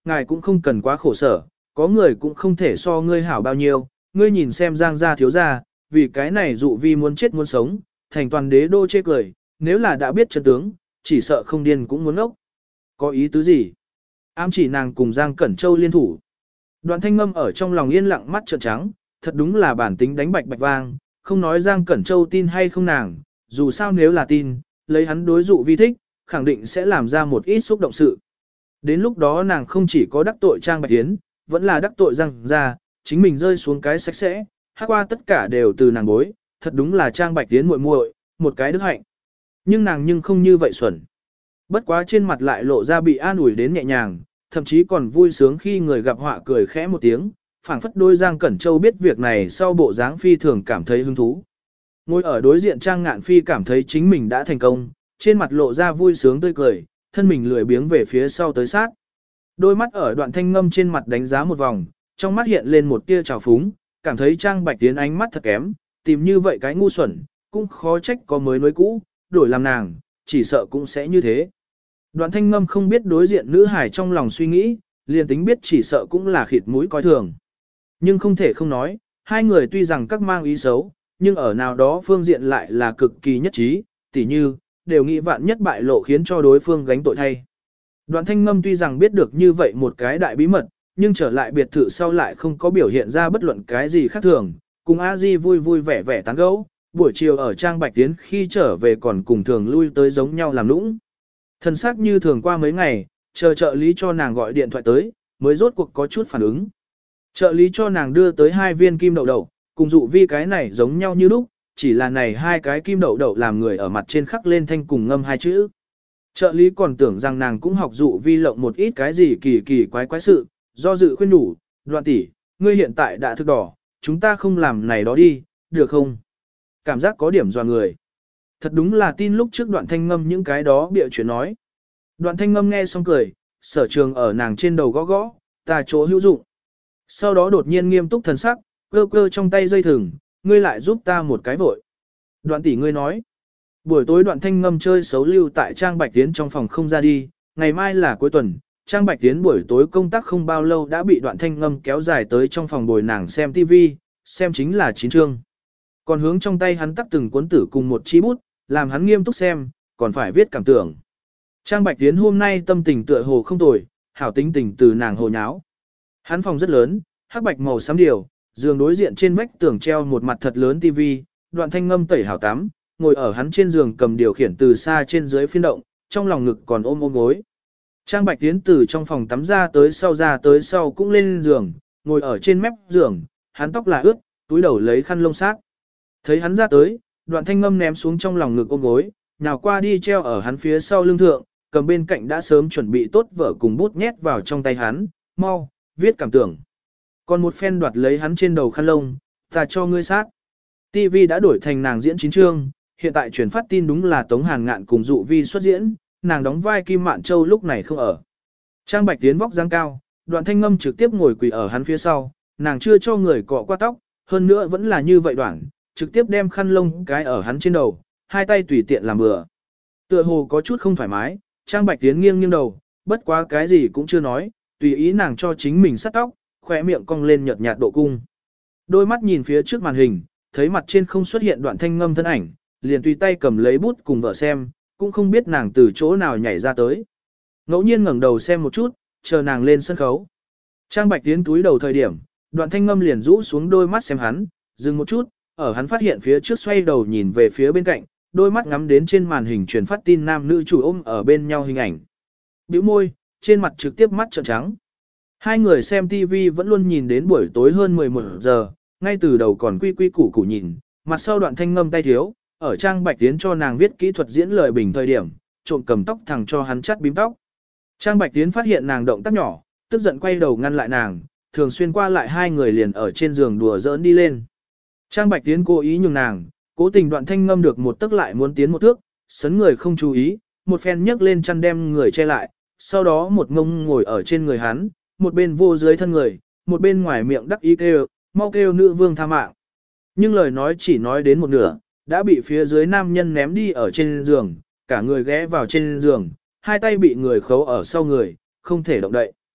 ngài cũng không cần quá khổ sở, có người cũng không thể so ngươi hảo bao nhiêu, ngươi nhìn xem Giang gia thiếu gia, vì cái này dụ vi muốn chết muốn sống, thành toàn đế đô chê cười, nếu là đã biết chân tướng, chỉ sợ không điên cũng muốn ốc. Có ý tứ gì? Ám chỉ nàng cùng Giang Cẩn Châu liên thủ. Đoạn Thanh Ngâm ở trong lòng yên lặng mắt trợn trắng, thật đúng là bản tính đánh bạch bạch vang, không nói Giang Cẩn Châu tin hay không nàng, dù sao nếu là tin, lấy hắn đối dụ vi thích, khẳng định sẽ làm ra một ít xúc động sự. Đến lúc đó nàng không chỉ có đắc tội Trang Bạch Tiến, vẫn là đắc tội Giang gia, chính mình rơi xuống cái sạch sẽ, hát qua tất cả đều từ nàng bối, thật đúng là Trang Bạch Tiến muội muội, một cái đức hạnh. Nhưng nàng nhưng không như vậy xuẩn. Bất quá trên mặt lại lộ ra bị an ủi đến nhẹ nhàng, thậm chí còn vui sướng khi người gặp họa cười khẽ một tiếng, phảng phất đôi Giang Cẩn Châu biết việc này sau bộ dáng phi thường cảm thấy hứng thú. Ngồi ở đối diện Trang Ngạn Phi cảm thấy chính mình đã thành công, trên mặt lộ ra vui sướng tươi cười, thân mình lười biếng về phía sau tới sát. Đôi mắt ở Đoạn Thanh Ngâm trên mặt đánh giá một vòng, trong mắt hiện lên một tia trào phúng, cảm thấy Trang Bạch Tiến ánh mắt thật kém, tìm như vậy cái ngu xuẩn, cũng khó trách có mới nối cũ, đổi làm nàng, chỉ sợ cũng sẽ như thế. Đoạn Thanh Ngâm không biết đối diện nữ hải trong lòng suy nghĩ, liền tính biết chỉ sợ cũng là khịt mũi coi thường. Nhưng không thể không nói, hai người tuy rằng các mang ý xấu, nhưng ở nào đó phương diện lại là cực kỳ nhất trí, tỉ như, đều nghĩ vạn nhất bại lộ khiến cho đối phương gánh tội thay. Đoạn Thanh Ngâm tuy rằng biết được như vậy một cái đại bí mật, nhưng trở lại biệt thự sau lại không có biểu hiện ra bất luận cái gì khác thường, cùng A Di vui vui vẻ vẻ tán gẫu, buổi chiều ở Trang Bạch Tiến khi trở về còn cùng thường lui tới giống nhau làm lũng. Thần sắc như thường qua mấy ngày, chờ trợ lý cho nàng gọi điện thoại tới, mới rốt cuộc có chút phản ứng. Trợ lý cho nàng đưa tới hai viên kim đậu đậu, cùng dụ vi cái này giống nhau như lúc, chỉ là này hai cái kim đậu đậu làm người ở mặt trên khắc lên thanh cùng ngâm hai chữ. Trợ lý còn tưởng rằng nàng cũng học dụ vi lộng một ít cái gì kỳ kỳ quái quái sự, do dự khuyên đủ, Đoạn tỷ, ngươi hiện tại đã thức đỏ, chúng ta không làm này đó đi, được không? Cảm giác có điểm dò người. Thật đúng là tin lúc trước Đoạn Thanh Ngâm những cái đó bịa chuyện nói. Đoạn Thanh Ngâm nghe xong cười, Sở Trường ở nàng trên đầu gõ gõ, ta chỗ hữu dụng. Sau đó đột nhiên nghiêm túc thần sắc, cơ cơ trong tay dây thừng, ngươi lại giúp ta một cái vội. Đoạn tỷ ngươi nói. Buổi tối Đoạn Thanh Ngâm chơi xấu lưu tại Trang Bạch Tiến trong phòng không ra đi, ngày mai là cuối tuần, Trang Bạch Tiến buổi tối công tác không bao lâu đã bị Đoạn Thanh Ngâm kéo dài tới trong phòng bồi nàng xem ti vi, xem chính là chín chương. Còn hướng trong tay hắn tắt từng cuốn tử cùng một chi bút, làm hắn nghiêm túc xem, còn phải viết cảm tưởng. Trang Bạch Tiến hôm nay tâm tình tựa hồ không tồi, hảo tính tình từ nàng hồ nháo. Hắn phòng rất lớn, hắc bạch màu xám điều, giường đối diện trên vách tường treo một mặt thật lớn tivi, Đoạn Thanh Ngâm tẩy hảo tắm, ngồi ở hắn trên giường cầm điều khiển từ xa trên dưới phiên động, trong lòng ngực còn ôm ôm gối. Trang Bạch Tiến từ trong phòng tắm ra tới sau ra tới sau cũng lên giường, ngồi ở trên mép giường, hắn tóc là ướt, túi đầu lấy khăn lông sát. Thấy hắn ra tới, Đoạn Thanh Ngâm ném xuống trong lòng ngực ôm gối, nào qua đi treo ở hắn phía sau lưng thượng, cầm bên cạnh đã sớm chuẩn bị tốt vở cùng bút nhét vào trong tay hắn, mau, viết cảm tưởng. Còn một phen đoạt lấy hắn trên đầu khăn lông, ta cho ngươi sát. ti vi đã đổi thành nàng diễn chín chương, hiện tại truyền phát tin đúng là Tống Hàn Ngạn cùng dụ vi xuất diễn, nàng đóng vai Kim Mạn Châu lúc này không ở. Trang Bạch Tiến vóc dáng cao, Đoạn Thanh Ngâm trực tiếp ngồi quỳ ở hắn phía sau, nàng chưa cho người cọ qua tóc, hơn nữa vẫn là như vậy đoạn, trực tiếp đem khăn lông cái ở hắn trên đầu, hai tay tùy tiện làm bừa. Tựa hồ có chút không thoải mái, Trang Bạch Tiến nghiêng nghiêng đầu, bất quá cái gì cũng chưa nói, tùy ý nàng cho chính mình sắt tóc, khỏe miệng cong lên nhợt nhạt độ cung. Đôi mắt nhìn phía trước màn hình, thấy mặt trên không xuất hiện Đoạn Thanh Ngâm thân ảnh, liền tùy tay cầm lấy bút cùng vợ xem, cũng không biết nàng từ chỗ nào nhảy ra tới. Ngẫu nhiên ngẩng đầu xem một chút, chờ nàng lên sân khấu. Trang Bạch Tiến túi đầu thời điểm, Đoạn Thanh Ngâm liền rũ xuống đôi mắt xem hắn, dừng một chút, ở hắn phát hiện phía trước xoay đầu nhìn về phía bên cạnh, đôi mắt ngắm đến trên màn hình truyền phát tin nam nữ chủ ôm ở bên nhau hình ảnh. Bĩu môi, trên mặt trực tiếp mắt trợn trắng. Hai người xem ti vi vẫn luôn nhìn đến buổi tối hơn mười một giờ, ngay từ đầu còn quy quy củ củ nhìn, mặt sau Đoạn Thanh Ngâm tay thiếu, ở Trang Bạch Tiến cho nàng viết kỹ thuật diễn lời bình thời điểm, trộm cầm tóc thẳng cho hắn chắt bím tóc. Trang Bạch Tiến phát hiện nàng động tác nhỏ, tức giận quay đầu ngăn lại nàng, thường xuyên qua lại hai người liền ở trên giường đùa giỡn đi lên. Trang Bạch Tiến cố ý nhường nàng, cố tình Đoạn Thanh Ngâm được một tức lại muốn tiến một thước, sấn người không chú ý, một phen nhấc lên chăn đem người che lại, sau đó một ngông ngồi ở trên người hắn, một bên vô dưới thân người, một bên ngoài miệng đắc ý kêu, mau kêu nữ vương tha mạng. Nhưng lời nói chỉ nói đến một nửa, đã bị phía dưới nam nhân ném đi ở trên giường, cả người ghé vào trên giường, hai tay bị người khấu ở sau người, không thể động đậy.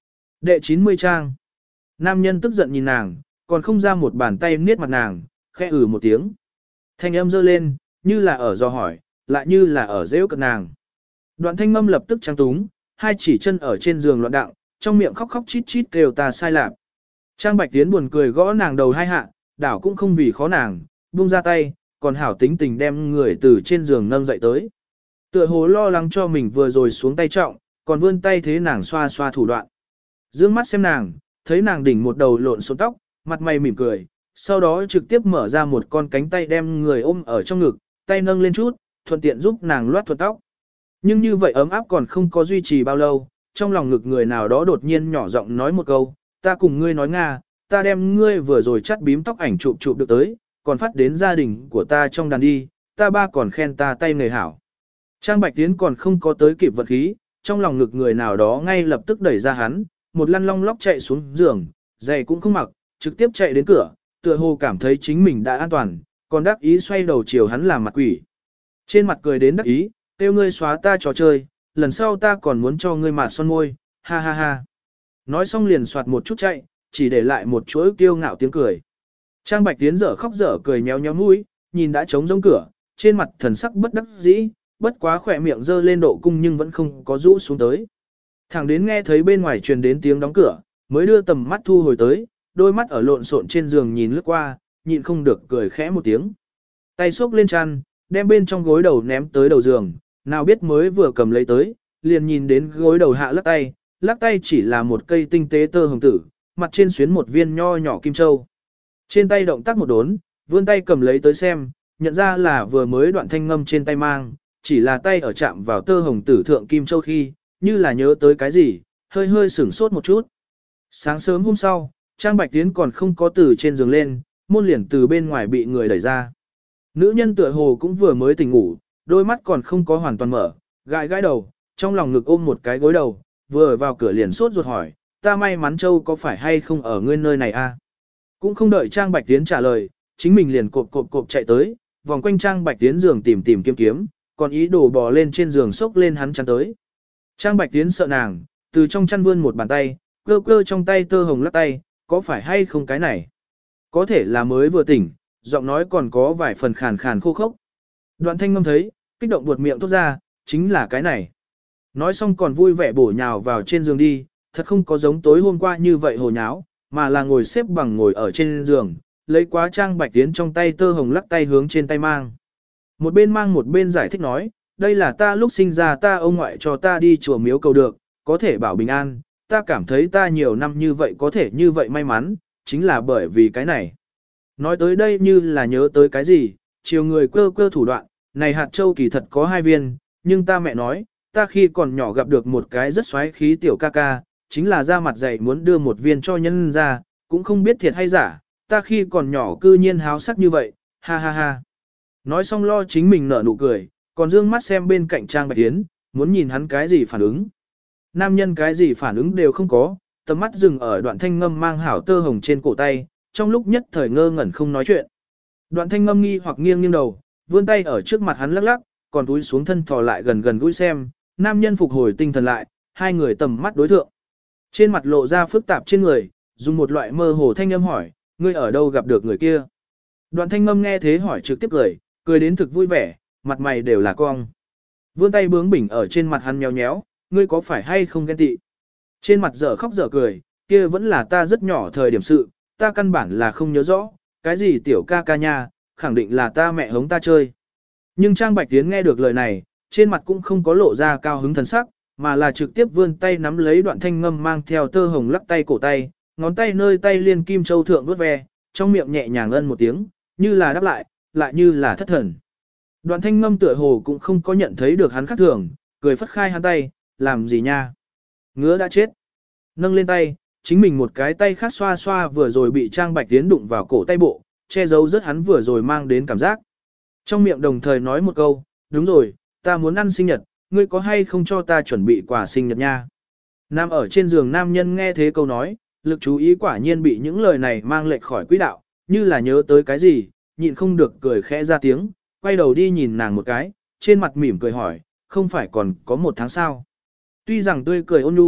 Đệ chín mươi trang. Nam nhân tức giận nhìn nàng, còn không ra một bàn tay niết mặt nàng, khẽ ử một tiếng. Thanh âm dơ lên, như là ở dò hỏi, lại như là ở rêu cận nàng. Đoạn thanh ngâm lập tức trang túng, hai chỉ chân ở trên giường loạn đạo, trong miệng khóc khóc chít chít kêu ta sai lạc. Trang Bạch Tiến buồn cười gõ nàng đầu hai hạ, đảo cũng không vì khó nàng, buông ra tay, còn hảo tính tình đem người từ trên giường nâng dậy tới. Tựa hồ lo lắng cho mình vừa rồi xuống tay trọng, còn vươn tay thế nàng xoa xoa thủ đoạn. Dương mắt xem nàng, thấy nàng đỉnh một đầu lộn xộn tóc, mặt mày mỉm cười, sau đó trực tiếp mở ra một con cánh tay đem người ôm ở trong ngực, tay nâng lên chút, thuận tiện giúp nàng loát thuận tóc. Nhưng như vậy ấm áp còn không có duy trì bao lâu, trong lòng ngực người nào đó đột nhiên nhỏ giọng nói một câu, ta cùng ngươi nói Nga, ta đem ngươi vừa rồi chắt bím tóc ảnh chụp chụp được tới, còn phát đến gia đình của ta trong đàn đi, ta ba còn khen ta tay nghề hảo. Trang Bạch Tiến còn không có tới kịp vật khí, trong lòng ngực người nào đó ngay lập tức đẩy ra hắn, một lăn long lóc chạy xuống giường, giày cũng không mặc, trực tiếp chạy đến cửa, tựa hồ cảm thấy chính mình đã an toàn, còn đắc ý xoay đầu chiều hắn làm mặt quỷ. Trên mặt cười đến đắc ý, kêu ngươi xóa ta trò chơi, lần sau ta còn muốn cho ngươi mạt son môi, ha ha ha. Nói xong liền soạt một chút chạy, chỉ để lại một chuỗi kiêu ngạo tiếng cười. Trang Bạch Tiến dở khóc dở cười nhéo nhéo mũi, nhìn đã trống rỗng cửa, trên mặt thần sắc bất đắc dĩ, bất quá khỏe miệng dơ lên độ cung nhưng vẫn không có rũ xuống tới. Thẳng đến nghe thấy bên ngoài truyền đến tiếng đóng cửa, mới đưa tầm mắt thu hồi tới, đôi mắt ở lộn xộn trên giường nhìn lướt qua, nhịn không được cười khẽ một tiếng. Tay xốc lên chăn, đem bên trong gối đầu ném tới đầu giường, nào biết mới vừa cầm lấy tới, liền nhìn đến gối đầu hạ lắc tay, lắc tay chỉ là một cây tinh tế tơ hồng tử, mặt trên xuyến một viên nho nhỏ kim châu. Trên tay động tác một đốn, vươn tay cầm lấy tới xem, nhận ra là vừa mới đoạn thanh ngâm trên tay mang, chỉ là tay ở chạm vào tơ hồng tử thượng kim châu khi, như là nhớ tới cái gì, hơi hơi sửng sốt một chút. Sáng sớm hôm sau, Trang Bạch Tiến còn không có từ trên giường lên, môn liền từ bên ngoài bị người đẩy ra. Nữ nhân tựa hồ cũng vừa mới tỉnh ngủ, đôi mắt còn không có hoàn toàn mở, gãi gãi đầu, trong lòng ngực ôm một cái gối đầu, vừa vào cửa liền sốt ruột hỏi, ta may mắn Châu có phải hay không ở ngươi nơi này a? Cũng không đợi Trang Bạch Tiến trả lời, chính mình liền cộp cộp cộp chạy tới, vòng quanh Trang Bạch Tiến giường tìm tìm kiếm kiếm, còn ý đồ bò lên trên giường xốc lên hắn chắn tới. Trang Bạch Tiến sợ nàng, từ trong chăn vươn một bàn tay, cơ cơ trong tay tơ hồng lắc tay, có phải hay không cái này? Có thể là mới vừa tỉnh, giọng nói còn có vài phần khàn khàn khô khốc. Đoạn thanh ngâm thấy, kích động buột miệng thốt ra, chính là cái này. Nói xong còn vui vẻ bổ nhào vào trên giường đi, thật không có giống tối hôm qua như vậy hồ nháo, mà là ngồi xếp bằng ngồi ở trên giường, lấy quá Trang Bạch Tiến trong tay tơ hồng lắc tay hướng trên tay mang. Một bên mang một bên giải thích nói, đây là ta lúc sinh ra ta ông ngoại cho ta đi chùa miếu cầu được, có thể bảo bình an, ta cảm thấy ta nhiều năm như vậy có thể như vậy may mắn, chính là bởi vì cái này. Nói tới đây như là nhớ tới cái gì, chiều người quơ quơ thủ đoạn, này hạt châu kỳ thật có hai viên, nhưng ta mẹ nói, ta khi còn nhỏ gặp được một cái rất xoáy khí tiểu ca ca, chính là ra mặt dạy muốn đưa một viên cho nhân ra, cũng không biết thiệt hay giả, ta khi còn nhỏ cư nhiên háo sắc như vậy, ha ha ha. Nói xong lo chính mình nở nụ cười, còn dương mắt xem bên cạnh Trang Bạch Tiến, muốn nhìn hắn cái gì phản ứng. Nam nhân cái gì phản ứng đều không có, tầm mắt dừng ở đoạn thanh ngâm mang hảo tơ hồng trên cổ tay, trong lúc nhất thời ngơ ngẩn không nói chuyện. Đoạn thanh ngâm nghi hoặc nghiêng nghiêng đầu, vươn tay ở trước mặt hắn lắc lắc, còn túi xuống thân thò lại gần gần gũi xem, nam nhân phục hồi tinh thần lại, hai người tầm mắt đối thượng. Trên mặt lộ ra phức tạp trên người, dùng một loại mơ hồ thanh âm hỏi, ngươi ở đâu gặp được người kia? Đoạn thanh ngâm nghe thế hỏi trực tiếp cười, cười đến thực vui vẻ, mặt mày đều là cong. Vươn tay bướng bỉnh ở trên mặt hắn nhéo nhéo, ngươi có phải hay không ghen tị? Trên mặt dở khóc dở cười, kia vẫn là ta rất nhỏ thời điểm sự, ta căn bản là không nhớ rõ, cái gì tiểu ca ca nha, khẳng định là ta mẹ hống ta chơi. Nhưng Trang Bạch Tiến nghe được lời này, trên mặt cũng không có lộ ra cao hứng thần sắc, mà là trực tiếp vươn tay nắm lấy đoạn thanh ngâm mang theo tơ hồng lắc tay cổ tay, ngón tay nơi tay liên kim châu thượng vuốt ve, trong miệng nhẹ nhàng ân một tiếng, như là đáp lại, lại như là thất thần. Đoạn thanh ngâm tựa hồ cũng không có nhận thấy được hắn khác thường, cười phất khai hắn tay, làm gì nha? Ngứa đã chết. Nâng lên tay, chính mình một cái tay khác xoa xoa vừa rồi bị Trang Bạch Tiến đụng vào cổ tay bộ, che giấu rất hắn vừa rồi mang đến cảm giác. Trong miệng đồng thời nói một câu, đúng rồi, ta muốn ăn sinh nhật, ngươi có hay không cho ta chuẩn bị quà sinh nhật nha? Nam ở trên giường nam nhân nghe thế câu nói, lực chú ý quả nhiên bị những lời này mang lệch khỏi quỹ đạo, như là nhớ tới cái gì, nhịn không được cười khẽ ra tiếng, quay đầu đi nhìn nàng một cái, trên mặt mỉm cười hỏi, không phải còn có một tháng sao? Tuy rằng tươi cười ôn nhu,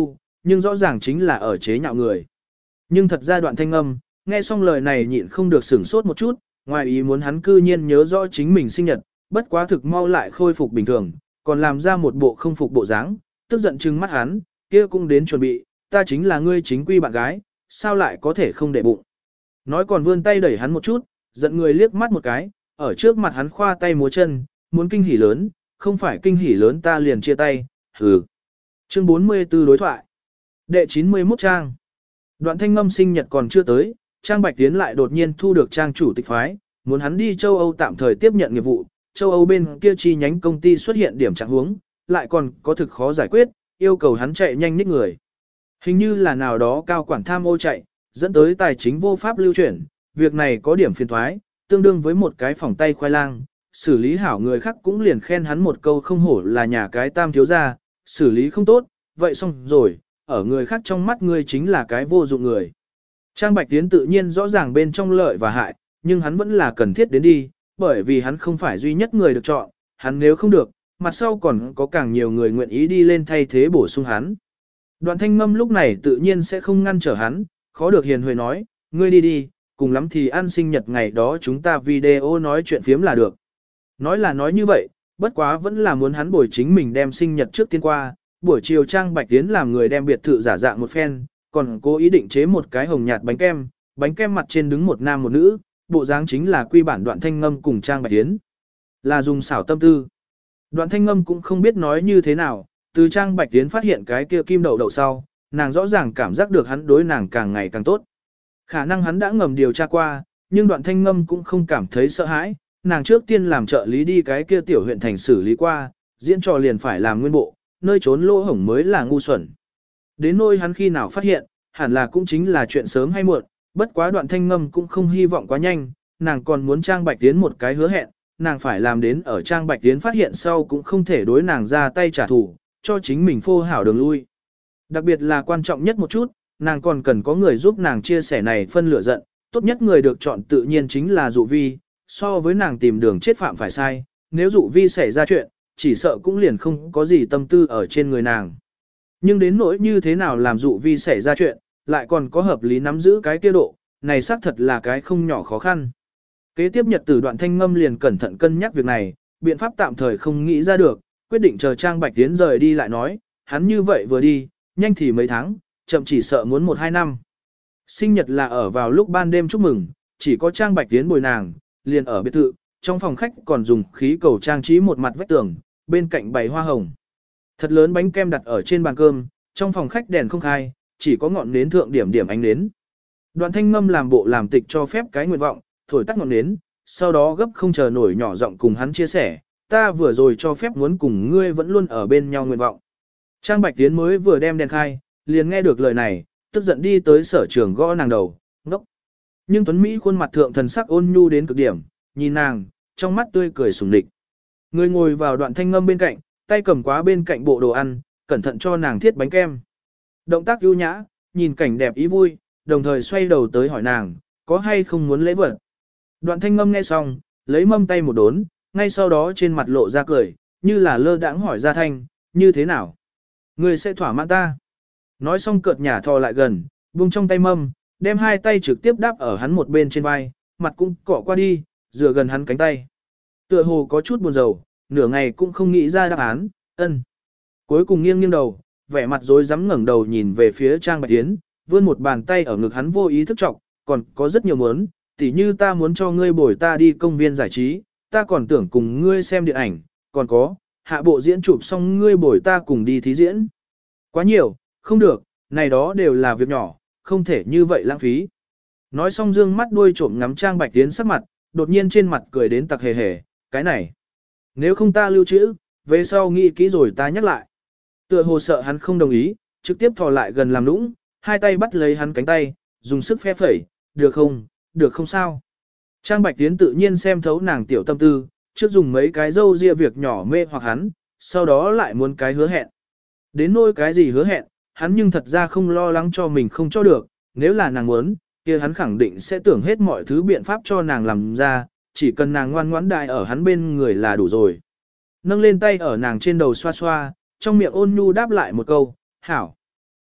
nhưng rõ ràng chính là ở chế nhạo người. Nhưng thật ra Đoạn Thanh Ngâm, nghe xong lời này nhịn không được sửng sốt một chút, ngoài ý muốn hắn cư nhiên nhớ rõ chính mình sinh nhật, bất quá thực mau lại khôi phục bình thường, còn làm ra một bộ không phục bộ dáng, tức giận trừng mắt hắn, kia cũng đến chuẩn bị, ta chính là ngươi chính quy bạn gái, sao lại có thể không để bụng. Nói còn vươn tay đẩy hắn một chút, giận người liếc mắt một cái, ở trước mặt hắn khoa tay múa chân, muốn kinh hỉ lớn, không phải kinh hỉ lớn ta liền chia tay, hừ. Chương bốn mươi tư đối thoại. Đệ chín mươi mốt trang. Đoạn Thanh Ngâm sinh nhật còn chưa tới, Trang Bạch Tiến lại đột nhiên thu được trang chủ tịch phái, muốn hắn đi châu Âu tạm thời tiếp nhận nghiệp vụ, châu Âu bên kia chi nhánh công ty xuất hiện điểm trạng huống, lại còn có thực khó giải quyết, yêu cầu hắn chạy nhanh nhích người. Hình như là nào đó cao quản tham ô chạy, dẫn tới tài chính vô pháp lưu chuyển, việc này có điểm phiền thoái, tương đương với một cái phòng tay khoai lang, xử lý hảo người khác cũng liền khen hắn một câu không hổ là nhà cái tam thiếu gia, xử lý không tốt, vậy xong rồi, ở người khác trong mắt ngươi chính là cái vô dụng người. Trang Bạch Tiến tự nhiên rõ ràng bên trong lợi và hại, nhưng hắn vẫn là cần thiết đến đi, bởi vì hắn không phải duy nhất người được chọn, hắn nếu không được, mặt sau còn có càng nhiều người nguyện ý đi lên thay thế bổ sung hắn. Đoạn Thanh Ngâm lúc này tự nhiên sẽ không ngăn trở hắn, khó được hiền huệ nói, ngươi đi đi, cùng lắm thì ăn sinh nhật ngày đó chúng ta video nói chuyện phiếm là được. Nói là nói như vậy, bất quá vẫn là muốn hắn bồi chính mình đem sinh nhật trước tiên qua, buổi chiều Trang Bạch Tiến làm người đem biệt thự giả dạng một phen, còn cố ý định chế một cái hồng nhạt bánh kem, bánh kem mặt trên đứng một nam một nữ, bộ dáng chính là quy bản Đoạn Thanh Ngâm cùng Trang Bạch Tiến. Là dùng xảo tâm tư. Đoạn Thanh Ngâm cũng không biết nói như thế nào, từ Trang Bạch Tiến phát hiện cái kia kim đậu đậu sau, nàng rõ ràng cảm giác được hắn đối nàng càng ngày càng tốt. Khả năng hắn đã ngầm điều tra qua, nhưng Đoạn Thanh Ngâm cũng không cảm thấy sợ hãi, nàng trước tiên làm trợ lý đi cái kia tiểu huyện thành xử lý qua, diễn trò liền phải làm nguyên bộ, nơi trốn lỗ hổng mới là ngu xuẩn. Đến nỗi hắn khi nào phát hiện, hẳn là cũng chính là chuyện sớm hay muộn, bất quá Đoạn Thanh Ngâm cũng không hy vọng quá nhanh, nàng còn muốn Trang Bạch Tiến một cái hứa hẹn, nàng phải làm đến ở Trang Bạch Tiến phát hiện sau cũng không thể đối nàng ra tay trả thù, cho chính mình phô hảo đường lui. Đặc biệt là quan trọng nhất một chút, nàng còn cần có người giúp nàng chia sẻ này phân lửa giận, tốt nhất người được chọn tự nhiên chính là Dụ Vi, so với nàng tìm đường chết phạm phải sai, nếu Dụ Vi xảy ra chuyện, chỉ sợ cũng liền không có gì tâm tư ở trên người nàng. Nhưng đến nỗi như thế nào làm Dụ Vi xảy ra chuyện, lại còn có hợp lý nắm giữ cái kia độ, này xác thật là cái không nhỏ khó khăn. Kế tiếp nhật tử Đoạn Thanh Ngâm liền cẩn thận cân nhắc việc này, biện pháp tạm thời không nghĩ ra được, quyết định chờ Trang Bạch Tiến rời đi lại nói, hắn như vậy vừa đi, nhanh thì mấy tháng, chậm chỉ sợ muốn một hai năm. Sinh nhật là ở vào lúc ban đêm chúc mừng, chỉ có Trang Bạch Tiến bồi nàng, liền ở biệt thự, trong phòng khách còn dùng khí cầu trang trí một mặt vách tường, bên cạnh bày hoa hồng. Thật lớn bánh kem đặt ở trên bàn cơm, trong phòng khách đèn không khai, chỉ có ngọn nến thượng điểm điểm ánh nến. Đoạn Thanh Ngâm làm bộ làm tịch cho phép cái nguyện vọng, thổi tắt ngọn nến, sau đó gấp không chờ nổi nhỏ giọng cùng hắn chia sẻ, ta vừa rồi cho phép muốn cùng ngươi vẫn luôn ở bên nhau nguyện vọng. Trang Bạch Tiến mới vừa đem đèn khai, liền nghe được lời này, tức giận đi tới sở trường gõ nàng đầu, ngốc. Nhưng Tuấn Mỹ khuôn mặt thượng thần sắc ôn nhu đến cực điểm, nhìn nàng, trong mắt tươi cười sủng địch. Người ngồi vào Đoạn Thanh Ngâm bên cạnh, tay cầm quá bên cạnh bộ đồ ăn, cẩn thận cho nàng thiết bánh kem. Động tác ưu nhã, nhìn cảnh đẹp ý vui, đồng thời xoay đầu tới hỏi nàng, có hay không muốn lễ vật. Đoạn Thanh Ngâm nghe xong, lấy mâm tay một đốn, ngay sau đó trên mặt lộ ra cười, như là lơ đãng hỏi ra thanh, như thế nào? Người sẽ thỏa mãn ta. Nói xong cợt nhả thò lại gần, buông trong tay mâm, đem hai tay trực tiếp đáp ở hắn một bên trên vai, mặt cũng cọ qua đi, dựa gần hắn cánh tay. Tựa hồ có chút buồn rầu, nửa ngày cũng không nghĩ ra đáp án, ân. Cuối cùng nghiêng nghiêng đầu, vẻ mặt rối rắm ngẩng đầu nhìn về phía Trang Bạch Tiến, vươn một bàn tay ở ngực hắn vô ý thức trọng, còn có rất nhiều muốn, tỉ như ta muốn cho ngươi bồi ta đi công viên giải trí, ta còn tưởng cùng ngươi xem điện ảnh, còn có, hạ bộ diễn chụp xong ngươi bồi ta cùng đi thí diễn. Quá nhiều, không được, này đó đều là việc nhỏ, không thể như vậy lãng phí. Nói xong dương mắt đuôi trộm ngắm Trang Bạch Tiến sắc mặt, đột nhiên trên mặt cười đến tặc hề hề, cái này. Nếu không ta lưu trữ, về sau nghĩ kỹ rồi ta nhắc lại. Tựa hồ sợ hắn không đồng ý, trực tiếp thò lại gần làm nũng, hai tay bắt lấy hắn cánh tay, dùng sức phe phẩy, được không, được không sao. Trang Bạch Tiến tự nhiên xem thấu nàng tiểu tâm tư, trước dùng mấy cái dâu ria việc nhỏ mê hoặc hắn, sau đó lại muốn cái hứa hẹn. Đến nỗi cái gì hứa hẹn, hắn nhưng thật ra không lo lắng cho mình không cho được, nếu là nàng muốn, kia hắn khẳng định sẽ tưởng hết mọi thứ biện pháp cho nàng làm ra, chỉ cần nàng ngoan ngoãn đại ở hắn bên người là đủ rồi. Nâng lên tay ở nàng trên đầu xoa xoa, trong miệng ôn nhu đáp lại một câu, hảo.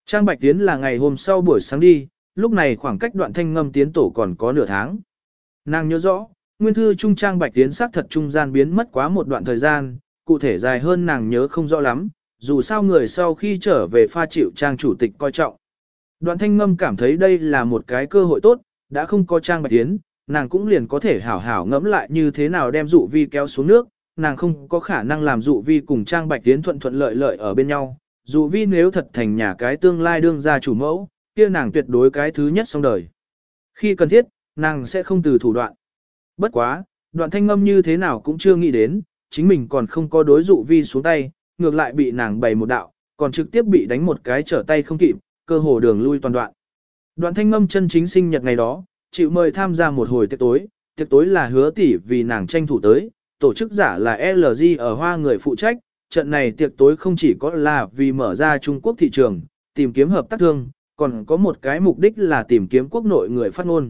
Trang Bạch Tiến là ngày hôm sau buổi sáng đi, lúc này khoảng cách Đoạn Thanh Ngâm tiến tổ còn có nửa tháng. Nàng nhớ rõ, nguyên thư trung Trang Bạch Tiến xác thật trung gian biến mất quá một đoạn thời gian, cụ thể dài hơn nàng nhớ không rõ lắm, dù sao người sau khi trở về pha chịu Trang chủ tịch coi trọng. Đoạn Thanh Ngâm cảm thấy đây là một cái cơ hội tốt, đã không có Trang Bạch Tiến, nàng cũng liền có thể hảo hảo ngẫm lại như thế nào đem dụ vi kéo xuống nước, nàng không có khả năng làm dụ vi cùng Trang Bạch Tiến thuận thuận lợi lợi ở bên nhau. Dụ vi nếu thật thành nhà cái tương lai đương gia chủ mẫu, kia nàng tuyệt đối cái thứ nhất xong đời. Khi cần thiết, nàng sẽ không từ thủ đoạn. Bất quá, Đoạn Thanh Ngâm như thế nào cũng chưa nghĩ đến, chính mình còn không có đối dụ vi xuống tay, ngược lại bị nàng bày một đạo, còn trực tiếp bị đánh một cái trở tay không kịp, cơ hồ đường lui toàn đoạn. Đoạn Thanh Ngâm chân chính sinh nhật ngày đó, chịu mời tham gia một hồi tiệc tối, tiệc tối là Hứa tỷ vì nàng tranh thủ tới, tổ chức giả là lờ giê ở Hoa người phụ trách, trận này tiệc tối không chỉ có là vì mở ra Trung Quốc thị trường, tìm kiếm hợp tác thương, còn có một cái mục đích là tìm kiếm quốc nội người phát ngôn.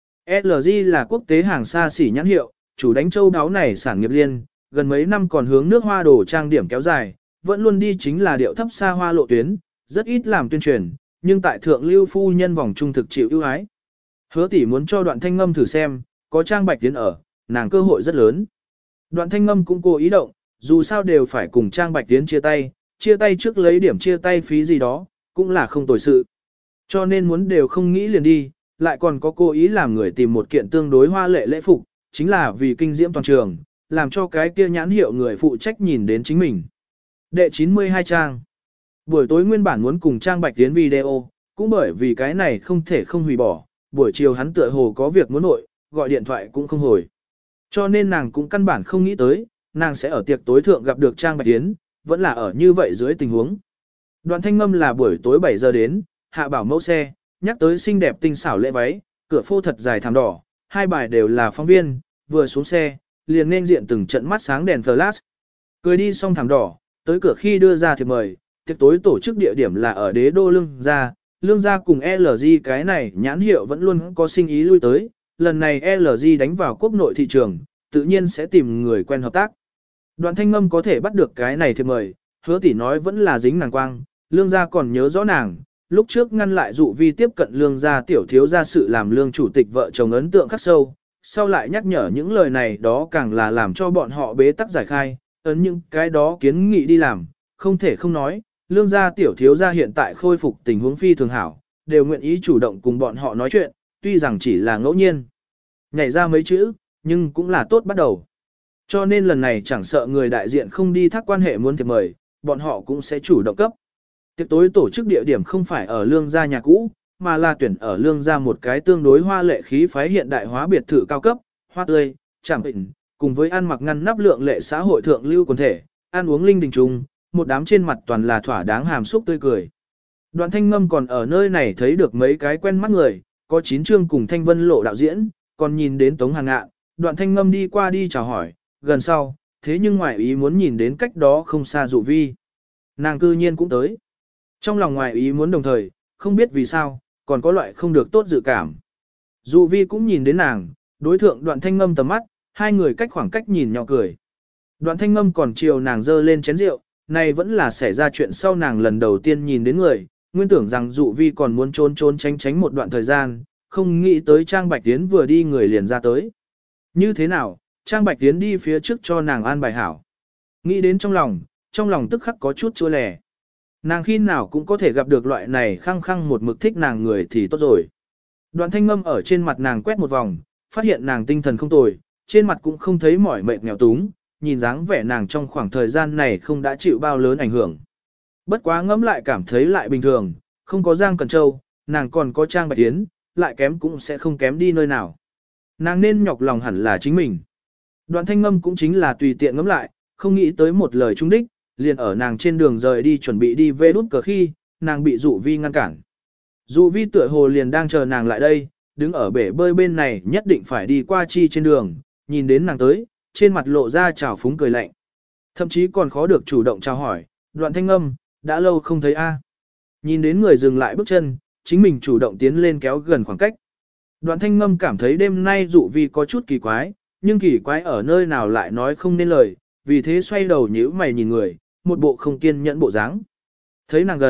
lờ giê là quốc tế hàng xa xỉ nhãn hiệu, chủ đánh châu đáo này sản nghiệp liên, gần mấy năm còn hướng nước Hoa đồ trang điểm kéo dài, vẫn luôn đi chính là điệu thấp xa hoa lộ tuyến, rất ít làm tuyên truyền, nhưng tại thượng lưu phu nhân vòng trung thực chịu ưu ái. Hứa tỷ muốn cho Đoạn Thanh Ngâm thử xem, có Trang Bạch Tiến ở, nàng cơ hội rất lớn. Đoạn Thanh Ngâm cũng cố ý động, dù sao đều phải cùng Trang Bạch Tiến chia tay, chia tay trước lấy điểm chia tay phí gì đó, cũng là không tồi sự. Cho nên muốn đều không nghĩ liền đi, lại còn có cố ý làm người tìm một kiện tương đối hoa lệ lễ phục, chính là vì kinh diễm toàn trường, làm cho cái kia nhãn hiệu người phụ trách nhìn đến chính mình. Đệ chín mươi hai trang. Buổi tối nguyên bản muốn cùng Trang Bạch Tiến video, cũng bởi vì cái này không thể không hủy bỏ, buổi chiều hắn tựa hồ có việc muốn nội, gọi điện thoại cũng không hồi. Cho nên nàng cũng căn bản không nghĩ tới, nàng sẽ ở tiệc tối thượng gặp được Trang Bạch Tiến, vẫn là ở như vậy dưới tình huống. Đoạn Thanh Ngâm là buổi tối bảy giờ đến, hạ bảo mẫu xe, nhắc tới xinh đẹp tinh xảo lễ váy, cửa phô thật dài thảm đỏ, hai bài đều là phóng viên, vừa xuống xe, liền nên diện từng trận mắt sáng đèn flash. Cười đi xong thảm đỏ, tới cửa khi đưa ra thiệp mời, tiệc tối tổ chức địa điểm là ở đế đô Lương Gia, Lương Gia cùng lờ giê cái này nhãn hiệu vẫn luôn có sinh ý lui tới, lần này lờ giê đánh vào quốc nội thị trường, tự nhiên sẽ tìm người quen hợp tác. Đoạn Thanh Ngâm có thể bắt được cái này thiệp mời, Hứa tỷ nói vẫn là dính nàng quang, Lương Gia còn nhớ rõ nàng, lúc trước ngăn lại dụ vi tiếp cận Lương Gia tiểu thiếu gia sự làm Lương chủ tịch vợ chồng ấn tượng khắc sâu, sau lại nhắc nhở những lời này đó càng là làm cho bọn họ bế tắc giải khai, ấn những cái đó kiến nghị đi làm, không thể không nói, Lương Gia tiểu thiếu gia hiện tại khôi phục tình huống phi thường hảo, đều nguyện ý chủ động cùng bọn họ nói chuyện, tuy rằng chỉ là ngẫu nhiên. Nhảy ra mấy chữ, nhưng cũng là tốt bắt đầu. Cho nên lần này chẳng sợ người đại diện không đi thác quan hệ muốn thiệp mời, bọn họ cũng sẽ chủ động cấp. Tiệc tối tổ chức địa điểm không phải ở Lương Gia nhà cũ, mà là tuyển ở Lương Gia một cái tương đối hoa lệ khí phái hiện đại hóa biệt thự cao cấp, hoa tươi, trảm bệnh, cùng với ăn mặc ngăn nắp lượng lệ xã hội thượng lưu quần thể, ăn uống linh đình trùng, một đám trên mặt toàn là thỏa đáng hàm xúc tươi cười. Đoạn Thanh Ngâm còn ở nơi này thấy được mấy cái quen mắt người, có chín chương cùng Thanh Vân Lộ đạo diễn, còn nhìn đến Tống Hàn Ngạn, Đoạn Thanh Ngâm đi qua đi chào hỏi, gần sau, thế nhưng ngoại ý muốn nhìn đến cách đó không xa dụ vi. Nàng cư nhiên cũng tới. Trong lòng ngoại ý muốn đồng thời, không biết vì sao, còn có loại không được tốt dự cảm. Dụ vi cũng nhìn đến nàng, đối thượng Đoạn Thanh Ngâm tầm mắt, hai người cách khoảng cách nhìn nhỏ cười. Đoạn Thanh Ngâm còn chiều nàng dơ lên chén rượu, này vẫn là xảy ra chuyện sau nàng lần đầu tiên nhìn đến người, nguyên tưởng rằng dụ vi còn muốn trốn trốn tránh tránh một đoạn thời gian, không nghĩ tới Trang Bạch Tiến vừa đi người liền ra tới. Như thế nào, Trang Bạch Tiến đi phía trước cho nàng an bài hảo. Nghĩ đến trong lòng, trong lòng tức khắc có chút chua lẻ. Nàng khi nào cũng có thể gặp được loại này khăng khăng một mực thích nàng người thì tốt rồi. Đoạn Thanh Ngâm ở trên mặt nàng quét một vòng, phát hiện nàng tinh thần không tồi, trên mặt cũng không thấy mỏi mệt nghèo túng, nhìn dáng vẻ nàng trong khoảng thời gian này không đã chịu bao lớn ảnh hưởng. Bất quá ngẫm lại cảm thấy lại bình thường, không có Giang Cẩn Châu, nàng còn có Trang Bạch Tiến, lại kém cũng sẽ không kém đi nơi nào. Nàng nên nhọc lòng hẳn là chính mình. Đoạn Thanh Ngâm cũng chính là tùy tiện ngẫm lại, không nghĩ tới một lời trung đích, liền ở nàng trên đường rời đi chuẩn bị đi về đút cờ khi, nàng bị dụ vi ngăn cản. Dụ vi tựa hồ liền đang chờ nàng lại đây, đứng ở bể bơi bên này nhất định phải đi qua chi trên đường, nhìn đến nàng tới, trên mặt lộ ra trào phúng cười lạnh. Thậm chí còn khó được chủ động chào hỏi, Đoạn Thanh Ngâm, đã lâu không thấy a. Nhìn đến người dừng lại bước chân, chính mình chủ động tiến lên kéo gần khoảng cách. Đoạn Thanh Ngâm cảm thấy đêm nay dụ vi có chút kỳ quái, nhưng kỳ quái ở nơi nào lại nói không nên lời, vì thế xoay đầu nhíu mày nhìn người, một bộ không kiên nhẫn bộ dáng. Thấy nàng gần,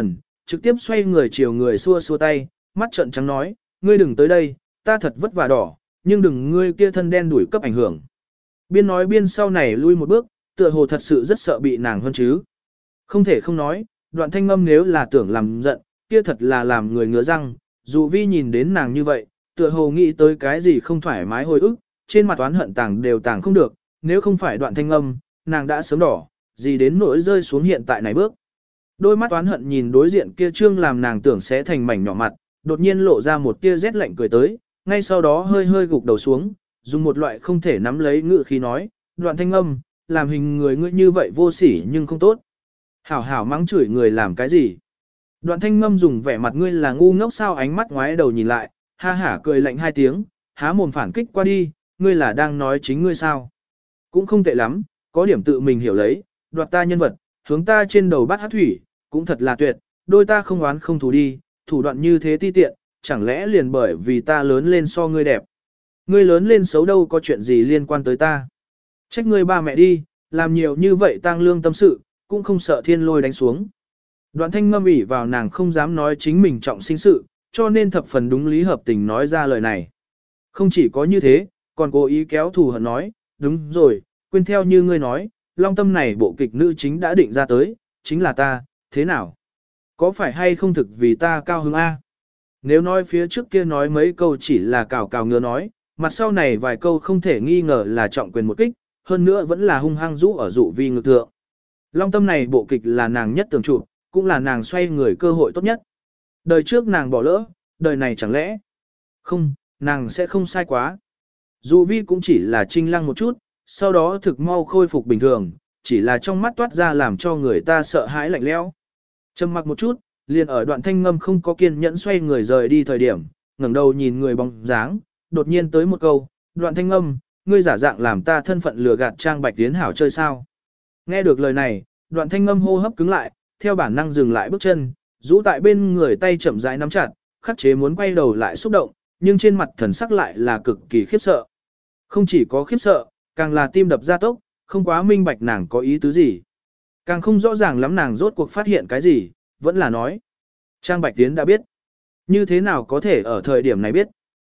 trực tiếp xoay người chiều người xua xua tay, mắt trợn trắng nói, ngươi đừng tới đây, ta thật vất vả đỏ, nhưng đừng ngươi kia thân đen đuổi cấp ảnh hưởng. Biên nói biên sau này lui một bước, tựa hồ thật sự rất sợ bị nàng hơn chứ. Không thể không nói, Đoạn Thanh Ngâm nếu là tưởng làm giận, kia thật là làm người ngứa răng, dù vi nhìn đến nàng như vậy, tựa hồ nghĩ tới cái gì không thoải mái hồi ức, trên mặt oán hận tàng đều tàng không được, nếu không phải Đoạn Thanh Ngâm, nàng đã sớm đỏ, gì đến nỗi rơi xuống hiện tại này bước. Đôi mắt oán hận nhìn đối diện kia trương làm nàng tưởng sẽ thành mảnh nhỏ mặt, đột nhiên lộ ra một tia rét lạnh cười tới, ngay sau đó hơi hơi gục đầu xuống, dùng một loại không thể nắm lấy ngự khí nói, Đoạn Thanh Ngâm, làm hình người ngươi như vậy vô sỉ nhưng không tốt. Hảo hảo mắng chửi người làm cái gì? Đoạn Thanh Ngâm dùng vẻ mặt ngươi là ngu ngốc sao ánh mắt ngoái đầu nhìn lại, ha hả cười lạnh hai tiếng, há mồm phản kích qua đi, ngươi là đang nói chính ngươi sao? Cũng không tệ lắm, có điểm tự mình hiểu lấy, đoạt ta nhân vật, hướng ta trên đầu bắt hát thủy, cũng thật là tuyệt, đôi ta không oán không thù đi, thủ đoạn như thế ti tiện, chẳng lẽ liền bởi vì ta lớn lên so ngươi đẹp. Ngươi lớn lên xấu đâu có chuyện gì liên quan tới ta. Trách ngươi ba mẹ đi, làm nhiều như vậy tang lương tâm sự, cũng không sợ thiên lôi đánh xuống. Đoạn Thanh Ngâm ỉ vào nàng không dám nói chính mình trọng sinh sự, cho nên thập phần đúng lý hợp tình nói ra lời này. Không chỉ có như thế, còn cố ý kéo thù hận nói, đúng rồi, quên theo như ngươi nói, long tâm này bộ kịch nữ chính đã định ra tới, chính là ta, thế nào? Có phải hay không thực vì ta cao hứng A? Nếu nói phía trước kia nói mấy câu chỉ là cào cào ngứa nói, mặt sau này vài câu không thể nghi ngờ là trọng quyền một kích, hơn nữa vẫn là hung hăng rũ ở dụ vi ngực thượng. Long tâm này bộ kịch là nàng nhất tưởng chụp, cũng là nàng xoay người cơ hội tốt nhất. Đời trước nàng bỏ lỡ, đời này chẳng lẽ? Không, nàng sẽ không sai quá. Dụ vi cũng chỉ là trinh lăng một chút, sau đó thực mau khôi phục bình thường, chỉ là trong mắt toát ra làm cho người ta sợ hãi lạnh lẽo. Trầm mặc một chút, liền ở Đoạn Thanh Ngâm không có kiên nhẫn xoay người rời đi thời điểm, ngẩng đầu nhìn người bóng dáng, đột nhiên tới một câu, Đoạn Thanh Ngâm, ngươi giả dạng làm ta thân phận lừa gạt Trang Bạch Tiến hảo chơi sao. Nghe được lời này, Đoạn Thanh Ngâm hô hấp cứng lại, theo bản năng dừng lại bước chân, rũ tại bên người tay chậm rãi nắm chặt, khắc chế muốn quay đầu lại xúc động, nhưng trên mặt thần sắc lại là cực kỳ khiếp sợ. Không chỉ có khiếp sợ, càng là tim đập gia tốc, không quá minh bạch nàng có ý tứ gì. Càng không rõ ràng lắm nàng rốt cuộc phát hiện cái gì, vẫn là nói. Trang Bạch Tiến đã biết. Như thế nào có thể ở thời điểm này biết.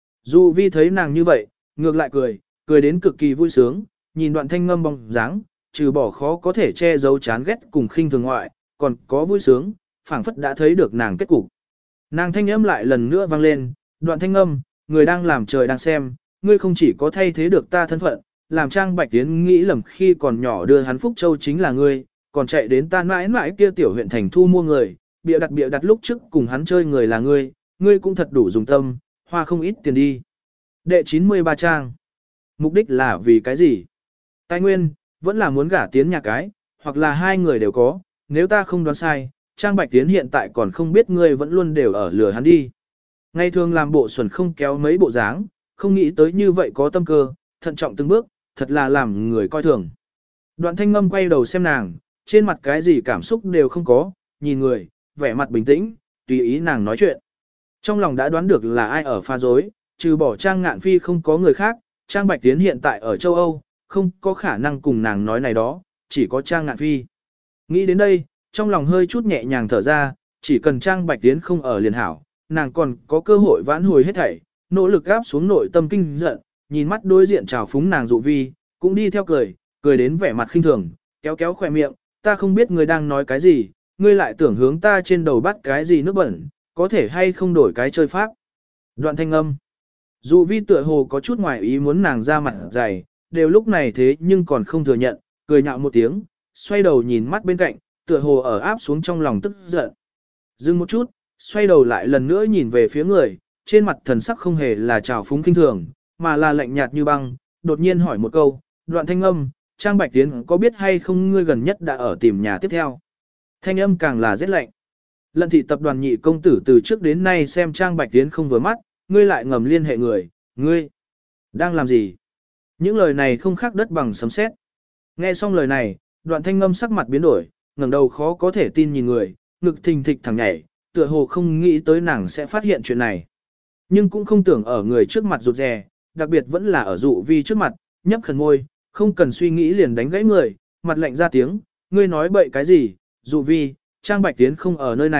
Dù vi thấy nàng như vậy, ngược lại cười, cười đến cực kỳ vui sướng, nhìn Đoạn Thanh Ngâm bóng dáng, trừ bỏ khó có thể che giấu chán ghét cùng khinh thường ngoại, còn có vui sướng, phảng phất đã thấy được nàng kết cục. Nàng thanh âm lại lần nữa vang lên, Đoạn Thanh Ngâm, người đang làm trời đang xem, ngươi không chỉ có thay thế được ta thân phận, làm Trang Bạch Tiến nghĩ lầm khi còn nhỏ đưa hắn Phúc Châu chính là ngươi, còn chạy đến ta mãi mãi kia tiểu huyện thành thu mua người, bịa đặt bịa đặt lúc trước cùng hắn chơi người là ngươi, ngươi cũng thật đủ dùng tâm, hoa không ít tiền đi. Đệ chín mươi ba trang. Mục đích là vì cái gì? Tài nguyên, vẫn là muốn gả Tiến nhà cái, hoặc là hai người đều có, nếu ta không đoán sai, Trang Bạch Tiến hiện tại còn không biết ngươi vẫn luôn đều ở lừa hắn đi. Ngày thường làm bộ xuẩn không kéo mấy bộ dáng, không nghĩ tới như vậy có tâm cơ, thận trọng từng bước, thật là làm người coi thường. Đoạn Thanh Ngâm quay đầu xem nàng, trên mặt cái gì cảm xúc đều không có, nhìn người, vẻ mặt bình tĩnh, tùy ý nàng nói chuyện. Trong lòng đã đoán được là ai ở pha dối, trừ bỏ Trang Ngạn Phi không có người khác, Trang Bạch Tiến hiện tại ở châu Âu, không có khả năng cùng nàng nói này đó, chỉ có Trang Ngạn Phi. Nghĩ đến đây, trong lòng hơi chút nhẹ nhàng thở ra, chỉ cần Trang Bạch Tiến không ở liền hảo, nàng còn có cơ hội vãn hồi hết thảy, nỗ lực gáp xuống nội tâm kinh giận, nhìn mắt đối diện trào phúng nàng dụ vi, cũng đi theo cười, cười đến vẻ mặt khinh thường, kéo kéo khỏe miệng, ta không biết ngươi đang nói cái gì, ngươi lại tưởng hướng ta trên đầu bắt cái gì nước bẩn, có thể hay không đổi cái chơi pháp. Đoạn Thanh Âm. Dụ vi tựa hồ có chút ngoài ý muốn nàng ra mặt dày, đều lúc này thế nhưng còn không thừa nhận, cười nhạo một tiếng, xoay đầu nhìn mắt bên cạnh, tựa hồ ở áp xuống trong lòng tức giận. Dừng một chút, xoay đầu lại lần nữa nhìn về phía người, trên mặt thần sắc không hề là trào phúng kinh thường, mà là lạnh nhạt như băng, đột nhiên hỏi một câu, Đoạn Thanh Âm, Trang Bạch Tiến có biết hay không ngươi gần nhất đã ở tìm nhà tiếp theo. Thanh âm càng là rét lạnh. Lận thị tập đoàn nhị công tử từ trước đến nay xem Trang Bạch Tiến không vừa mắt, ngươi lại ngầm liên hệ người, ngươi đang làm gì? Những lời này không khác đất bằng sấm sét. Nghe xong lời này, Đoạn Thanh Ngâm sắc mặt biến đổi, ngẩng đầu khó có thể tin nhìn người, ngực thình thịch thẳng nhảy, tựa hồ không nghĩ tới nàng sẽ phát hiện chuyện này. Nhưng cũng không tưởng ở người trước mặt rụt rè, đặc biệt vẫn là ở dụ vi trước mặt, nhấp khẩn môi, không cần suy nghĩ liền đánh gãy người, mặt lạnh ra tiếng, ngươi nói bậy cái gì, dụ vi, Trang Bạch Tiến không ở nơi này,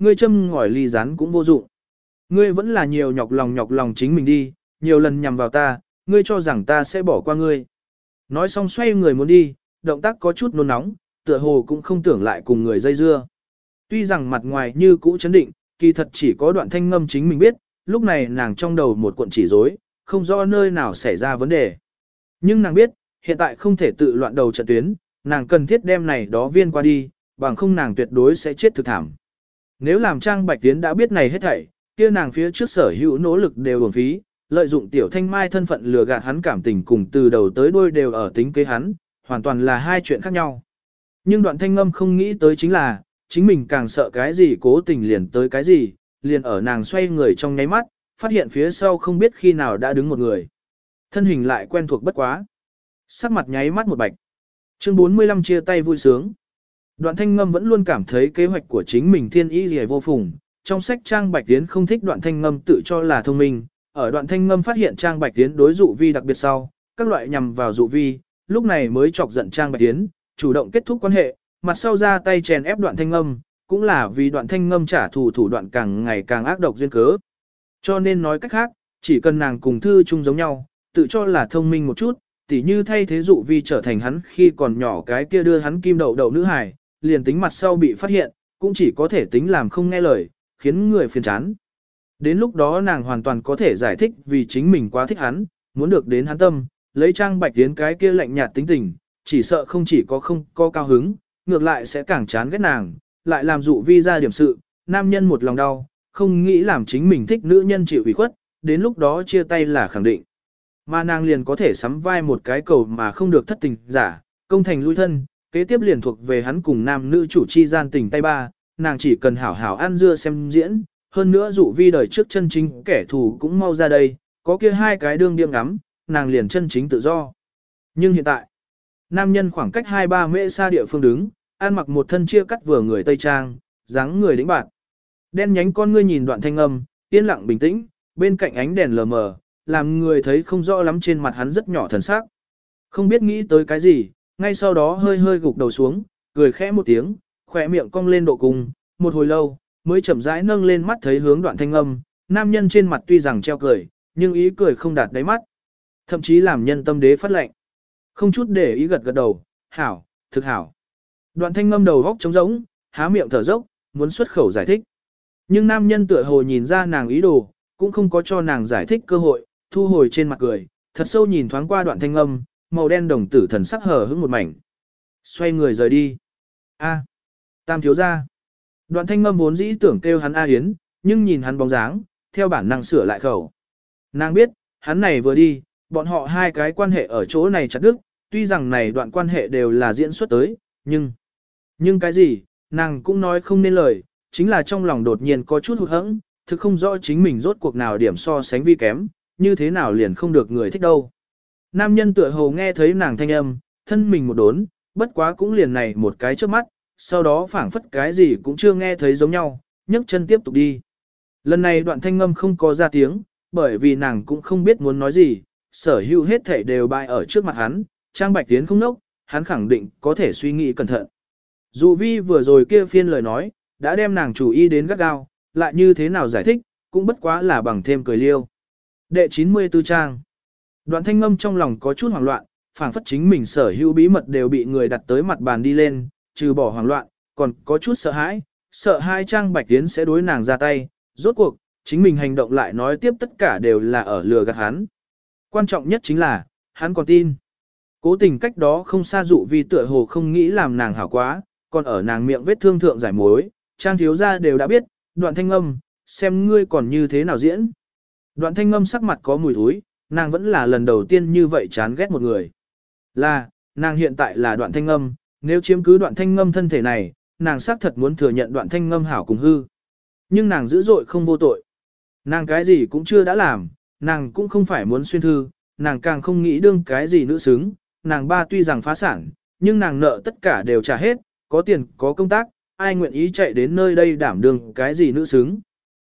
ngươi châm ngòi ly rán cũng vô dụng. Ngươi vẫn là nhiều nhọc lòng nhọc lòng chính mình đi, nhiều lần nhằm vào ta, ngươi cho rằng ta sẽ bỏ qua ngươi. Nói xong xoay người muốn đi, động tác có chút nôn nóng, tựa hồ cũng không tưởng lại cùng người dây dưa. Tuy rằng mặt ngoài như cũ chấn định, kỳ thật chỉ có Đoạn Thanh Ngâm chính mình biết, lúc này nàng trong đầu một cuộn chỉ rối, không rõ nơi nào xảy ra vấn đề. Nhưng nàng biết, hiện tại không thể tự loạn đầu trận tuyến, nàng cần thiết đem này đó viên qua đi, bằng không nàng tuyệt đối sẽ chết thực thảm. Nếu làm Trang Bạch Tiến đã biết này hết thảy, kia nàng phía trước sở hữu nỗ lực đều uổng phí, lợi dụng Tiểu Thanh Mai thân phận lừa gạt hắn cảm tình cùng từ đầu tới đuôi đều ở tính kế hắn, hoàn toàn là hai chuyện khác nhau. Nhưng Đoạn Thanh Ngâm không nghĩ tới chính là, chính mình càng sợ cái gì cố tình liền tới cái gì, liền ở nàng xoay người trong nháy mắt, phát hiện phía sau không biết khi nào đã đứng một người. Thân hình lại quen thuộc bất quá. Sắc mặt nháy mắt một bạch. Chương bốn mươi lăm chia tay vui sướng. Đoạn Thanh Ngâm vẫn luôn cảm thấy kế hoạch của chính mình thiên ý gì vô phùng. Trong sách Trang Bạch Tiến không thích Đoạn Thanh Ngâm tự cho là thông minh. Ở Đoạn Thanh Ngâm phát hiện Trang Bạch Tiến đối dụ vi đặc biệt sau, các loại nhằm vào dụ vi, lúc này mới chọc giận Trang Bạch Tiến, chủ động kết thúc quan hệ, mặt sau ra tay chèn ép Đoạn Thanh Ngâm, cũng là vì Đoạn Thanh Ngâm trả thù thủ đoạn càng ngày càng ác độc duyên cớ. Cho nên nói cách khác, chỉ cần nàng cùng Thư chung giống nhau, tự cho là thông minh một chút, tỉ như thay thế dụ vi trở thành hắn khi còn nhỏ cái kia đưa hắn kim đậu đậu nữ hài, liền tính mặt sau bị phát hiện, cũng chỉ có thể tính làm không nghe lời, khiến người phiền chán. Đến lúc đó nàng hoàn toàn có thể giải thích vì chính mình quá thích hắn, muốn được đến hắn tâm, lấy Trang Bạch Tiến cái kia lạnh nhạt tính tình, chỉ sợ không chỉ có không có cao hứng, ngược lại sẽ càng chán ghét nàng, lại làm dụ vi ra điểm sự, nam nhân một lòng đau, không nghĩ làm chính mình thích nữ nhân chịu ủy khuất, đến lúc đó chia tay là khẳng định. Mà nàng liền có thể sắm vai một cái cầu mà không được thất tình giả, công thành lui thân, kế tiếp liền thuộc về hắn cùng nam nữ chủ chi gian tình tay ba, nàng chỉ cần hảo hảo ăn dưa xem diễn, hơn nữa dụ vi đời trước chân chính kẻ thù cũng mau ra đây, có kia hai cái đương điên ngắm, nàng liền chân chính tự do. Nhưng hiện tại, nam nhân khoảng cách hai ba mễ xa địa phương đứng, ăn mặc một thân chia cắt vừa người Tây Trang, dáng người đĩnh bạn. Đen nhánh con ngươi nhìn Đoạn Thanh Ngâm, yên lặng bình tĩnh, bên cạnh ánh đèn lờ mờ, làm người thấy không rõ lắm trên mặt hắn rất nhỏ thần sắc. Không biết nghĩ tới cái gì, ngay sau đó hơi hơi gục đầu xuống, cười khẽ một tiếng, khỏe miệng cong lên độ cung, một hồi lâu, mới chậm rãi nâng lên mắt thấy hướng Đoạn Thanh Ngâm, nam nhân trên mặt tuy rằng treo cười, nhưng ý cười không đạt đáy mắt. Thậm chí làm nhân tâm đế phát lệnh. Không chút để ý gật gật đầu, hảo, thực hảo. Đoạn Thanh Ngâm đầu góc trống rỗng, há miệng thở dốc, muốn xuất khẩu giải thích. Nhưng nam nhân tựa hồ nhìn ra nàng ý đồ, cũng không có cho nàng giải thích cơ hội, thu hồi trên mặt cười, thật sâu nhìn thoáng qua Đoạn Thanh Ngâm, màu đen đồng tử thần sắc hờ hững một mảnh. Xoay người rời đi. A, Tam thiếu gia. Đoạn Thanh Ngâm vốn dĩ tưởng kêu hắn A Yến, nhưng nhìn hắn bóng dáng, theo bản năng sửa lại khẩu. Nàng biết, hắn này vừa đi, bọn họ hai cái quan hệ ở chỗ này chặt đứt, tuy rằng này đoạn quan hệ đều là diễn xuất tới, nhưng... Nhưng cái gì, nàng cũng nói không nên lời, chính là trong lòng đột nhiên có chút hụt hẫng, thực không rõ chính mình rốt cuộc nào điểm so sánh vi kém, như thế nào liền không được người thích đâu. Nam nhân tựa hồ nghe thấy nàng thanh âm, thân mình một đốn, bất quá cũng liền này một cái trước mắt, sau đó phảng phất cái gì cũng chưa nghe thấy giống nhau, nhấc chân tiếp tục đi. Lần này Đoạn Thanh Ngâm không có ra tiếng, bởi vì nàng cũng không biết muốn nói gì, sở hữu hết thảy đều bại ở trước mặt hắn, Trang Bạch Tiến không nốc, hắn khẳng định có thể suy nghĩ cẩn thận. Dù vi vừa rồi kia phiên lời nói, đã đem nàng chủ ý đến gắt gao, lại như thế nào giải thích, cũng bất quá là bằng thêm cười liêu. Đệ chín mươi tư trang. Đoạn Thanh Ngâm trong lòng có chút hoảng loạn, phảng phất chính mình sở hữu bí mật đều bị người đặt tới mặt bàn đi lên, trừ bỏ hoảng loạn, còn có chút sợ hãi, sợ hai Trang Bạch Tiến sẽ đối nàng ra tay, rốt cuộc, chính mình hành động lại nói tiếp tất cả đều là ở lừa gạt hắn. Quan trọng nhất chính là, hắn còn tin. Cố tình cách đó không xa dụ vi tựa hồ không nghĩ làm nàng hảo quá, còn ở nàng miệng vết thương thượng giải mối, Trang thiếu gia đều đã biết, Đoạn Thanh Ngâm, xem ngươi còn như thế nào diễn. Đoạn Thanh Ngâm sắc mặt có mùi thối, nàng vẫn là lần đầu tiên như vậy chán ghét một người. Là, nàng hiện tại là Đoạn Thanh Ngâm, nếu chiếm cứ Đoạn Thanh Ngâm thân thể này, nàng xác thật muốn thừa nhận Đoạn Thanh Ngâm hảo cùng hư. Nhưng nàng dữ dội không vô tội. Nàng cái gì cũng chưa đã làm, nàng cũng không phải muốn xuyên thư, nàng càng không nghĩ đương cái gì nữ xứng, nàng ba tuy rằng phá sản, nhưng nàng nợ tất cả đều trả hết, có tiền, có công tác, ai nguyện ý chạy đến nơi đây đảm đương cái gì nữ xứng.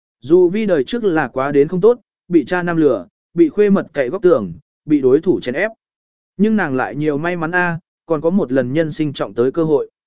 Dù vi đời trước là quá đến không tốt, bị cha nam lửa, bị khuê mật cậy góc tường, bị đối thủ chèn ép. Nhưng nàng lại nhiều may mắn a, còn có một lần nhân sinh trọng tới cơ hội.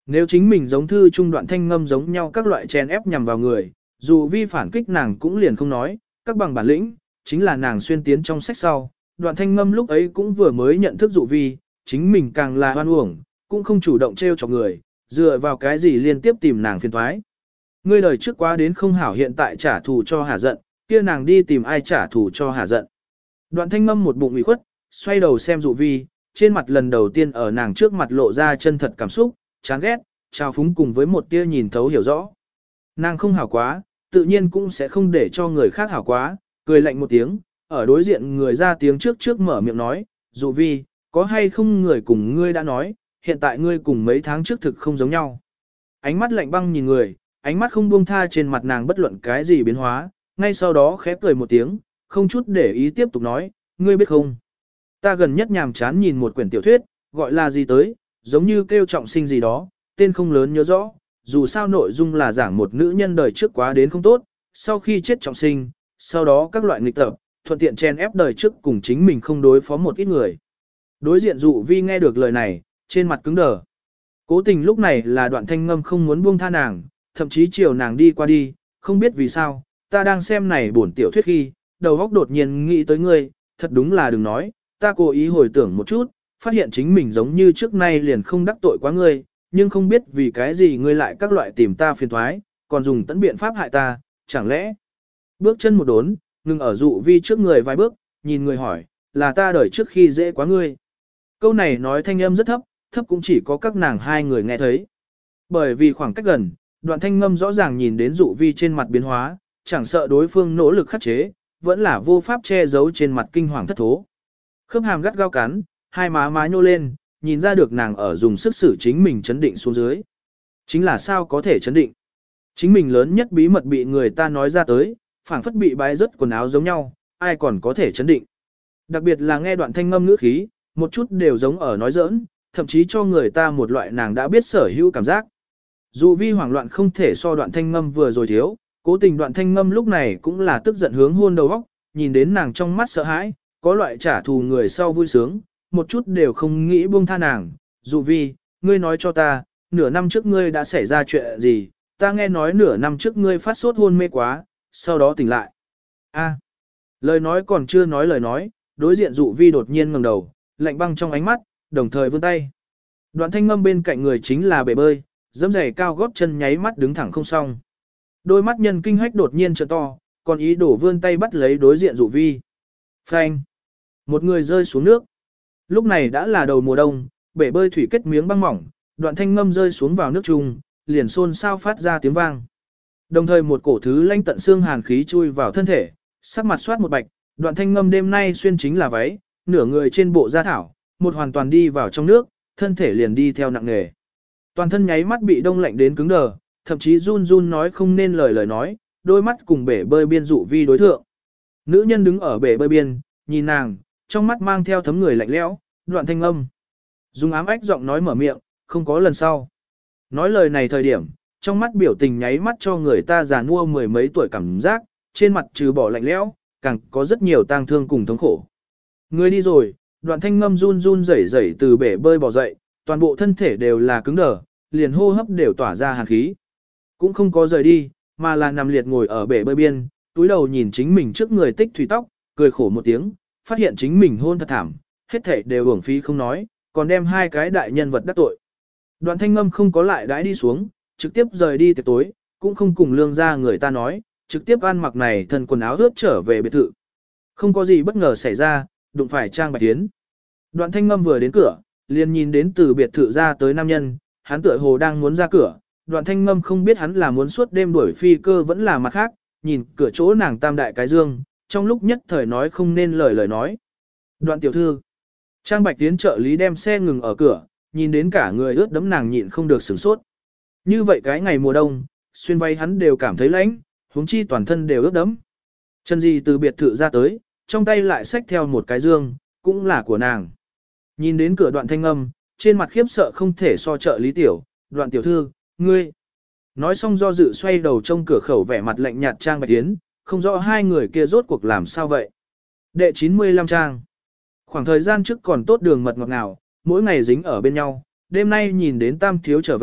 Nếu chính mình giống thư trung đoạn thanh ngâm giống nhau các loại chèn ép nhằm vào người, dù vi phản kích nàng cũng liền không nói, các bằng bản lĩnh, chính là nàng xuyên tiến trong sách sau. Đoạn thanh ngâm lúc ấy cũng vừa mới nhận thức dụ vi, chính mình càng là hoan uổng, cũng không chủ động trêu chọc người, dựa vào cái gì liên tiếp tìm nàng phiền thoái. Ngươi đời trước quá đến không hảo hiện tại trả thù cho hà giận, kia nàng đi tìm ai trả thù cho hà giận. Đoạn thanh ngâm một bụng ủy khuất, xoay đầu xem dụ vi, trên mặt lần đầu tiên ở nàng trước mặt lộ ra chân thật cảm xúc, chán ghét, trào phúng cùng với một tia nhìn thấu hiểu rõ. Nàng không hảo quá, tự nhiên cũng sẽ không để cho người khác hảo quá, cười lạnh một tiếng, ở đối diện người ra tiếng trước trước mở miệng nói, dụ vi, có hay không người cùng ngươi đã nói, hiện tại ngươi cùng mấy tháng trước thực không giống nhau. Ánh mắt lạnh băng nhìn người, ánh mắt không buông tha trên mặt nàng bất luận cái gì biến hóa, ngay sau đó khẽ cười một tiếng, không chút để ý tiếp tục nói, ngươi biết không? Ta gần nhất nhàm chán nhìn một quyển tiểu thuyết, gọi là gì tới, giống như kêu trọng sinh gì đó, tên không lớn nhớ rõ, dù sao nội dung là giảng một nữ nhân đời trước quá đến không tốt, sau khi chết trọng sinh, sau đó các loại nghịch tập, thuận tiện chen ép đời trước cùng chính mình không đối phó một ít người. Đối diện dụ vi nghe được lời này, trên mặt cứng đờ. Cố tình lúc này là đoạn thanh ngâm không muốn buông tha nàng, thậm chí chiều nàng đi qua đi, không biết vì sao, ta đang xem này bổn tiểu thuyết khi, đầu óc đột nhiên nghĩ tới ngươi, thật đúng là đừng nói, ta cố ý hồi tưởng một chút, phát hiện chính mình giống như trước nay liền không đắc tội quá ngươi, nhưng không biết vì cái gì ngươi lại các loại tìm ta phiền thoái, còn dùng tận biện pháp hại ta, chẳng lẽ. Bước chân một đốn, ngừng ở dụ vi trước người vài bước, nhìn người hỏi, là ta đời trước khi dễ quá ngươi. Câu này nói thanh âm rất thấp, thấp cũng chỉ có các nàng hai người nghe thấy. Bởi vì khoảng cách gần, đoạn thanh ngâm rõ ràng nhìn đến dụ vi trên mặt biến hóa, chẳng sợ đối phương nỗ lực khắc chế, vẫn là vô pháp che giấu trên mặt kinh hoàng thất thố. Khớp hàm gắt gao cắn, hai má má nhô lên, nhìn ra được nàng ở dùng sức xử chính mình chấn định xuống dưới. Chính là sao có thể chấn định? Chính mình lớn nhất bí mật bị người ta nói ra tới, phảng phất bị bái rớt quần áo giống nhau, ai còn có thể chấn định. Đặc biệt là nghe đoạn thanh ngâm ngữ khí, một chút đều giống ở nói giỡn, thậm chí cho người ta một loại nàng đã biết sở hữu cảm giác. Dù vi hoảng loạn không thể so đoạn thanh ngâm vừa rồi thiếu, cố tình đoạn thanh ngâm lúc này cũng là tức giận hướng hôn đầu óc, nhìn đến nàng trong mắt sợ hãi, có loại trả thù người sau vui sướng, một chút đều không nghĩ buông tha nàng. Dù vi, ngươi nói cho ta, nửa năm trước ngươi đã xảy ra chuyện gì, ta nghe nói nửa năm trước ngươi phát sốt hôn mê quá, sau đó tỉnh lại. A, lời nói còn chưa nói lời nói, đối diện dụ vi đột nhiên ngẩng đầu, lạnh băng trong ánh mắt, đồng thời vươn tay. Đoạn thanh ngâm bên cạnh người chính là bể bơi, dẫm giày cao gót chân nháy mắt đứng thẳng không xong. Đôi mắt nhân kinh hách đột nhiên trợ to, còn ý đổ vươn tay bắt lấy đối diện dụ vi. Phanh! Một người rơi xuống nước. Lúc này đã là đầu mùa đông, bể bơi thủy kết miếng băng mỏng, đoạn thanh ngâm rơi xuống vào nước chung, liền xôn xao phát ra tiếng vang. Đồng thời một cổ thứ lanh tận xương hàn khí chui vào thân thể, sắc mặt soát một bạch, đoạn thanh ngâm đêm nay xuyên chính là váy, nửa người trên bộ da thảo, một hoàn toàn đi vào trong nước, thân thể liền đi theo nặng nề. Toàn thân nháy mắt bị đông lạnh đến cứng đờ, thậm chí run run nói không nên lời lời nói, đôi mắt cùng bể bơi biên dụ vi đối thượng. Nữ nhân đứng ở bể bơi biên, nhìn nàng, trong mắt mang theo thấm người lạnh lẽo, đoạn thanh âm. Dùng ám ách giọng nói mở miệng, không có lần sau. Nói lời này thời điểm, trong mắt biểu tình nháy mắt cho người ta già nua mười mấy tuổi cảm giác, trên mặt trừ bỏ lạnh lẽo, càng có rất nhiều tang thương cùng thống khổ. Người đi rồi, đoạn thanh ngâm run run rẩy rẩy từ bể bơi bò dậy, toàn bộ thân thể đều là cứng đờ, liền hô hấp đều tỏa ra hàn khí. Cũng không có rời đi, mà là nằm liệt ngồi ở bể bơi biên, túi đầu nhìn chính mình trước người tích thủy tóc, cười khổ một tiếng, phát hiện chính mình hôn thật thảm, hết thảy đều uổng phí không nói, còn đem hai cái đại nhân vật đắc tội. Đoạn thanh ngâm không có lại đãi đi xuống, trực tiếp rời đi tiệc tối, cũng không cùng lương ra người ta nói, trực tiếp ăn mặc này thân quần áo ướt trở về biệt thự. Không có gì bất ngờ xảy ra, đụng phải Trang Bạch Tiến. Đoạn thanh ngâm vừa đến cửa, liền nhìn đến từ biệt thự ra tới nam nhân, hắn tựa hồ đang muốn ra cửa, đoạn thanh ngâm không biết hắn là muốn suốt đêm đuổi phi cơ vẫn là mặt khác, nhìn cửa chỗ nàng tam đại cái dương, trong lúc nhất thời nói không nên lời lời nói. Đoạn tiểu thư, Trang Bạch Tiến trợ lý đem xe ngừng ở cửa, nhìn đến cả người ướt đẫm nàng nhịn không được sửng sốt. Như vậy cái ngày mùa đông, xuyên váy hắn đều cảm thấy lạnh, huống chi toàn thân đều ướt đẫm. Chân gì từ biệt thự ra tới, trong tay lại xách theo một cái dương, cũng là của nàng. Nhìn đến cửa đoạn thanh âm, trên mặt khiếp sợ không thể so trợ lý tiểu, đoạn tiểu thư, ngươi. Nói xong do dự xoay đầu trong cửa khẩu vẻ mặt lạnh nhạt Trang Bạch Tiến, không rõ hai người kia rốt cuộc làm sao vậy. Đệ chín mươi lăm trang. Khoảng thời gian trước còn tốt đường mật ngọt ngào, mỗi ngày dính ở bên nhau, đêm nay nhìn đến tam thiếu trở về,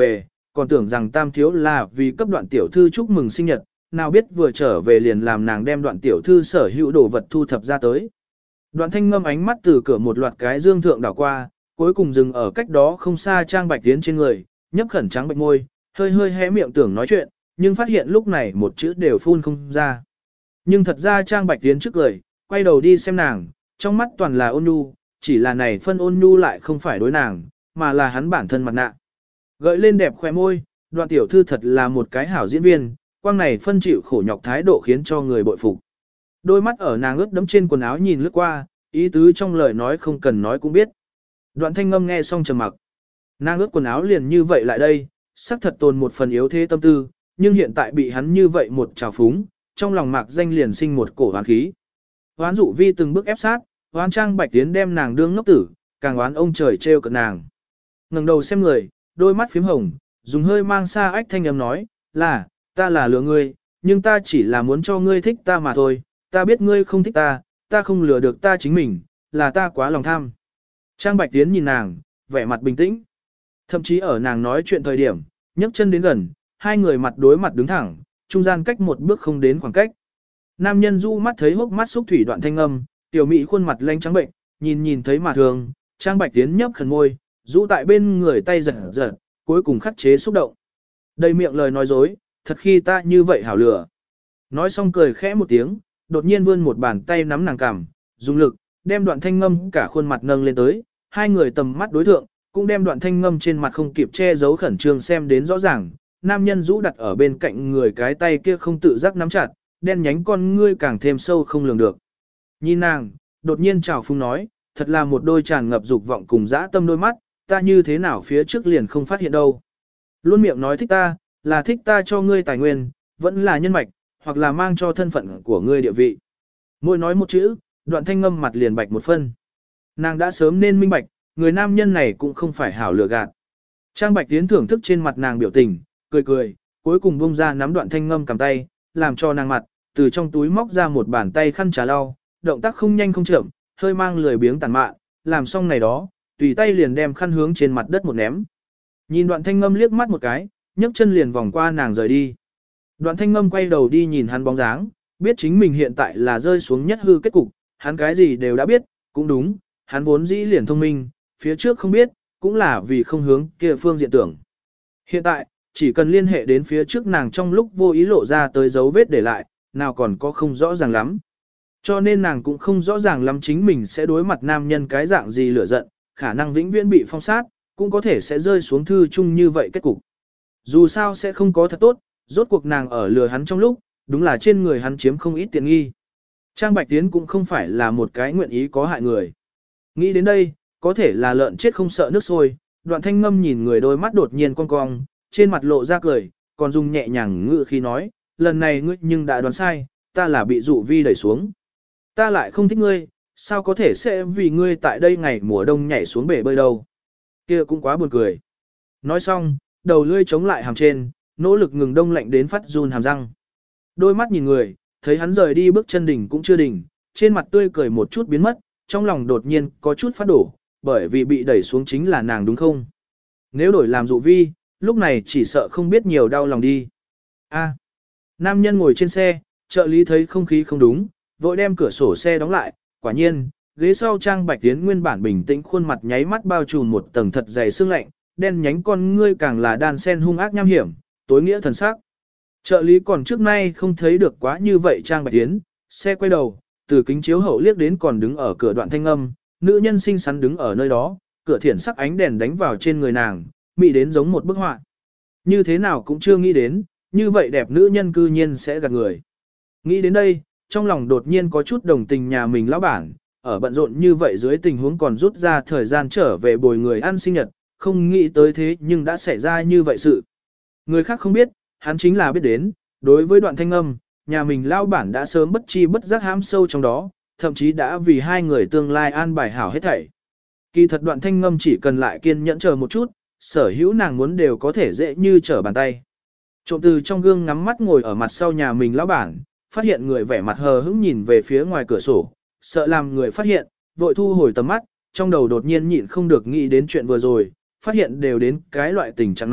còn tưởng rằng tam thiếu là vì cấp đoạn tiểu thư chúc mừng sinh nhật, nào biết vừa trở về liền làm nàng đem đoạn tiểu thư sở hữu đồ vật thu thập ra tới. Đoạn thanh ngâm ánh mắt từ cửa một loạt cái dương thượng đảo qua, cuối cùng dừng ở cách đó không xa Trang Bạch Tiến trên người, nhấp khẩn trắng bạch môi, hơi hơi hé miệng tưởng nói chuyện, nhưng phát hiện lúc này một chữ đều phun không ra. Nhưng thật ra Trang Bạch Tiến trước cười, quay đầu đi xem nàng, trong mắt toàn là ôn nhu, chỉ là này phân ôn nhu lại không phải đối nàng, mà là hắn bản thân mặt nạ. Gợi lên đẹp khoe môi, đoạn tiểu thư thật là một cái hảo diễn viên, quang này phân chịu khổ nhọc thái độ khiến cho người bội phục. Đôi mắt ở nàng ướt đẫm trên quần áo nhìn lướt qua, ý tứ trong lời nói không cần nói cũng biết. Đoạn thanh ngâm nghe xong trầm mặc. Nàng ướt quần áo liền như vậy lại đây, xác thật tồn một phần yếu thế tâm tư, nhưng hiện tại bị hắn như vậy một trào phúng, trong lòng mạc danh liền sinh một cổ hoán khí. Hoán dụ vi từng bước ép sát, hoán Trang Bạch Tiến đem nàng đương ngốc tử, càng oán ông trời trêu cợt nàng. Ngẩng đầu xem người, đôi mắt phím hồng, dùng hơi mang xa ách thanh âm nói, là, ta là lừa ngươi, nhưng ta chỉ là muốn cho ngươi thích ta mà thôi, ta biết ngươi không thích ta, ta không lừa được ta chính mình, là ta quá lòng tham. Trang Bạch Tiến nhìn nàng, vẻ mặt bình tĩnh. Thậm chí ở nàng nói chuyện thời điểm, nhấc chân đến gần, hai người mặt đối mặt đứng thẳng, trung gian cách một bước không đến khoảng cách. Nam nhân du mắt thấy hốc mắt xúc thủy đoạn thanh âm, tiểu mỹ khuôn mặt lanh trắng bệnh, nhìn nhìn thấy mà thường, Trang Bạch Tiến nhấp khẩn môi, rũ tại bên người tay giật giật, cuối cùng khắc chế xúc động. Đầy miệng lời nói dối, thật khi ta như vậy hảo lửa. Nói xong cười khẽ một tiếng, đột nhiên vươn một bàn tay nắm nàng cằm, dùng lực, đem đoạn thanh ngâm cả khuôn mặt nâng lên tới, hai người tầm mắt đối thượng, cũng đem đoạn thanh ngâm trên mặt không kịp che giấu khẩn trương xem đến rõ ràng. Nam nhân rũ đặt ở bên cạnh người cái tay kia không tự giác nắm chặt, đen nhánh con ngươi càng thêm sâu không lường được. Nhìn nàng, đột nhiên chào phúng nói, thật là một đôi tràn ngập dục vọng cùng dã tâm đôi mắt, ta như thế nào phía trước liền không phát hiện đâu. Luôn miệng nói thích ta, là thích ta cho ngươi tài nguyên, vẫn là nhân mạch, hoặc là mang cho thân phận của ngươi địa vị. Mỗi nói một chữ, đoạn thanh ngâm mặt liền bạch một phân. Nàng đã sớm nên minh bạch, người nam nhân này cũng không phải hảo lừa gạt. Trang Bạch Tiến thưởng thức trên mặt nàng biểu tình, cười cười, cuối cùng bung ra nắm đoạn thanh ngâm cầm tay, làm cho nàng mặt, từ trong túi móc ra một bàn tay khăn trà lau, động tác không nhanh không chậm, hơi mang lười biếng tàn mạn, làm xong này đó, tùy tay liền đem khăn hướng trên mặt đất một ném. Nhìn đoạn thanh ngâm liếc mắt một cái, nhấc chân liền vòng qua nàng rời đi. Đoạn thanh ngâm quay đầu đi nhìn hắn bóng dáng, biết chính mình hiện tại là rơi xuống nhất hư kết cục, hắn cái gì đều đã biết, cũng đúng, hắn vốn dĩ liền thông minh, phía trước không biết, cũng là vì không hướng kia phương diện tưởng. Hiện tại, chỉ cần liên hệ đến phía trước nàng trong lúc vô ý lộ ra tới dấu vết để lại, nào còn có không rõ ràng lắm. Cho nên nàng cũng không rõ ràng lắm chính mình sẽ đối mặt nam nhân cái dạng gì lửa giận, khả năng vĩnh viễn bị phong sát, cũng có thể sẽ rơi xuống thư chung như vậy kết cục. Dù sao sẽ không có thật tốt, rốt cuộc nàng ở lừa hắn trong lúc, đúng là trên người hắn chiếm không ít tiện nghi. Trang Bạch Tiến cũng không phải là một cái nguyện ý có hại người. Nghĩ đến đây, có thể là lợn chết không sợ nước sôi, đoạn thanh ngâm nhìn người đôi mắt đột nhiên cong cong, trên mặt lộ ra cười, còn dùng nhẹ nhàng ngữ khi nói, lần này ngươi nhưng đã đoán sai, ta là bị dụ vi đẩy xuống. Ta lại không thích ngươi, sao có thể sẽ vì ngươi tại đây ngày mùa đông nhảy xuống bể bơi đâu. Kia cũng quá buồn cười. Nói xong, đầu lươi chống lại hàm trên, nỗ lực ngừng đông lạnh đến phát run hàm răng. Đôi mắt nhìn người, thấy hắn rời đi bước chân đỉnh cũng chưa đỉnh, trên mặt tươi cười một chút biến mất, trong lòng đột nhiên có chút phát đổ, bởi vì bị đẩy xuống chính là nàng đúng không? Nếu đổi làm dụ vi, lúc này chỉ sợ không biết nhiều đau lòng đi. A. Nam nhân ngồi trên xe, trợ lý thấy không khí không đúng, vội đem cửa sổ xe đóng lại, quả nhiên, ghế sau Trang Bạch Tiến nguyên bản bình tĩnh khuôn mặt nháy mắt bao trùm một tầng thật dày sương lạnh, đen nhánh con ngươi càng là đan sen hung ác nham hiểm, tối nghĩa thần sắc. Trợ lý còn trước nay không thấy được quá như vậy Trang Bạch Tiến, xe quay đầu, từ kính chiếu hậu liếc đến còn đứng ở cửa đoạn thanh âm, nữ nhân xinh xắn đứng ở nơi đó, cửa thiển sắc ánh đèn đánh vào trên người nàng, mị đến giống một bức họa. Như thế nào cũng chưa nghĩ đến, như vậy đẹp nữ nhân cư nhiên sẽ gạt người. Nghĩ đến đây, trong lòng đột nhiên có chút đồng tình nhà mình lão bản, ở bận rộn như vậy dưới tình huống còn rút ra thời gian trở về bồi người ăn sinh nhật, không nghĩ tới thế nhưng đã xảy ra như vậy sự. Người khác không biết, hắn chính là biết đến, đối với đoạn thanh âm, nhà mình lão bản đã sớm bất chi bất giác hãm sâu trong đó, thậm chí đã vì hai người tương lai an bài hảo hết thảy. Kỳ thật đoạn thanh ngâm chỉ cần lại kiên nhẫn chờ một chút, sở hữu nàng muốn đều có thể dễ như trở bàn tay. Trộm từ trong gương ngắm mắt ngồi ở mặt sau nhà mình lão bản, phát hiện người vẻ mặt hờ hững nhìn về phía ngoài cửa sổ, sợ làm người phát hiện, vội thu hồi tầm mắt, trong đầu đột nhiên nhịn không được nghĩ đến chuyện vừa rồi, phát hiện đều đến cái loại tình trạng này,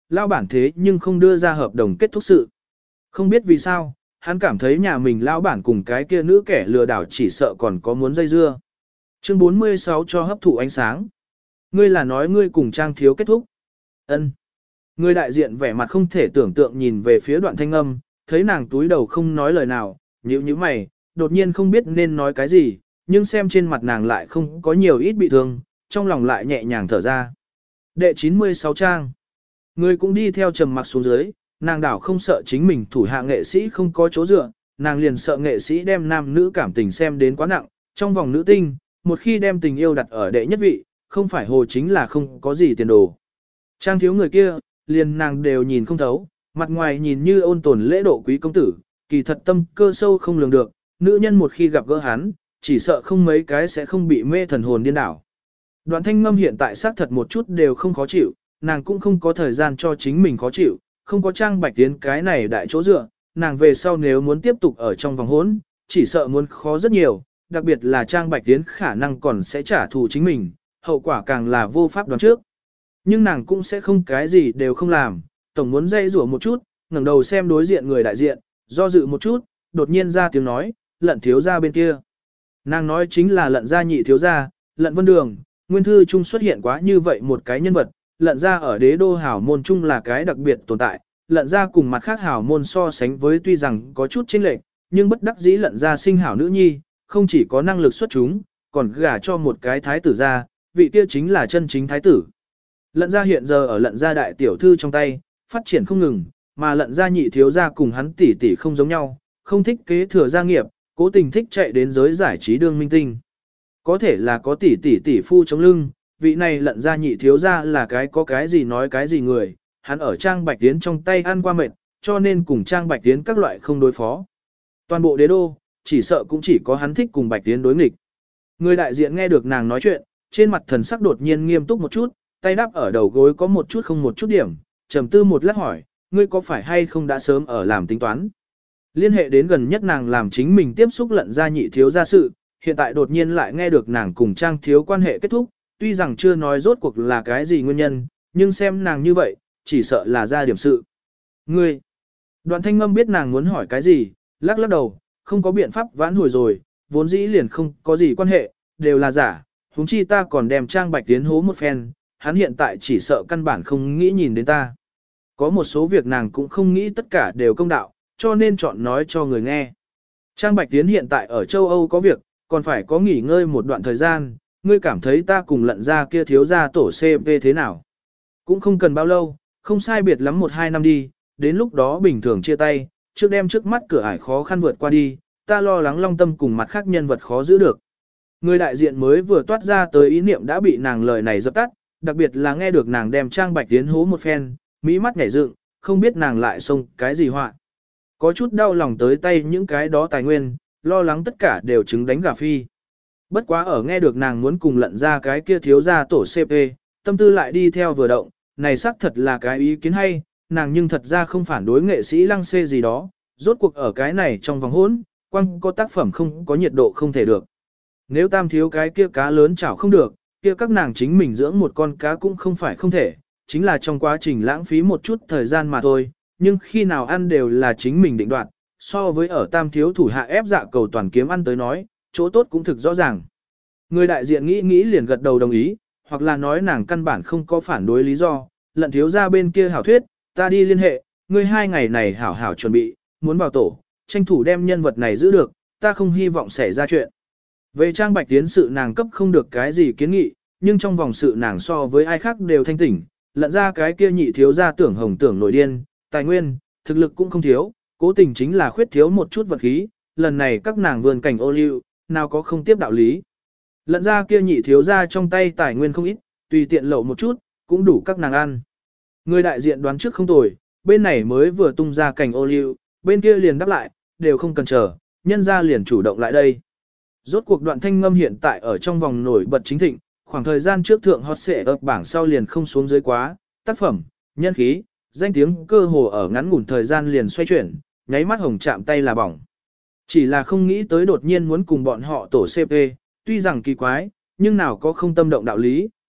lao bản thế nhưng không đưa ra hợp đồng kết thúc sự. Không biết vì sao, hắn cảm thấy nhà mình lao bản cùng cái kia nữ kẻ lừa đảo chỉ sợ còn có muốn dây dưa. Chương bốn mươi sáu cho hấp thụ ánh sáng. Ngươi là nói ngươi cùng Trang Thiếu kết thúc. Ân. Người đại diện vẻ mặt không thể tưởng tượng nhìn về phía Đoạn Thanh Âm, thấy nàng túi đầu không nói lời nào, nhíu nhíu mày, đột nhiên không biết nên nói cái gì, nhưng xem trên mặt nàng lại không có nhiều ít bị thương, trong lòng lại nhẹ nhàng thở ra. Đệ chín mươi sáu trang. Người cũng đi theo trầm mặc xuống dưới, nàng đảo không sợ chính mình thủ hạ nghệ sĩ không có chỗ dựa, nàng liền sợ nghệ sĩ đem nam nữ cảm tình xem đến quá nặng, trong vòng nữ tinh, một khi đem tình yêu đặt ở đệ nhất vị, không phải hồ chính là không có gì tiền đồ. Trang Thiếu người kia, liền nàng đều nhìn không thấu, mặt ngoài nhìn như ôn tồn lễ độ quý công tử, kỳ thật tâm cơ sâu không lường được, nữ nhân một khi gặp gỡ hắn, chỉ sợ không mấy cái sẽ không bị mê thần hồn điên đảo. Đoạn Thanh Ngâm hiện tại xác thật một chút đều không khó chịu, nàng cũng không có thời gian cho chính mình khó chịu, không có Trang Bạch Tiến cái này đại chỗ dựa, nàng về sau nếu muốn tiếp tục ở trong vòng hỗn, chỉ sợ muốn khó rất nhiều, đặc biệt là Trang Bạch Tiến khả năng còn sẽ trả thù chính mình, hậu quả càng là vô pháp đoán trước. Nhưng nàng cũng sẽ không cái gì đều không làm, tổng muốn dây rủa một chút, ngẩng đầu xem đối diện người đại diện, do dự một chút, đột nhiên ra tiếng nói, Lận thiếu gia bên kia. Nàng nói chính là Lận gia nhị thiếu gia, Lận Vân Đường, nguyên thư trung xuất hiện quá như vậy một cái nhân vật, Lận gia ở đế đô hảo môn trung là cái đặc biệt tồn tại, Lận gia cùng mặt khác hảo môn so sánh với tuy rằng có chút chênh lệch, nhưng bất đắc dĩ Lận gia sinh hảo nữ nhi, không chỉ có năng lực xuất chúng, còn gả cho một cái thái tử gia, vị kia chính là chân chính thái tử. Lận gia hiện giờ ở Lận gia đại tiểu thư trong tay, phát triển không ngừng, mà Lận gia nhị thiếu gia cùng hắn tỷ tỷ không giống nhau, không thích kế thừa gia nghiệp, cố tình thích chạy đến giới giải trí đương minh tinh. Có thể là có tỷ tỷ tỷ phu chống lưng, vị này Lận gia nhị thiếu gia là cái có cái gì nói cái gì người, hắn ở Trang Bạch Tiến trong tay ăn qua mệt, cho nên cùng Trang Bạch Tiến các loại không đối phó. Toàn bộ đế đô, chỉ sợ cũng chỉ có hắn thích cùng Bạch Tiến đối nghịch. Người đại diện nghe được nàng nói chuyện, trên mặt thần sắc đột nhiên nghiêm túc một chút, tay đắp ở đầu gối có một chút không một chút điểm, trầm tư một lát hỏi, ngươi có phải hay không đã sớm ở làm tính toán? Liên hệ đến gần nhất nàng làm chính mình tiếp xúc Lận gia nhị thiếu gia sự, hiện tại đột nhiên lại nghe được nàng cùng Trang Thiếu quan hệ kết thúc, tuy rằng chưa nói rốt cuộc là cái gì nguyên nhân, nhưng xem nàng như vậy, chỉ sợ là ra điểm sự. Ngươi! Đoạn Thanh Ngâm biết nàng muốn hỏi cái gì, lắc lắc đầu, không có biện pháp vãn hồi rồi, vốn dĩ liền không có gì quan hệ, đều là giả, huống chi ta còn đem Trang Bạch Tiến hố một phen, hắn hiện tại chỉ sợ căn bản không nghĩ nhìn đến ta. Có một số việc nàng cũng không nghĩ tất cả đều công đạo, cho nên chọn nói cho người nghe. Trang Bạch Tiến hiện tại ở châu Âu có việc, còn phải có nghỉ ngơi một đoạn thời gian, ngươi cảm thấy ta cùng Lận gia kia thiếu gia tổ xê pê thế nào? Cũng không cần bao lâu, không sai biệt lắm một hai năm đi, đến lúc đó bình thường chia tay, trước đem trước mắt cửa ải khó khăn vượt qua đi, ta lo lắng Long Tâm cùng mặt khác nhân vật khó giữ được. Người đại diện mới vừa toát ra tới ý niệm đã bị nàng lời này dập tắt, đặc biệt là nghe được nàng đem Trang Bạch Tiến hố một phen, mỹ mắt nhảy dựng, không biết nàng lại xông cái gì họa. Có chút đau lòng tới tay những cái đó tài nguyên, lo lắng tất cả đều trứng đánh gà phi. Bất quá ở nghe được nàng muốn cùng Lận ra cái kia thiếu ra tổ xê pê, tâm tư lại đi theo vừa động, này xác thật là cái ý kiến hay, nàng nhưng thật ra không phản đối nghệ sĩ lăng xê gì đó, rốt cuộc ở cái này trong vòng hỗn, quăng có tác phẩm không có nhiệt độ không thể được. Nếu tam thiếu cái kia cá lớn chảo không được, kia các nàng chính mình dưỡng một con cá cũng không phải không thể, chính là trong quá trình lãng phí một chút thời gian mà thôi, nhưng khi nào ăn đều là chính mình định đoạt, so với ở tam thiếu thủ hạ ép dạ cầu toàn kiếm ăn tới nói, chỗ tốt cũng thực rõ ràng. Người đại diện nghĩ nghĩ liền gật đầu đồng ý, hoặc là nói nàng căn bản không có phản đối lý do, Lận thiếu ra bên kia hảo thuyết, ta đi liên hệ, ngươi hai ngày này hảo hảo chuẩn bị, muốn vào tổ, tranh thủ đem nhân vật này giữ được, ta không hy vọng xảy ra chuyện. Về Trang Bạch Tiến sự nàng cấp không được cái gì kiến nghị, nhưng trong vòng sự nàng so với ai khác đều thanh tỉnh, Lận ra cái kia nhị thiếu ra tưởng hồng tưởng nổi điên, tài nguyên, thực lực cũng không thiếu, cố tình chính là khuyết thiếu một chút vật khí, lần này các nàng vườn cảnh ô liu, nào có không tiếp đạo lý. Lận ra kia nhị thiếu ra trong tay tài nguyên không ít, tùy tiện lậu một chút, cũng đủ các nàng ăn. Người đại diện đoán trước không tồi, bên này mới vừa tung ra cảnh ô liu, bên kia liền đáp lại, đều không cần chờ, nhân ra liền chủ động lại đây. Rốt cuộc Đoạn Thanh Ngâm hiện tại ở trong vòng nổi bật chính thịnh, khoảng thời gian trước thượng hot xệ ập bảng sau liền không xuống dưới quá, tác phẩm, nhân khí, danh tiếng cơ hồ ở ngắn ngủn thời gian liền xoay chuyển, nháy mắt hồng chạm tay là bỏng. Chỉ là không nghĩ tới đột nhiên muốn cùng bọn họ tổ xê pê, tuy rằng kỳ quái, nhưng nào có không tâm động đạo lý,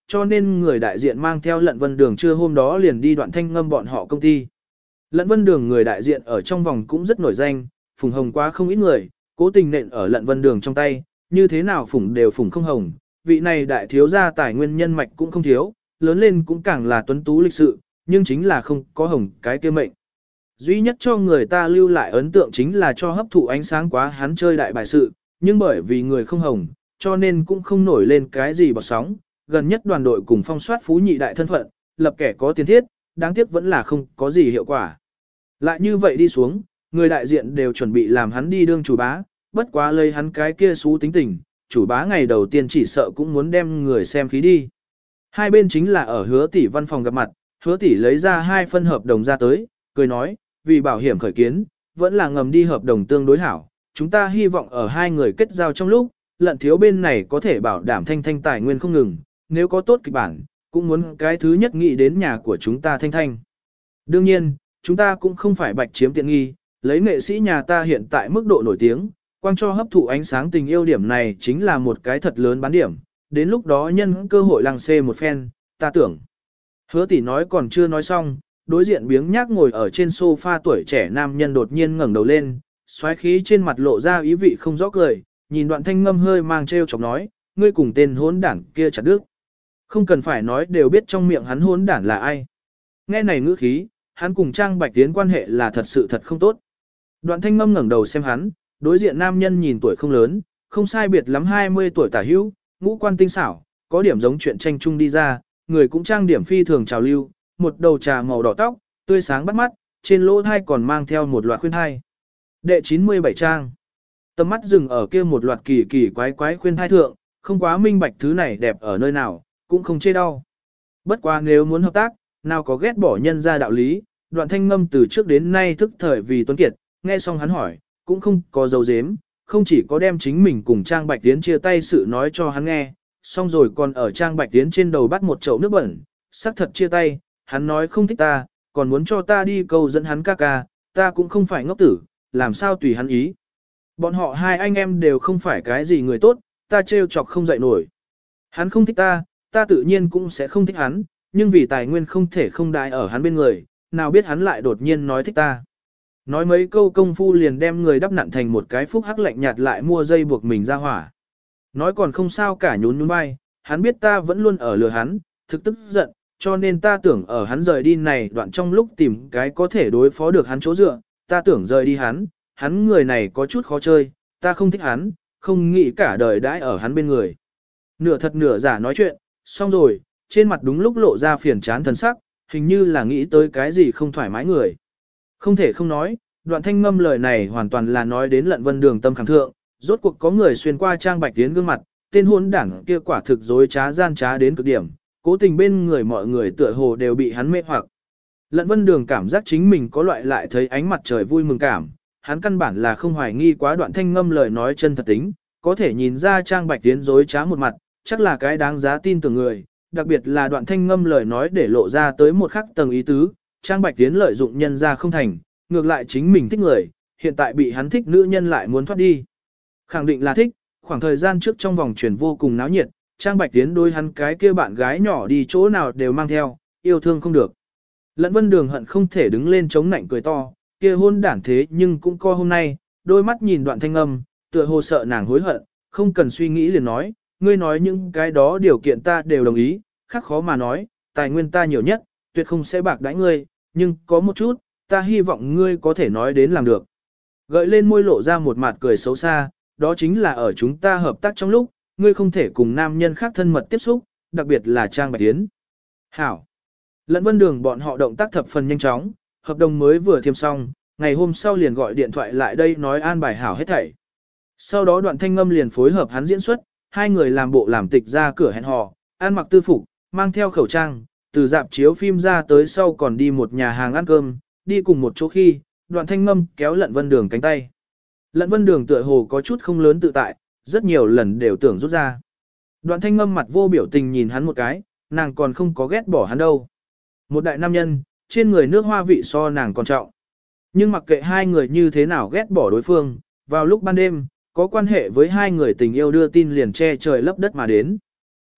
cho nên người đại diện mang theo Lận Vân Đường trưa hôm đó liền đi Đoạn Thanh Ngâm bọn họ công ty. Lận Vân Đường người đại diện ở trong vòng cũng rất nổi danh, phùng hồng quá không ít người, cố tình nện ở Lận Vân Đường trong tay, như thế nào phùng đều phùng không hồng, vị này đại thiếu gia tài nguyên nhân mạch cũng không thiếu, lớn lên cũng càng là tuấn tú lịch sự, nhưng chính là không có hồng cái kia mệnh. Duy nhất cho người ta lưu lại ấn tượng chính là cho hấp thụ ánh sáng quá hắn chơi đại bài sự, nhưng bởi vì người không hồng, cho nên cũng không nổi lên cái gì bọt sóng, gần nhất đoàn đội cùng phong soát phú nhị đại thân phận, lập kẻ có tiền thiết, đáng tiếc vẫn là không có gì hiệu quả. Lại như vậy đi xuống, người đại diện đều chuẩn bị làm hắn đi đương chủ bá, bất quá lấy hắn cái kia xú tính tình, chủ bá ngày đầu tiên chỉ sợ cũng muốn đem người xem khí đi. Hai bên chính là ở Hứa tỷ văn phòng gặp mặt, Hứa tỷ lấy ra hai phân hợp đồng ra tới, cười nói, vì bảo hiểm khởi kiến, vẫn là ngầm đi hợp đồng tương đối hảo, chúng ta hy vọng ở hai người kết giao trong lúc, Lận thiếu bên này có thể bảo đảm Thanh Thanh tài nguyên không ngừng, nếu có tốt kịch bản, cũng muốn cái thứ nhất nghĩ đến nhà của chúng ta Thanh Thanh. Đương nhiên, chúng ta cũng không phải bạch chiếm tiện nghi, lấy nghệ sĩ nhà ta hiện tại mức độ nổi tiếng, quang cho hấp thụ ánh sáng tình yêu điểm này chính là một cái thật lớn bán điểm, đến lúc đó nhân cơ hội lăng xê một phen, ta tưởng. Hứa tỷ nói còn chưa nói xong, đối diện biếng nhác ngồi ở trên sofa tuổi trẻ nam nhân đột nhiên ngẩng đầu lên, xoáy khí trên mặt lộ ra ý vị không rõ cười, nhìn Đoạn Thanh Ngâm hơi mang trêu chọc nói, ngươi cùng tên hỗn đảng kia chặt đức. Không cần phải nói đều biết trong miệng hắn hỗn đảng là ai. Nghe này ngữ khí, hắn cùng Trang Bạch Tiến quan hệ là thật sự thật không tốt. Đoạn Thanh Ngâm ngẩng đầu xem hắn, đối diện nam nhân nhìn tuổi không lớn, không sai biệt lắm hai mươi tuổi tả hữu, ngũ quan tinh xảo, có điểm giống chuyện tranh chung đi ra, người cũng trang điểm phi thường trào lưu, một đầu trà màu đỏ tóc, tươi sáng bắt mắt, trên lỗ thai còn mang theo một loạt khuyên thai. Đệ chín mươi bảy trang. Tầm mắt dừng ở kia một loạt kỳ kỳ quái quái khuyên thai thượng, không quá minh bạch thứ này đẹp ở nơi nào, cũng không chê đau. Bất quá nếu muốn hợp tác, nào có ghét bỏ nhân ra đạo lý, Đoạn Thanh Ngâm từ trước đến nay thức thời vì tuấn kiệt, nghe xong hắn hỏi, cũng không có dấu dếm, không chỉ có đem chính mình cùng Trang Bạch Tiến chia tay sự nói cho hắn nghe, xong rồi còn ở Trang Bạch Tiến trên đầu bắt một chậu nước bẩn, xác thật chia tay, hắn nói không thích ta, còn muốn cho ta đi câu dẫn hắn ca ca, ta cũng không phải ngốc tử, làm sao tùy hắn ý. Bọn họ hai anh em đều không phải cái gì người tốt, ta trêu chọc không dậy nổi. Hắn không thích ta, ta tự nhiên cũng sẽ không thích hắn, nhưng vì tài nguyên không thể không đại ở hắn bên người, nào biết hắn lại đột nhiên nói thích ta. Nói mấy câu công phu liền đem người đắp nặn thành một cái phúc hắc lạnh nhạt lại mua dây buộc mình ra hỏa. Nói còn không sao cả nhún nhún vai, hắn biết ta vẫn luôn ở lừa hắn, thực tức giận, cho nên ta tưởng ở hắn rời đi này đoạn trong lúc tìm cái có thể đối phó được hắn chỗ dựa, ta tưởng rời đi hắn, hắn người này có chút khó chơi, ta không thích hắn, không nghĩ cả đời đãi ở hắn bên người. Nửa thật nửa giả nói chuyện, xong rồi, trên mặt đúng lúc lộ ra phiền chán thần sắc, hình như là nghĩ tới cái gì không thoải mái người. Không thể không nói, Đoạn Thanh Ngâm lời này hoàn toàn là nói đến Lận Vân Đường tâm khảm thượng, rốt cuộc có người xuyên qua Trang Bạch Tiến gương mặt, tên hôn đảng kia quả thực dối trá gian trá đến cực điểm, cố tình bên người mọi người tựa hồ đều bị hắn mê hoặc. Lận Vân Đường cảm giác chính mình có loại lại thấy ánh mặt trời vui mừng cảm, hắn căn bản là không hoài nghi quá Đoạn Thanh Ngâm lời nói chân thật tính, có thể nhìn ra Trang Bạch Tiến dối trá một mặt, chắc là cái đáng giá tin tưởng người, đặc biệt là Đoạn Thanh Ngâm lời nói để lộ ra tới một khắc tầng ý tứ, Trang Bạch Tiến lợi dụng nhân ra không thành, ngược lại chính mình thích người, hiện tại bị hắn thích nữ nhân lại muốn thoát đi. Khẳng định là thích, khoảng thời gian trước trong vòng truyền vô cùng náo nhiệt, Trang Bạch Tiến đôi hắn cái kia bạn gái nhỏ đi chỗ nào đều mang theo, yêu thương không được. Lận Vân Đường hận không thể đứng lên chống nạnh cười to, kia hôn đản thế nhưng cũng co hôm nay, đôi mắt nhìn Đoạn Thanh Ngâm, tựa hồ sợ nàng hối hận, không cần suy nghĩ liền nói, ngươi nói những cái đó điều kiện ta đều đồng ý, khác khó mà nói, tài nguyên ta nhiều nhất, tuyệt không sẽ bạc đãi ngươi, nhưng có một chút, ta hy vọng ngươi có thể nói đến làm được. Gợi lên môi lộ ra một mặt cười xấu xa, đó chính là ở chúng ta hợp tác trong lúc, ngươi không thể cùng nam nhân khác thân mật tiếp xúc, đặc biệt là Trang Bạch Tiến. Hảo. Lận Vân Đường bọn họ động tác thập phần nhanh chóng, hợp đồng mới vừa thiêm xong, ngày hôm sau liền gọi điện thoại lại đây nói an bài hảo hết thảy. Sau đó Đoạn Thanh Ngâm liền phối hợp hắn diễn xuất, hai người làm bộ làm tịch ra cửa hẹn hò, ăn mặc tư phục, mang theo khẩu trang, từ dạp chiếu phim ra tới sau còn đi một nhà hàng ăn cơm, đi cùng một chỗ khi, Đoạn Thanh Ngâm kéo Lận Vân Đường cánh tay. Lận Vân Đường tựa hồ có chút không lớn tự tại, rất nhiều lần đều tưởng rút ra. Đoạn Thanh Ngâm mặt vô biểu tình nhìn hắn một cái, nàng còn không có ghét bỏ hắn đâu. Một đại nam nhân, trên người nước hoa vị so nàng còn trọng. Nhưng mặc kệ hai người như thế nào ghét bỏ đối phương, vào lúc ban đêm, có quan hệ với hai người tình yêu đưa tin liền che trời lấp đất mà đến.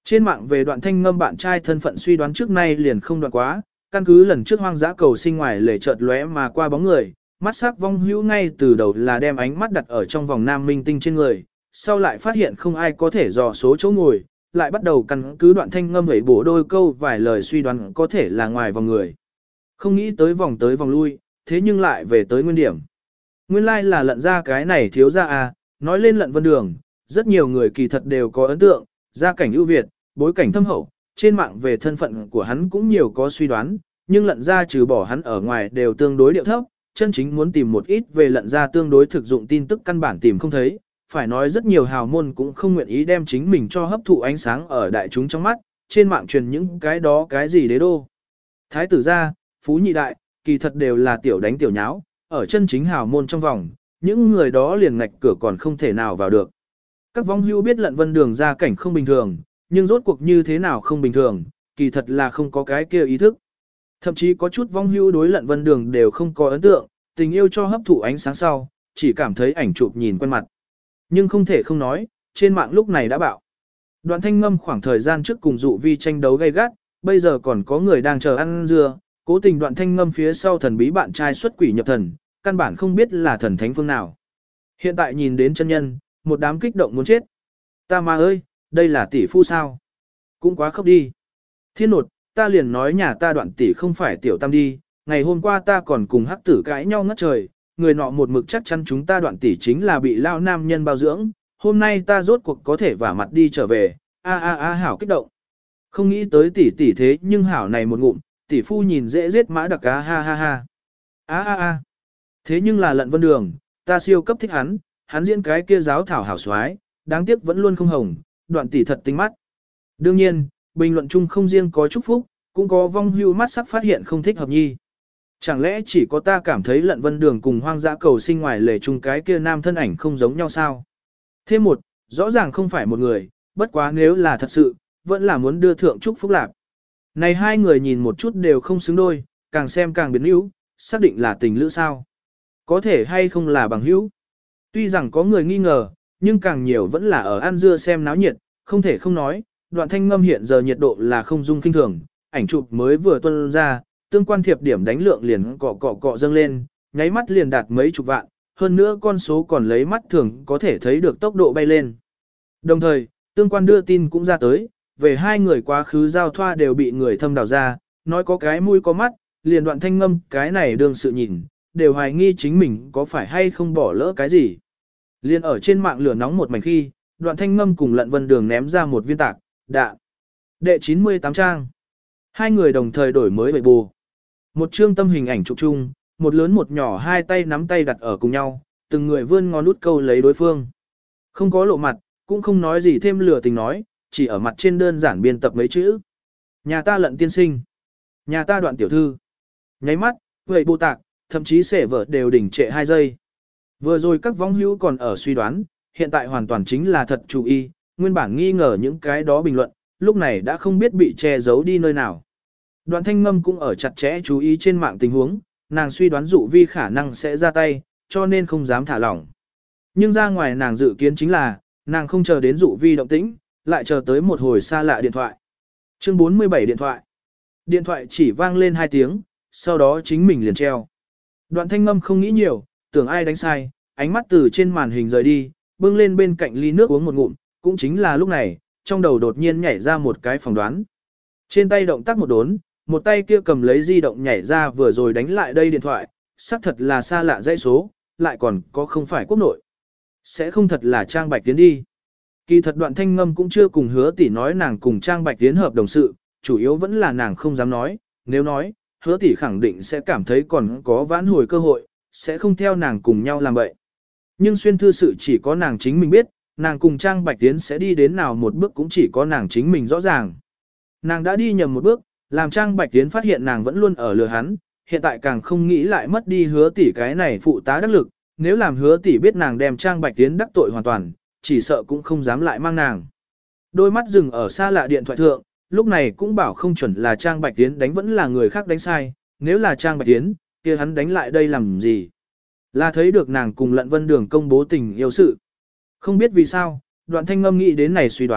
Trên mạng về đoạn thanh ngâm bạn trai thân phận suy đoán trước nay liền không đoạn quá, căn cứ lần trước hoang dã cầu sinh ngoài lề chợt lóe mà qua bóng người, mắt sắc vong hữu ngay từ đầu là đem ánh mắt đặt ở trong vòng nam minh tinh trên người, sau lại phát hiện không ai có thể dò số chỗ ngồi, lại bắt đầu căn cứ đoạn thanh ngâm ấy bổ đôi câu vài lời suy đoán có thể là ngoài vòng người. Không nghĩ tới vòng tới vòng lui, thế nhưng lại về tới nguyên điểm. Nguyên lai like là lận ra cái này thiếu ra à, nói lên lận vân đường, rất nhiều người kỳ thật đều có ấn tượng, gia cảnh ưu việt, bối cảnh thâm hậu, trên mạng về thân phận của hắn cũng nhiều có suy đoán, nhưng lận ra trừ bỏ hắn ở ngoài đều tương đối điệu thấp, chân chính muốn tìm một ít về lận ra tương đối thực dụng tin tức căn bản tìm không thấy, phải nói rất nhiều hào môn cũng không nguyện ý đem chính mình cho hấp thụ ánh sáng ở đại chúng trong mắt, trên mạng truyền những cái đó cái gì đế đô. Thái tử gia, phú nhị đại, kỳ thật đều là tiểu đánh tiểu nháo, ở chân chính hào môn trong vòng, những người đó liền ngạch cửa còn không thể nào vào được. Các vong hưu biết lận vân đường ra cảnh không bình thường, nhưng rốt cuộc như thế nào không bình thường, kỳ thật là không có cái kia ý thức. Thậm chí có chút vong hưu đối lận vân đường đều không có ấn tượng, tình yêu cho hấp thụ ánh sáng sau, chỉ cảm thấy ảnh chụp nhìn quen mặt. Nhưng không thể không nói, trên mạng lúc này đã bạo. Đoạn thanh ngâm khoảng thời gian trước cùng dụ vi tranh đấu gay gắt, bây giờ còn có người đang chờ ăn dưa, cố tình đoạn thanh ngâm phía sau thần bí bạn trai xuất quỷ nhập thần, căn bản không biết là thần thánh phương nào. Hiện tại nhìn đến chân nhân, một đám kích động muốn chết. Ta ma ơi, đây là tỷ phu sao? Cũng quá khóc đi. Thiên nột, ta liền nói nhà ta đoạn tỷ không phải tiểu tam đi, ngày hôm qua ta còn cùng hắc tử cãi nhau ngất trời, người nọ một mực chắc chắn chúng ta đoạn tỷ chính là bị lao nam nhân bao dưỡng, hôm nay ta rốt cuộc có thể vả mặt đi trở về, a a a hảo kích động. Không nghĩ tới tỷ tỷ thế nhưng hảo này một ngụm, tỷ phu nhìn dễ giết mã đặc cá ha ha ha. A a a. Thế nhưng là lận vân đường, ta siêu cấp thích hắn, hắn diễn cái kia giáo thảo hảo xoái, đáng tiếc vẫn luôn không hồng, đoạn tỷ thật tinh mắt. Đương nhiên, bình luận chung không riêng có chúc phúc, cũng có vong hưu mắt sắc phát hiện không thích hợp nhi. Chẳng lẽ chỉ có ta cảm thấy lận vân đường cùng hoang dã cầu sinh ngoài lề chung cái kia nam thân ảnh không giống nhau sao? Thêm một, rõ ràng không phải một người, bất quá nếu là thật sự, vẫn là muốn đưa thượng chúc phúc lạc. Này hai người nhìn một chút đều không xứng đôi, càng xem càng biến hữu, xác định là tình lữ sao? Có thể hay không là bằng hữu? Tuy rằng có người nghi ngờ, nhưng càng nhiều vẫn là ở ăn dưa xem náo nhiệt, không thể không nói, đoạn thanh ngâm hiện giờ nhiệt độ là không dung kinh thường, ảnh chụp mới vừa tuân ra, tương quan thiệp điểm đánh lượng liền cọ cọ cọ dâng lên, nháy mắt liền đạt mấy chục vạn, hơn nữa con số còn lấy mắt thường có thể thấy được tốc độ bay lên. Đồng thời, tương quan đưa tin cũng ra tới, về hai người quá khứ giao thoa đều bị người thâm đào ra, nói có cái mũi có mắt, liền đoạn thanh ngâm cái này đương sự nhìn, đều hoài nghi chính mình có phải hay không bỏ lỡ cái gì. Liên ở trên mạng lửa nóng một mảnh khi, đoạn thanh ngâm cùng lận vân đường ném ra một viên tạc, đạn. Đệ chín mươi tám trang. Hai người đồng thời đổi mới bậy bù. Một chương tâm hình ảnh chụp chung, một lớn một nhỏ hai tay nắm tay đặt ở cùng nhau, từng người vươn ngón út câu lấy đối phương. Không có lộ mặt, cũng không nói gì thêm lửa tình nói, chỉ ở mặt trên đơn giản biên tập mấy chữ. Nhà ta lận tiên sinh. Nhà ta đoạn tiểu thư. Nháy mắt, vậy bù tạc, thậm chí sể vở đều đỉnh trệ hai giây. Vừa rồi các vong hữu còn ở suy đoán, hiện tại hoàn toàn chính là thật chú ý, nguyên bản nghi ngờ những cái đó bình luận, lúc này đã không biết bị che giấu đi nơi nào. Đoạn thanh ngâm cũng ở chặt chẽ chú ý trên mạng tình huống, nàng suy đoán dụ vi khả năng sẽ ra tay, cho nên không dám thả lỏng. Nhưng ra ngoài nàng dự kiến chính là, nàng không chờ đến dụ vi động tĩnh, lại chờ tới một hồi xa lạ điện thoại. Chương bốn mươi bảy điện thoại. Điện thoại chỉ vang lên hai tiếng, sau đó chính mình liền treo. Đoạn thanh ngâm không nghĩ nhiều, tưởng ai đánh sai, ánh mắt từ trên màn hình rời đi, bưng lên bên cạnh ly nước uống một ngụm, cũng chính là lúc này, trong đầu đột nhiên nhảy ra một cái phỏng đoán. Trên tay động tác một đốn, một tay kia cầm lấy di động nhảy ra vừa rồi đánh lại đây điện thoại, xác thật là xa lạ dãy số, lại còn có không phải quốc nội. Sẽ không thật là Trang Bạch Tiến đi. Kỳ thật đoạn thanh ngâm cũng chưa cùng hứa tỷ nói nàng cùng Trang Bạch Tiến hợp đồng sự, chủ yếu vẫn là nàng không dám nói, nếu nói, hứa tỷ khẳng định sẽ cảm thấy còn có vãn hồi cơ hội, sẽ không theo nàng cùng nhau làm vậy. Nhưng xuyên thư sự chỉ có nàng chính mình biết, nàng cùng Trang Bạch Tiến sẽ đi đến nào một bước cũng chỉ có nàng chính mình rõ ràng. Nàng đã đi nhầm một bước, làm Trang Bạch Tiến phát hiện nàng vẫn luôn ở lừa hắn, hiện tại càng không nghĩ lại mất đi hứa tỷ cái này phụ tá đắc lực, nếu làm hứa tỷ biết nàng đem Trang Bạch Tiến đắc tội hoàn toàn, chỉ sợ cũng không dám lại mang nàng. Đôi mắt dừng ở xa lạ điện thoại thượng, lúc này cũng bảo không chuẩn là Trang Bạch Tiến đánh vẫn là người khác đánh sai, nếu là Trang Bạch Tiến, kia hắn đánh lại đây làm gì? Là thấy được nàng cùng Lận Vân Đường công bố tình yêu sự. Không biết vì sao, đoạn thanh ngâm nghĩ đến này suy đoán,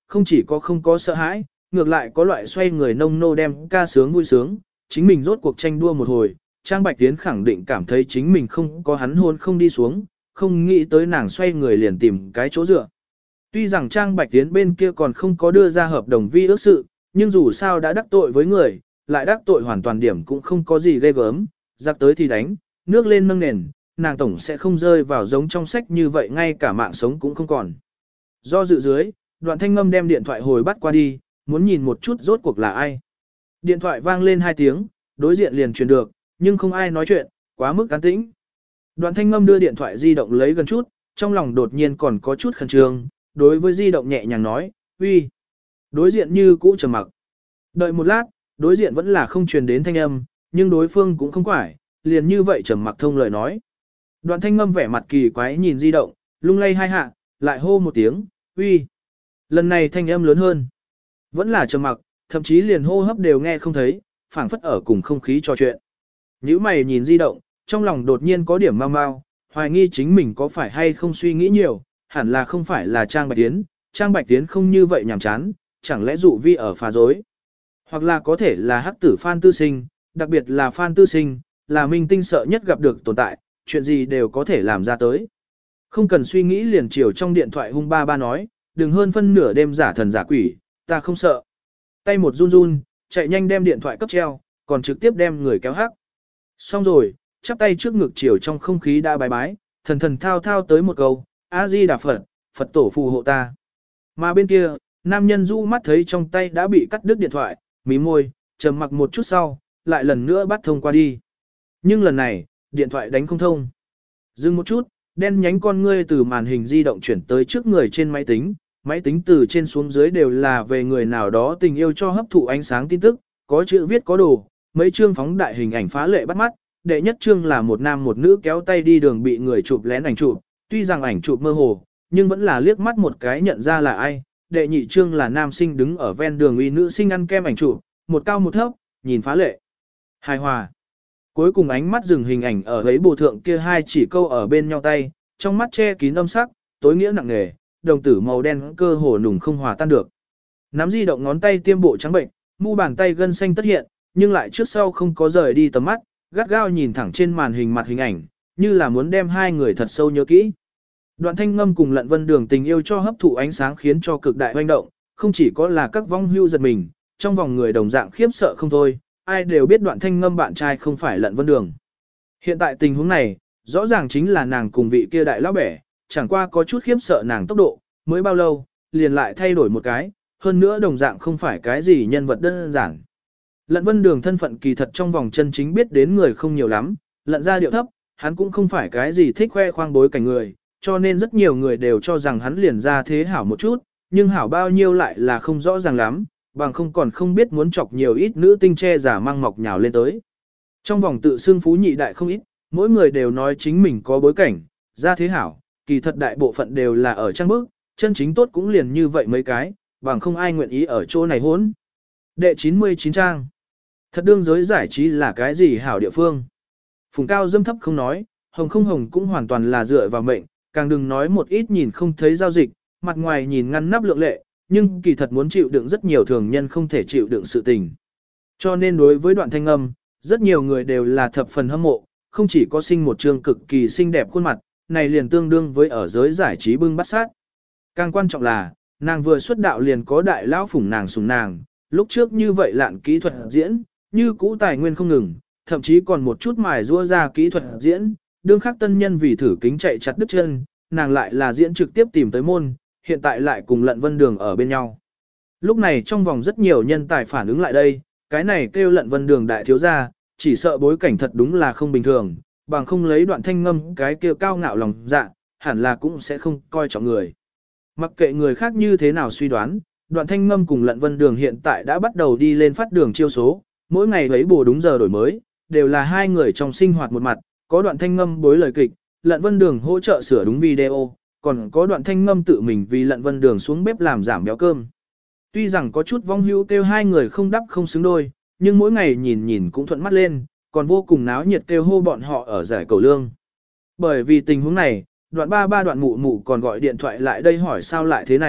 không chỉ có không có sợ hãi, ngược lại có loại xoay người nông nô đem ca sướng vui sướng, chính mình rốt cuộc tranh đua một hồi, Trang Bạch Tiến khẳng định cảm thấy chính mình không có hắn hôn không đi xuống, không nghĩ tới nàng xoay người liền tìm cái chỗ dựa. Tuy rằng Trang Bạch Tiến bên kia còn không có đưa ra hợp đồng vi ước sự, nhưng dù sao đã đắc tội với người, lại đắc tội hoàn toàn điểm cũng không có gì ghê gớm, giặc tới thì đánh, nước lên nâng nền, nàng tổng sẽ không rơi vào giống trong sách như vậy ngay cả mạng sống cũng không còn. Do dự dưới, Đoạn Thanh Ngâm đem điện thoại hồi bắt qua đi, muốn nhìn một chút rốt cuộc là ai. Điện thoại vang lên hai tiếng, đối diện liền truyền được, nhưng không ai nói chuyện, quá mức an tĩnh. Đoạn Thanh Ngâm đưa điện thoại di động lấy gần chút, trong lòng đột nhiên còn có chút khẩn trương, đối với di động nhẹ nhàng nói, uy. Đối diện như cũ trầm mặc. Đợi một lát, đối diện vẫn là không truyền đến thanh âm, nhưng đối phương cũng không quải, liền như vậy trầm mặc thông lời nói. Đoạn Thanh Ngâm vẻ mặt kỳ quái nhìn di động, lung lay hai hạ, lại hô một tiếng, uy. Lần này thanh âm lớn hơn. Vẫn là trầm mặc, thậm chí liền hô hấp đều nghe không thấy, phảng phất ở cùng không khí trò chuyện. Nhữ mày nhìn di động, trong lòng đột nhiên có điểm mau mau, hoài nghi chính mình có phải hay không suy nghĩ nhiều, hẳn là không phải là Trang Bạch Tiến, Trang Bạch Tiến không như vậy nhàm chán, chẳng lẽ dụ vi ở phá dối. Hoặc là có thể là hắc tử Phan Tư Sinh, đặc biệt là Phan Tư Sinh, là minh tinh sợ nhất gặp được tồn tại, chuyện gì đều có thể làm ra tới. Không cần suy nghĩ liền chiều trong điện thoại hung ba ba nói, đừng hơn phân nửa đêm giả thần giả quỷ, ta không sợ. Tay một run run, chạy nhanh đem điện thoại cấp treo, còn trực tiếp đem người kéo hắc. Xong rồi, chắp tay trước ngực chiều trong không khí đã bái bái, thần thần thao thao tới một câu, A-di-đà Phật, Phật tổ phù hộ ta. Mà bên kia, nam nhân du mắt thấy trong tay đã bị cắt đứt điện thoại, mí môi, trầm mặc một chút sau, lại lần nữa bắt thông qua đi. Nhưng lần này, điện thoại đánh không thông. Dừng một chút, đen nhánh con ngươi từ màn hình di động chuyển tới trước người trên máy tính, máy tính từ trên xuống dưới đều là về người nào đó tình yêu cho hấp thụ ánh sáng tin tức, có chữ viết có đồ, mấy chương phóng đại hình ảnh phá lệ bắt mắt, đệ nhất chương là một nam một nữ kéo tay đi đường bị người chụp lén ảnh chụp, tuy rằng ảnh chụp mơ hồ, nhưng vẫn là liếc mắt một cái nhận ra là ai, đệ nhị chương là nam sinh đứng ở ven đường uy nữ sinh ăn kem ảnh chụp, một cao một thấp, nhìn phá lệ. Hài hòa. Cuối cùng ánh mắt dừng hình ảnh ở ấy bộ thượng kia hai chỉ câu ở bên nhau tay, trong mắt che kín âm sắc, tối nghĩa nặng nề, đồng tử màu đen cơ hồ nùng không hòa tan được. Nắm di động ngón tay tiêm bộ trắng bệnh, mu bàn tay gân xanh tất hiện, nhưng lại trước sau không có rời đi tầm mắt, gắt gao nhìn thẳng trên màn hình mặt hình ảnh, như là muốn đem hai người thật sâu nhớ kỹ. Đoạn Thanh Ngâm cùng Lận Vân Đường tình yêu cho hấp thụ ánh sáng khiến cho cực đại hoành động, không chỉ có là các vong hưu giật mình, trong vòng người đồng dạng khiếp sợ không thôi, ai đều biết Đoạn Thanh Ngâm bạn trai không phải Lận Vân Đường. Hiện tại tình huống này, rõ ràng chính là nàng cùng vị kia đại lão bẻ, chẳng qua có chút khiếp sợ nàng tốc độ, mới bao lâu, liền lại thay đổi một cái, hơn nữa đồng dạng không phải cái gì nhân vật đơn giản. Lận Vân Đường thân phận kỳ thật trong vòng chân chính biết đến người không nhiều lắm, lận ra điệu thấp, hắn cũng không phải cái gì thích khoe khoang bối cảnh người, cho nên rất nhiều người đều cho rằng hắn liền ra thế hảo một chút, nhưng hảo bao nhiêu lại là không rõ ràng lắm, bằng không còn không biết muốn chọc nhiều ít nữ tinh che giả mang mọc nhào lên tới. Trong vòng tự xưng phú nhị đại không ít, mỗi người đều nói chính mình có bối cảnh, ra thế hảo, kỳ thật đại bộ phận đều là ở trang bức, chân chính tốt cũng liền như vậy mấy cái, bằng không ai nguyện ý ở chỗ này hốn. Đệ chín mươi chín trang. Thật đương giới giải trí là cái gì hảo địa phương. Phùng cao dâm thấp không nói, hồng không hồng cũng hoàn toàn là dựa vào mệnh, càng đừng nói một ít nhìn không thấy giao dịch, mặt ngoài nhìn ngăn nắp lượng lệ, nhưng kỳ thật muốn chịu đựng rất nhiều thường nhân không thể chịu đựng sự tình. Cho nên đối với Đoạn Thanh Ngâm, rất nhiều người đều là thập phần hâm mộ, không chỉ có sinh một trường cực kỳ xinh đẹp khuôn mặt, này liền tương đương với ở giới giải trí bưng bắt sát. Càng quan trọng là, nàng vừa xuất đạo liền có đại lão phủng nàng sủng nàng, lúc trước như vậy lạn kỹ thuật diễn, như cũ tài nguyên không ngừng, thậm chí còn một chút mài rua ra kỹ thuật diễn, đương khắc tân nhân vì thử kính chạy chặt đứt chân, nàng lại là diễn trực tiếp tìm tới môn, hiện tại lại cùng Lận Vân Đường ở bên nhau. Lúc này trong vòng rất nhiều nhân tài phản ứng lại đây, cái này kêu Lận Vân Đường đại thiếu gia, chỉ sợ bối cảnh thật đúng là không bình thường, bằng không lấy Đoạn Thanh Ngâm cái kêu cao ngạo lòng dạ, hẳn là cũng sẽ không coi trọng người. Mặc kệ người khác như thế nào suy đoán, Đoạn Thanh Ngâm cùng Lận Vân Đường hiện tại đã bắt đầu đi lên phát đường chiêu số, mỗi ngày lấy bù đúng giờ đổi mới, đều là hai người trong sinh hoạt một mặt, có Đoạn Thanh Ngâm bối lời kịch, Lận Vân Đường hỗ trợ sửa đúng video, còn có Đoạn Thanh Ngâm tự mình vì Lận Vân Đường xuống bếp làm giảm béo cơm. Tuy rằng có chút vong hữu kêu hai người không đắp không xứng đôi, nhưng mỗi ngày nhìn nhìn cũng thuận mắt lên, còn vô cùng náo nhiệt kêu hô bọn họ ở giải cầu lương. Bởi vì tình huống này, Đoạn ba ba Đoạn mụ mụ còn gọi điện thoại lại đây hỏi sao lại thế này,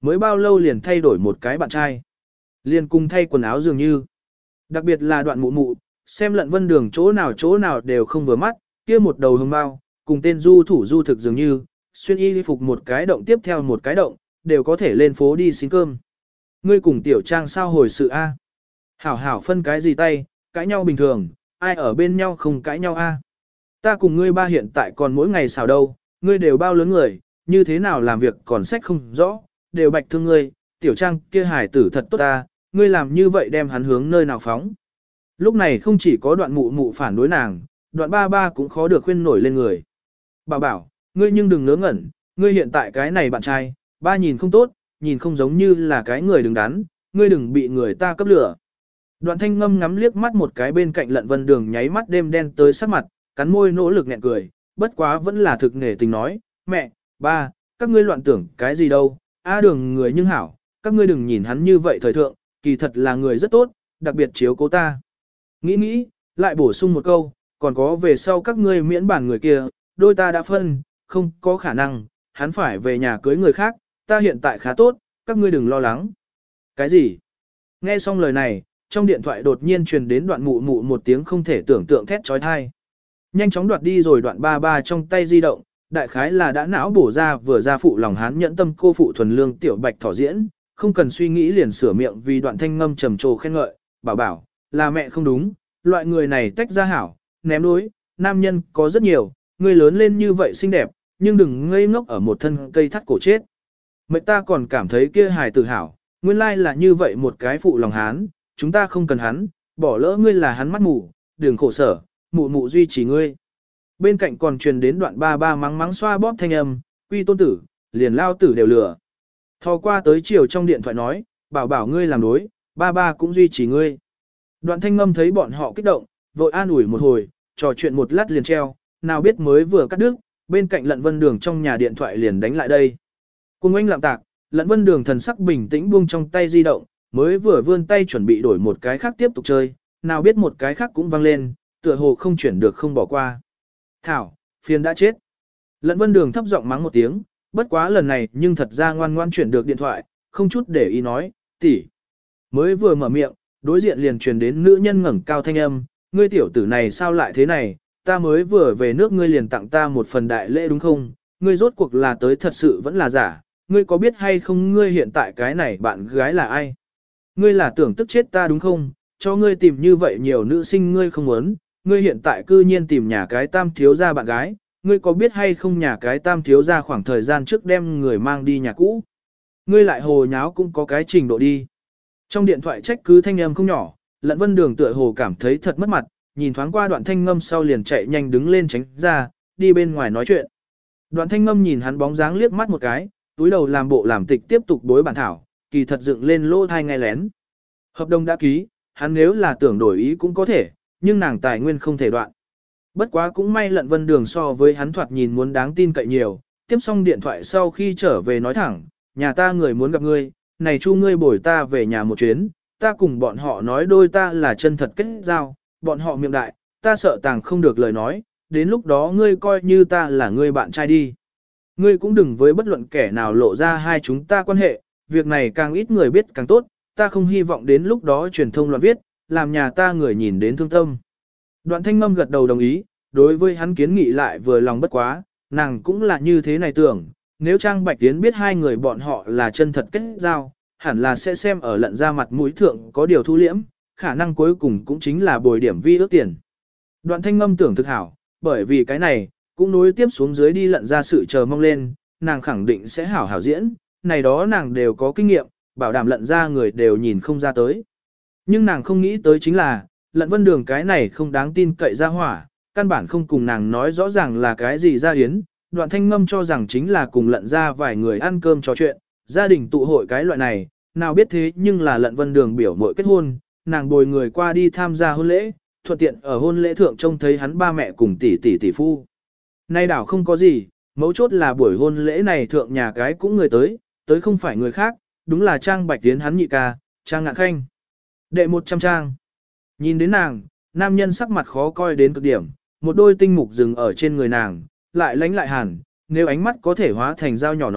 mới bao lâu liền thay đổi một cái bạn trai. Liền cùng thay quần áo dường như. Đặc biệt là đoạn mụ mụ, xem lận vân đường chỗ nào chỗ nào đều không vừa mắt, kia một đầu hồng bao, cùng tên du thủ du thực dường như, xuyên y phục một cái động tiếp theo một cái động, đều có thể lên phố đi xin cơm. Ngươi cùng tiểu trang sao hồi sự a? Hảo hảo phân cái gì tay, cãi nhau bình thường, ai ở bên nhau không cãi nhau a? Ta cùng ngươi ba hiện tại còn mỗi ngày xào đâu, ngươi đều bao lớn người, như thế nào làm việc còn sách không rõ, đều bạch thương ngươi, tiểu trang kia hải tử thật tốt ta, ngươi làm như vậy đem hắn hướng nơi nào phóng. Lúc này không chỉ có đoạn mụ mụ phản đối nàng, đoạn ba ba cũng khó được khuyên nổi lên người. Bảo bảo, ngươi nhưng đừng ngớ ngẩn, ngươi hiện tại cái này bạn trai, ba nhìn không tốt, nhìn không giống như là cái người đứng đắn, ngươi đừng bị người ta cấp lửa. Đoạn thanh ngâm ngắm liếc mắt một cái bên cạnh lận vân đường nháy mắt đêm đen tới sắc mặt, cắn môi nỗ lực nghẹn cười, bất quá vẫn là thực nghề tình nói, mẹ, ba, các ngươi loạn tưởng cái gì đâu, a đường người nhưng hảo, các ngươi đừng nhìn hắn như vậy thời thượng, kỳ thật là người rất tốt, đặc biệt chiếu cố ta. Nghĩ nghĩ, lại bổ sung một câu, còn có về sau các ngươi miễn bản người kia, đôi ta đã phân, không có khả năng, hắn phải về nhà cưới người khác, ta hiện tại khá tốt, các ngươi đừng lo lắng. Cái gì? Nghe xong lời này, trong điện thoại đột nhiên truyền đến đoạn mụ mụ một tiếng không thể tưởng tượng thét trói thai. Nhanh chóng đoạt đi rồi đoạn ba ba trong tay di động, đại khái là đã não bổ ra vừa ra phụ lòng hán nhẫn tâm cô phụ thuần lương tiểu bạch thỏ diễn, không cần suy nghĩ liền sửa miệng vì đoạn thanh ngâm trầm trồ khen ngợi, bảo bảo, là mẹ không đúng, loại người này tách ra hảo, ném đối, nam nhân có rất nhiều, người lớn lên như vậy xinh đẹp, nhưng đừng ngây ngốc ở một thân cây thắt cổ chết. Mệnh ta còn cảm thấy kia hài tử hảo, nguyên lai là như vậy một cái phụ lòng hán, chúng ta không cần hắn, bỏ lỡ ngươi là hắn mắt mù, đừng khổ sở, mụ mụ duy trì ngươi. Bên cạnh còn truyền đến đoạn ba ba mắng mắng xoa bóp thanh âm, quy tôn tử, liền lao tử đều lừa. Thò qua tới chiều trong điện thoại nói, bảo bảo ngươi làm đối, ba ba cũng duy trì ngươi. Đoạn thanh ngâm thấy bọn họ kích động, vội an ủi một hồi, trò chuyện một lát liền treo, nào biết mới vừa cắt đứt, bên cạnh lận vân đường trong nhà điện thoại liền đánh lại đây. Cùng anh lạm tạc, lận vân đường thần sắc bình tĩnh buông trong tay di động, mới vừa vươn tay chuẩn bị đổi một cái khác tiếp tục chơi, nào biết một cái khác cũng vang lên, tựa hồ không chuyển được không bỏ qua. Thảo, phiền đã chết. Lận vân đường thấp giọng mắng một tiếng, bất quá lần này nhưng thật ra ngoan ngoan chuyển được điện thoại, không chút để ý nói, tỷ. Mới vừa mở miệng, đối diện liền truyền đến nữ nhân ngẩng cao thanh âm, ngươi tiểu tử này sao lại thế này, ta mới vừa về nước ngươi liền tặng ta một phần đại lễ đúng không, ngươi rốt cuộc là tới thật sự vẫn là giả, ngươi có biết hay không ngươi hiện tại cái này bạn gái là ai? Ngươi là tưởng tức chết ta đúng không, cho ngươi tìm như vậy nhiều nữ sinh ngươi không muốn, ngươi hiện tại cư nhiên tìm nhà cái tam thiếu gia bạn gái, ngươi có biết hay không nhà cái tam thiếu gia khoảng thời gian trước đem người mang đi nhà cũ. Ngươi lại hồ nháo cũng có cái trình độ đi. Trong điện thoại trách cứ thanh âm không nhỏ, lận vân đường tựa hồ cảm thấy thật mất mặt, nhìn thoáng qua đoạn thanh ngâm sau liền chạy nhanh đứng lên tránh ra, đi bên ngoài nói chuyện. Đoạn thanh ngâm nhìn hắn bóng dáng liếc mắt một cái, túi đầu làm bộ làm tịch tiếp tục đối bản thảo, kỳ thật dựng lên lỗ thai ngay lén. Hợp đồng đã ký, hắn nếu là tưởng đổi ý cũng có thể, nhưng nàng tài nguyên không thể đoạn. Bất quá cũng may lận vân đường so với hắn thoạt nhìn muốn đáng tin cậy nhiều, tiếp xong điện thoại sau khi trở về nói thẳng, nhà ta người muốn gặp ngươi, này chu ngươi bồi ta về nhà một chuyến, ta cùng bọn họ nói đôi ta là chân thật kết giao, bọn họ miệng đại, ta sợ tàng không được lời nói, đến lúc đó ngươi coi như ta là ngươi bạn trai đi. Ngươi cũng đừng với bất luận kẻ nào lộ ra hai chúng ta quan hệ, việc này càng ít người biết càng tốt, ta không hy vọng đến lúc đó truyền thông loạn viết, làm nhà ta người nhìn đến thương tâm. Đoạn thanh ngâm gật đầu đồng ý, đối với hắn kiến nghị lại vừa lòng bất quá, nàng cũng là như thế này tưởng, nếu Trang Bạch Tiến biết hai người bọn họ là chân thật kết giao, hẳn là sẽ xem ở lận ra mặt mũi thượng có điều thu liễm, khả năng cuối cùng cũng chính là bồi điểm vi ước tiền. Đoạn thanh ngâm tưởng thực hảo, bởi vì cái này, cũng nối tiếp xuống dưới đi lận ra sự chờ mong lên, nàng khẳng định sẽ hảo hảo diễn, này đó nàng đều có kinh nghiệm, bảo đảm lận ra người đều nhìn không ra tới. Nhưng nàng không nghĩ tới chính là, lận vân đường cái này không đáng tin cậy ra hỏa, căn bản không cùng nàng nói rõ ràng là cái gì ra hiến, đoạn thanh ngâm cho rằng chính là cùng lận ra vài người ăn cơm trò chuyện, gia đình tụ hội cái loại này, nào biết thế nhưng là lận vân đường biểu mội kết hôn, nàng bồi người qua đi tham gia hôn lễ, thuận tiện ở hôn lễ thượng trông thấy hắn ba mẹ cùng tỷ tỷ tỷ phu. Nay đảo không có gì, mấu chốt là buổi hôn lễ này thượng nhà cái cũng người tới, tới không phải người khác, đúng là Trang Bạch Tiến hắn nhị ca, Trang Ngạn Khanh. Đệ một trăm trang. Nhìn đến nàng, nam nhân sắc mặt khó coi đến cực điểm, một đôi tinh mục dừng ở trên người nàng, lại lánh lại hẳn, nếu ánh mắt có thể hóa thành dao nhỏ nói,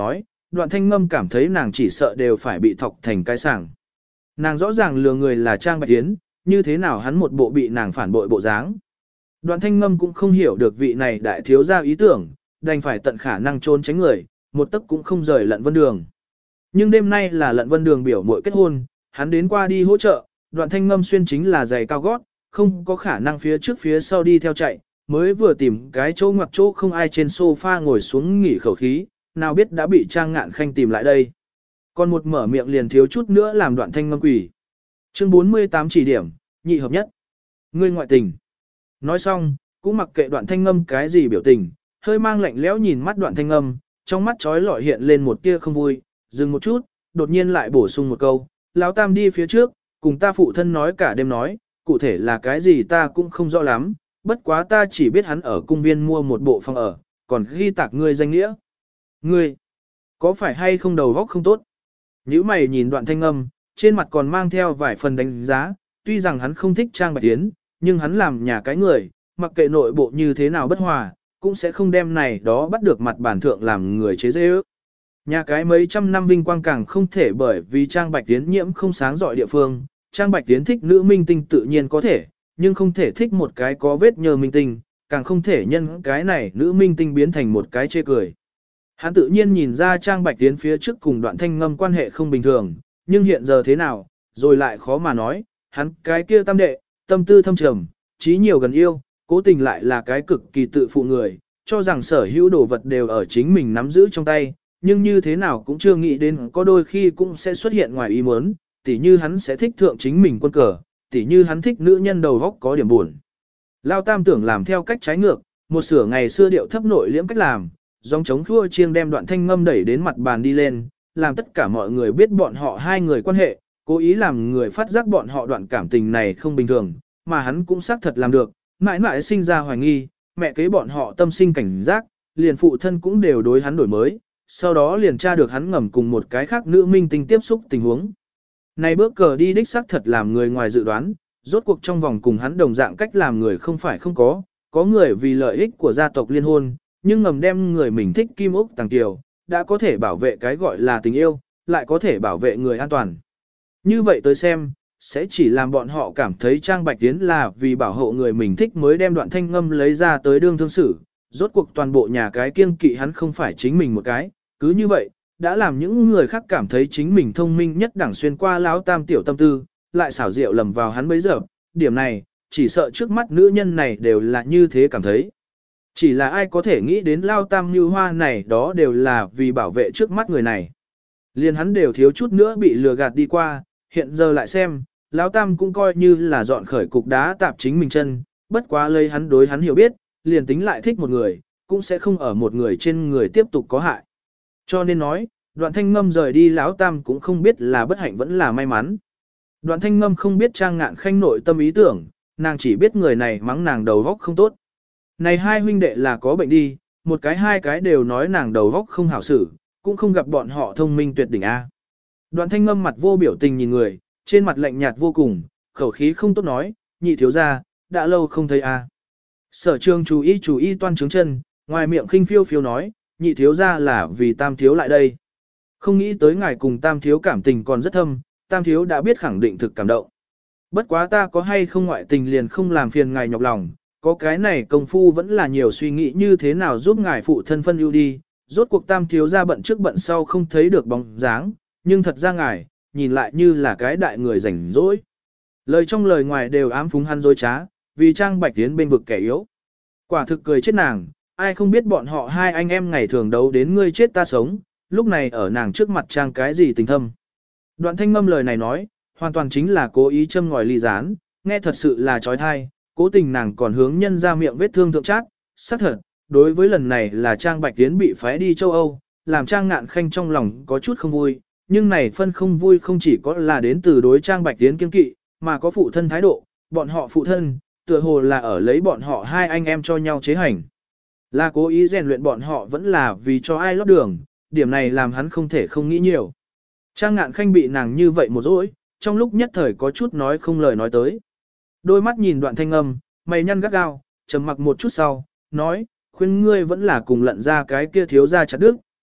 đoạn thanh ngâm cảm thấy nàng chỉ sợ đều phải bị thọc thành cái sảng. Nàng rõ ràng lừa người là Trang Bạch Tiến, như thế nào hắn một bộ bị nàng phản bội bộ dáng. Đoạn thanh ngâm cũng không hiểu được vị này đại thiếu gia ý tưởng, đành phải tận khả năng trốn tránh người, một tấc cũng không rời Lận Vân Đường. Nhưng đêm nay là Lận Vân Đường biểu muội kết hôn, hắn đến qua đi hỗ trợ, đoạn thanh ngâm xuyên chính là giày cao gót, không có khả năng phía trước phía sau đi theo chạy, mới vừa tìm cái chỗ ngoặc chỗ không ai trên sofa ngồi xuống nghỉ khẩu khí, nào biết đã bị Trang Ngạn Khanh tìm lại đây. Còn một mở miệng liền thiếu chút nữa làm đoạn thanh ngâm quỷ. Chương bốn mươi tám chỉ điểm, nhị hợp nhất. Ngươi ngoại tình. Nói xong, cũng mặc kệ đoạn thanh ngâm cái gì biểu tình, hơi mang lạnh lẽo nhìn mắt đoạn thanh ngâm, trong mắt trói lọi hiện lên một tia không vui, dừng một chút, đột nhiên lại bổ sung một câu, lão tam đi phía trước, cùng ta phụ thân nói cả đêm nói, cụ thể là cái gì ta cũng không rõ lắm, bất quá ta chỉ biết hắn ở cung viên mua một bộ phòng ở, còn ghi tạc ngươi danh nghĩa. Ngươi, có phải hay không đầu óc không tốt? Nhữ mày nhìn đoạn thanh ngâm, trên mặt còn mang theo vài phần đánh giá, tuy rằng hắn không thích Trang Bạch Tiến, nhưng hắn làm nhà cái người, mặc kệ nội bộ như thế nào bất hòa, cũng sẽ không đem này đó bắt được mặt bản thượng làm người chế dễ ước. Nhà cái mấy trăm năm vinh quang càng không thể bởi vì Trang Bạch Tiến nhiễm không sáng giỏi địa phương, Trang Bạch Tiến thích nữ minh tinh tự nhiên có thể, nhưng không thể thích một cái có vết nhơ minh tinh, càng không thể nhân cái này nữ minh tinh biến thành một cái chê cười. Hắn tự nhiên nhìn ra Trang Bạch Tiến phía trước cùng đoạn thanh ngâm quan hệ không bình thường, nhưng hiện giờ thế nào, rồi lại khó mà nói, hắn cái kia tam đệ, tâm tư thâm trầm, trí nhiều gần yêu, cố tình lại là cái cực kỳ tự phụ người, cho rằng sở hữu đồ vật đều ở chính mình nắm giữ trong tay, nhưng như thế nào cũng chưa nghĩ đến có đôi khi cũng sẽ xuất hiện ngoài ý muốn, tỉ như hắn sẽ thích thượng chính mình quân cờ, tỉ như hắn thích nữ nhân đầu góc có điểm buồn. Lao Tam tưởng làm theo cách trái ngược, một sửa ngày xưa điệu thấp nội liễm cách làm, dòng chống khua chiêng đem đoạn thanh ngâm đẩy đến mặt bàn đi lên, làm tất cả mọi người biết bọn họ hai người quan hệ, cố ý làm người phát giác bọn họ đoạn cảm tình này không bình thường, mà hắn cũng xác thật làm được, mãi mãi sinh ra hoài nghi, mẹ kế bọn họ tâm sinh cảnh giác, liền phụ thân cũng đều đối hắn đổi mới, sau đó liền tra được hắn ngầm cùng một cái khác nữ minh tinh tiếp xúc tình huống. Này bước cờ đi đích xác thật làm người ngoài dự đoán, rốt cuộc trong vòng cùng hắn đồng dạng cách làm người không phải không có, có người vì lợi ích của gia tộc liên hôn, nhưng ngầm đem người mình thích Kim Úc Tàng Kiều, đã có thể bảo vệ cái gọi là tình yêu, lại có thể bảo vệ người an toàn. Như vậy tới xem, sẽ chỉ làm bọn họ cảm thấy Trang Bạch Tiến là vì bảo hộ người mình thích mới đem đoạn thanh ngâm lấy ra tới đương thương xử, rốt cuộc toàn bộ nhà cái kiêng kỵ hắn không phải chính mình một cái, cứ như vậy, đã làm những người khác cảm thấy chính mình thông minh nhất đẳng xuyên qua lão Tam tiểu tâm tư, lại xảo diệu lầm vào hắn bấy giờ, điểm này, chỉ sợ trước mắt nữ nhân này đều là như thế cảm thấy. Chỉ là ai có thể nghĩ đến Lao Tam như hoa này đó đều là vì bảo vệ trước mắt người này. Liền hắn đều thiếu chút nữa bị lừa gạt đi qua, hiện giờ lại xem, Lão Tam cũng coi như là dọn khởi cục đá tạp chính mình chân, bất quá lấy hắn đối hắn hiểu biết, liền tính lại thích một người, cũng sẽ không ở một người trên người tiếp tục có hại. Cho nên nói, đoạn thanh ngâm rời đi Lão Tam cũng không biết là bất hạnh vẫn là may mắn. Đoạn thanh ngâm không biết Trang Ngạn Khanh nội tâm ý tưởng, nàng chỉ biết người này mắng nàng đầu góc không tốt. Này hai huynh đệ là có bệnh đi, một cái hai cái đều nói nàng đầu góc không hảo xử, cũng không gặp bọn họ thông minh tuyệt đỉnh A. Đoạn thanh ngâm mặt vô biểu tình nhìn người, trên mặt lạnh nhạt vô cùng, khẩu khí không tốt nói, nhị thiếu gia, đã lâu không thấy A. Sở trường chú ý chú ý toan trướng chân, ngoài miệng khinh phiêu phiêu nói, nhị thiếu gia là vì Tam thiếu lại đây. Không nghĩ tới ngài cùng Tam thiếu cảm tình còn rất thâm, Tam thiếu đã biết khẳng định thực cảm động. Bất quá ta có hay không ngoại tình liền không làm phiền ngài nhọc lòng, có cái này công phu vẫn là nhiều suy nghĩ như thế nào giúp ngài phụ thân phân ưu đi, rốt cuộc Tam thiếu gia bận trước bận sau không thấy được bóng dáng, nhưng thật ra ngài, nhìn lại như là cái đại người rảnh rỗi. Lời trong lời ngoài đều ám phúng hắn dối trá, vì Trang Bạch Tiến bên vực kẻ yếu. Quả thực cười chết nàng, ai không biết bọn họ hai anh em ngày thường đấu đến ngươi chết ta sống, lúc này ở nàng trước mặt Trang cái gì tình thâm. Đoạn thanh ngâm lời này nói, hoàn toàn chính là cố ý châm ngòi ly gián, nghe thật sự là trói thai, cố tình nàng còn hướng nhân ra miệng vết thương thượng trát, xác thật, đối với lần này là Trang Bạch Tiến bị phái đi châu Âu, làm Trang Ngạn Khanh trong lòng có chút không vui, nhưng này phân không vui không chỉ có là đến từ đối Trang Bạch Tiến kiên kỵ, mà có phụ thân thái độ, bọn họ phụ thân, tựa hồ là ở lấy bọn họ hai anh em cho nhau chế hành. Là cố ý rèn luyện bọn họ vẫn là vì cho ai lót đường, điểm này làm hắn không thể không nghĩ nhiều. Trang Ngạn Khanh bị nàng như vậy một dỗi, trong lúc nhất thời có chút nói không lời nói tới. Đôi mắt nhìn đoạn thanh âm, mày nhăn gắt gao, trầm mặc một chút sau, nói, khuyên ngươi vẫn là cùng lận ra cái kia thiếu ra chặt đức,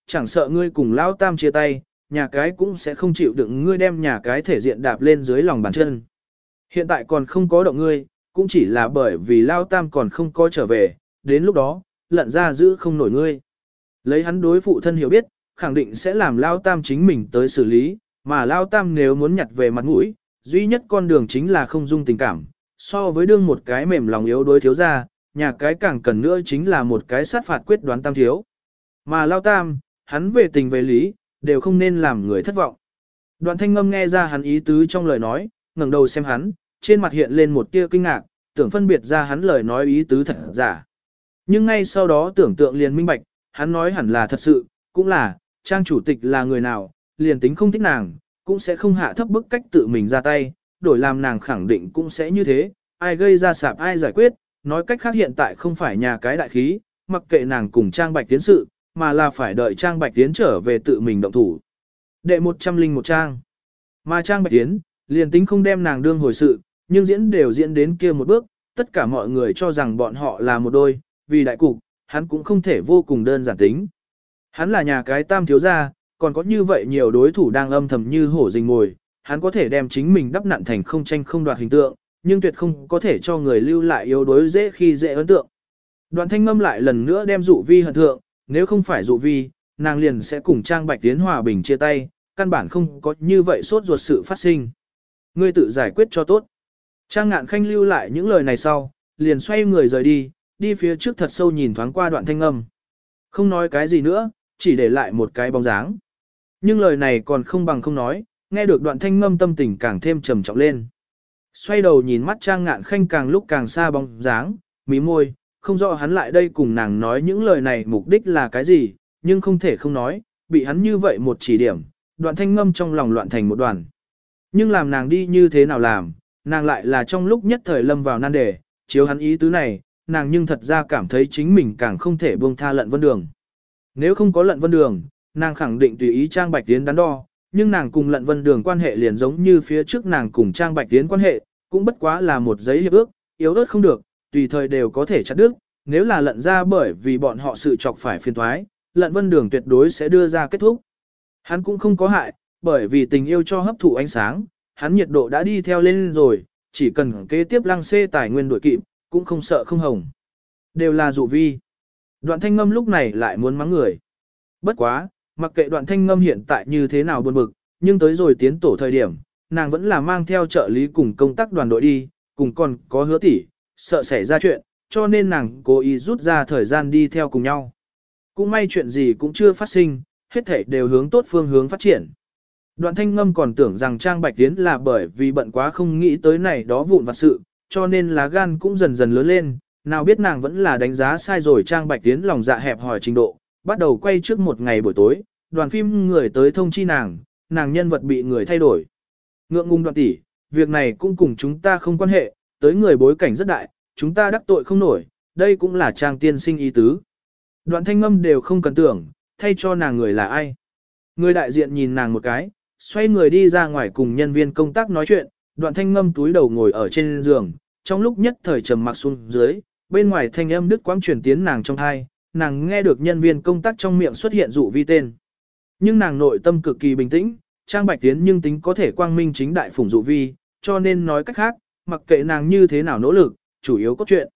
chẳng sợ ngươi cùng Lao Tam chia tay, nhà cái cũng sẽ không chịu đựng ngươi đem nhà cái thể diện đạp lên dưới lòng bàn chân. Hiện tại còn không có động ngươi, cũng chỉ là bởi vì Lao Tam còn không có trở về, đến lúc đó, lận ra giữ không nổi ngươi. Lấy hắn đối phụ thân hiểu biết, khẳng định sẽ làm Lao Tam chính mình tới xử lý, mà Lao Tam nếu muốn nhặt về mặt mũi, duy nhất con đường chính là không dung tình cảm, so với đương một cái mềm lòng yếu đối thiếu ra, nhà cái càng cần nữa chính là một cái sát phạt quyết đoán tam thiếu. Mà Lao Tam, hắn về tình về lý, đều không nên làm người thất vọng. Đoạn Thanh Ngâm nghe ra hắn ý tứ trong lời nói, ngẩng đầu xem hắn, trên mặt hiện lên một tia kinh ngạc, tưởng phân biệt ra hắn lời nói ý tứ thật giả. Nhưng ngay sau đó tưởng tượng liền minh bạch, hắn nói hẳn là thật sự, cũng là, Trang chủ tịch là người nào, liền tính không thích nàng, cũng sẽ không hạ thấp bức cách tự mình ra tay, đổi làm nàng khẳng định cũng sẽ như thế, ai gây ra sạp ai giải quyết, nói cách khác hiện tại không phải nhà cái đại khí, mặc kệ nàng cùng Trang Bạch tiến sự, mà là phải đợi Trang Bạch Tiến trở về tự mình động thủ. Đệ một trăm linh một Trang. Mà Trang Bạch Tiến, liền tính không đem nàng đương hồi sự, nhưng diễn đều diễn đến kia một bước, tất cả mọi người cho rằng bọn họ là một đôi, vì đại cục, hắn cũng không thể vô cùng đơn giản tính. Hắn là nhà cái tam thiếu gia, còn có như vậy nhiều đối thủ đang âm thầm như hổ rình mồi, hắn có thể đem chính mình đắp nặn thành không tranh không đoạt hình tượng, nhưng tuyệt không có thể cho người lưu lại yếu đối dễ khi dễ ấn tượng. Đoạn Thanh Ngâm lại lần nữa đem dụ vi hận thượng, nếu không phải dụ vi, nàng liền sẽ cùng Trang Bạch Tiến hòa bình chia tay, căn bản không có như vậy sốt ruột sự phát sinh. Ngươi tự giải quyết cho tốt. Trang Ngạn Khanh lưu lại những lời này sau, liền xoay người rời đi, đi phía trước thật sâu nhìn thoáng qua Đoạn Thanh Ngâm. Không nói cái gì nữa, chỉ để lại một cái bóng dáng. Nhưng lời này còn không bằng không nói, nghe được Đoạn Thanh Ngâm tâm tình càng thêm trầm trọng lên. Xoay đầu nhìn mắt Trang Ngạn Khanh càng lúc càng xa bóng dáng, mí môi, không rõ hắn lại đây cùng nàng nói những lời này mục đích là cái gì, nhưng không thể không nói, bị hắn như vậy một chỉ điểm, Đoạn Thanh Ngâm trong lòng loạn thành một đoàn. Nhưng làm nàng đi như thế nào làm, nàng lại là trong lúc nhất thời lâm vào nan đề, chiếu hắn ý tứ này, nàng nhưng thật ra cảm thấy chính mình càng không thể buông tha Lận Vân Đường. Nếu không có Lận Vân Đường, nàng khẳng định tùy ý Trang Bạch Tiến đắn đo, nhưng nàng cùng Lận Vân Đường quan hệ liền giống như phía trước nàng cùng Trang Bạch Tiến quan hệ, cũng bất quá là một giấy hiệp ước, yếu ớt không được, tùy thời đều có thể chặt đứt, nếu là Lận ra bởi vì bọn họ sự chọc phải phiền thoái, Lận Vân Đường tuyệt đối sẽ đưa ra kết thúc. Hắn cũng không có hại, bởi vì tình yêu cho hấp thụ ánh sáng, hắn nhiệt độ đã đi theo lên rồi, chỉ cần kế tiếp lăng xê tài nguyên đổi kịp, cũng không sợ không hồng. Đều là dụ vi. Đoạn Thanh Ngâm lúc này lại muốn mắng người. Bất quá, mặc kệ Đoạn Thanh Ngâm hiện tại như thế nào buồn bực, nhưng tới rồi tiến tổ thời điểm, nàng vẫn là mang theo trợ lý cùng công tác đoàn đội đi, cùng còn có Hứa tỷ, sợ xảy ra chuyện, cho nên nàng cố ý rút ra thời gian đi theo cùng nhau. Cũng may chuyện gì cũng chưa phát sinh, hết thảy đều hướng tốt phương hướng phát triển. Đoạn Thanh Ngâm còn tưởng rằng Trang Bạch Tiến là bởi vì bận quá không nghĩ tới này đó vụn vặt sự, cho nên lá gan cũng dần dần lớn lên, nào biết nàng vẫn là đánh giá sai rồi Trang Bạch Tiến lòng dạ hẹp hỏi trình độ, bắt đầu quay trước một ngày buổi tối, đoàn phim người tới thông chi nàng, nàng nhân vật bị người thay đổi. Ngượng ngùng Đoạn tỷ, việc này cũng cùng chúng ta không quan hệ, tới người bối cảnh rất đại, chúng ta đắc tội không nổi, đây cũng là Trang tiên sinh ý tứ. Đoạn Thanh Ngâm đều không cần tưởng, thay cho nàng người là ai. Người đại diện nhìn nàng một cái, xoay người đi ra ngoài cùng nhân viên công tác nói chuyện, Đoạn Thanh Ngâm túi đầu ngồi ở trên giường, trong lúc nhất thời trầm mặc xuống dưới, bên ngoài thanh âm đứt quãng truyền tiến nàng trong tai, nàng nghe được nhân viên công tác trong miệng xuất hiện dụ vi tên. Nhưng nàng nội tâm cực kỳ bình tĩnh, Trang Bạch Tiến nhưng tính có thể quang minh chính đại phủng dụ vi, cho nên nói cách khác, mặc kệ nàng như thế nào nỗ lực, chủ yếu cốt truyện.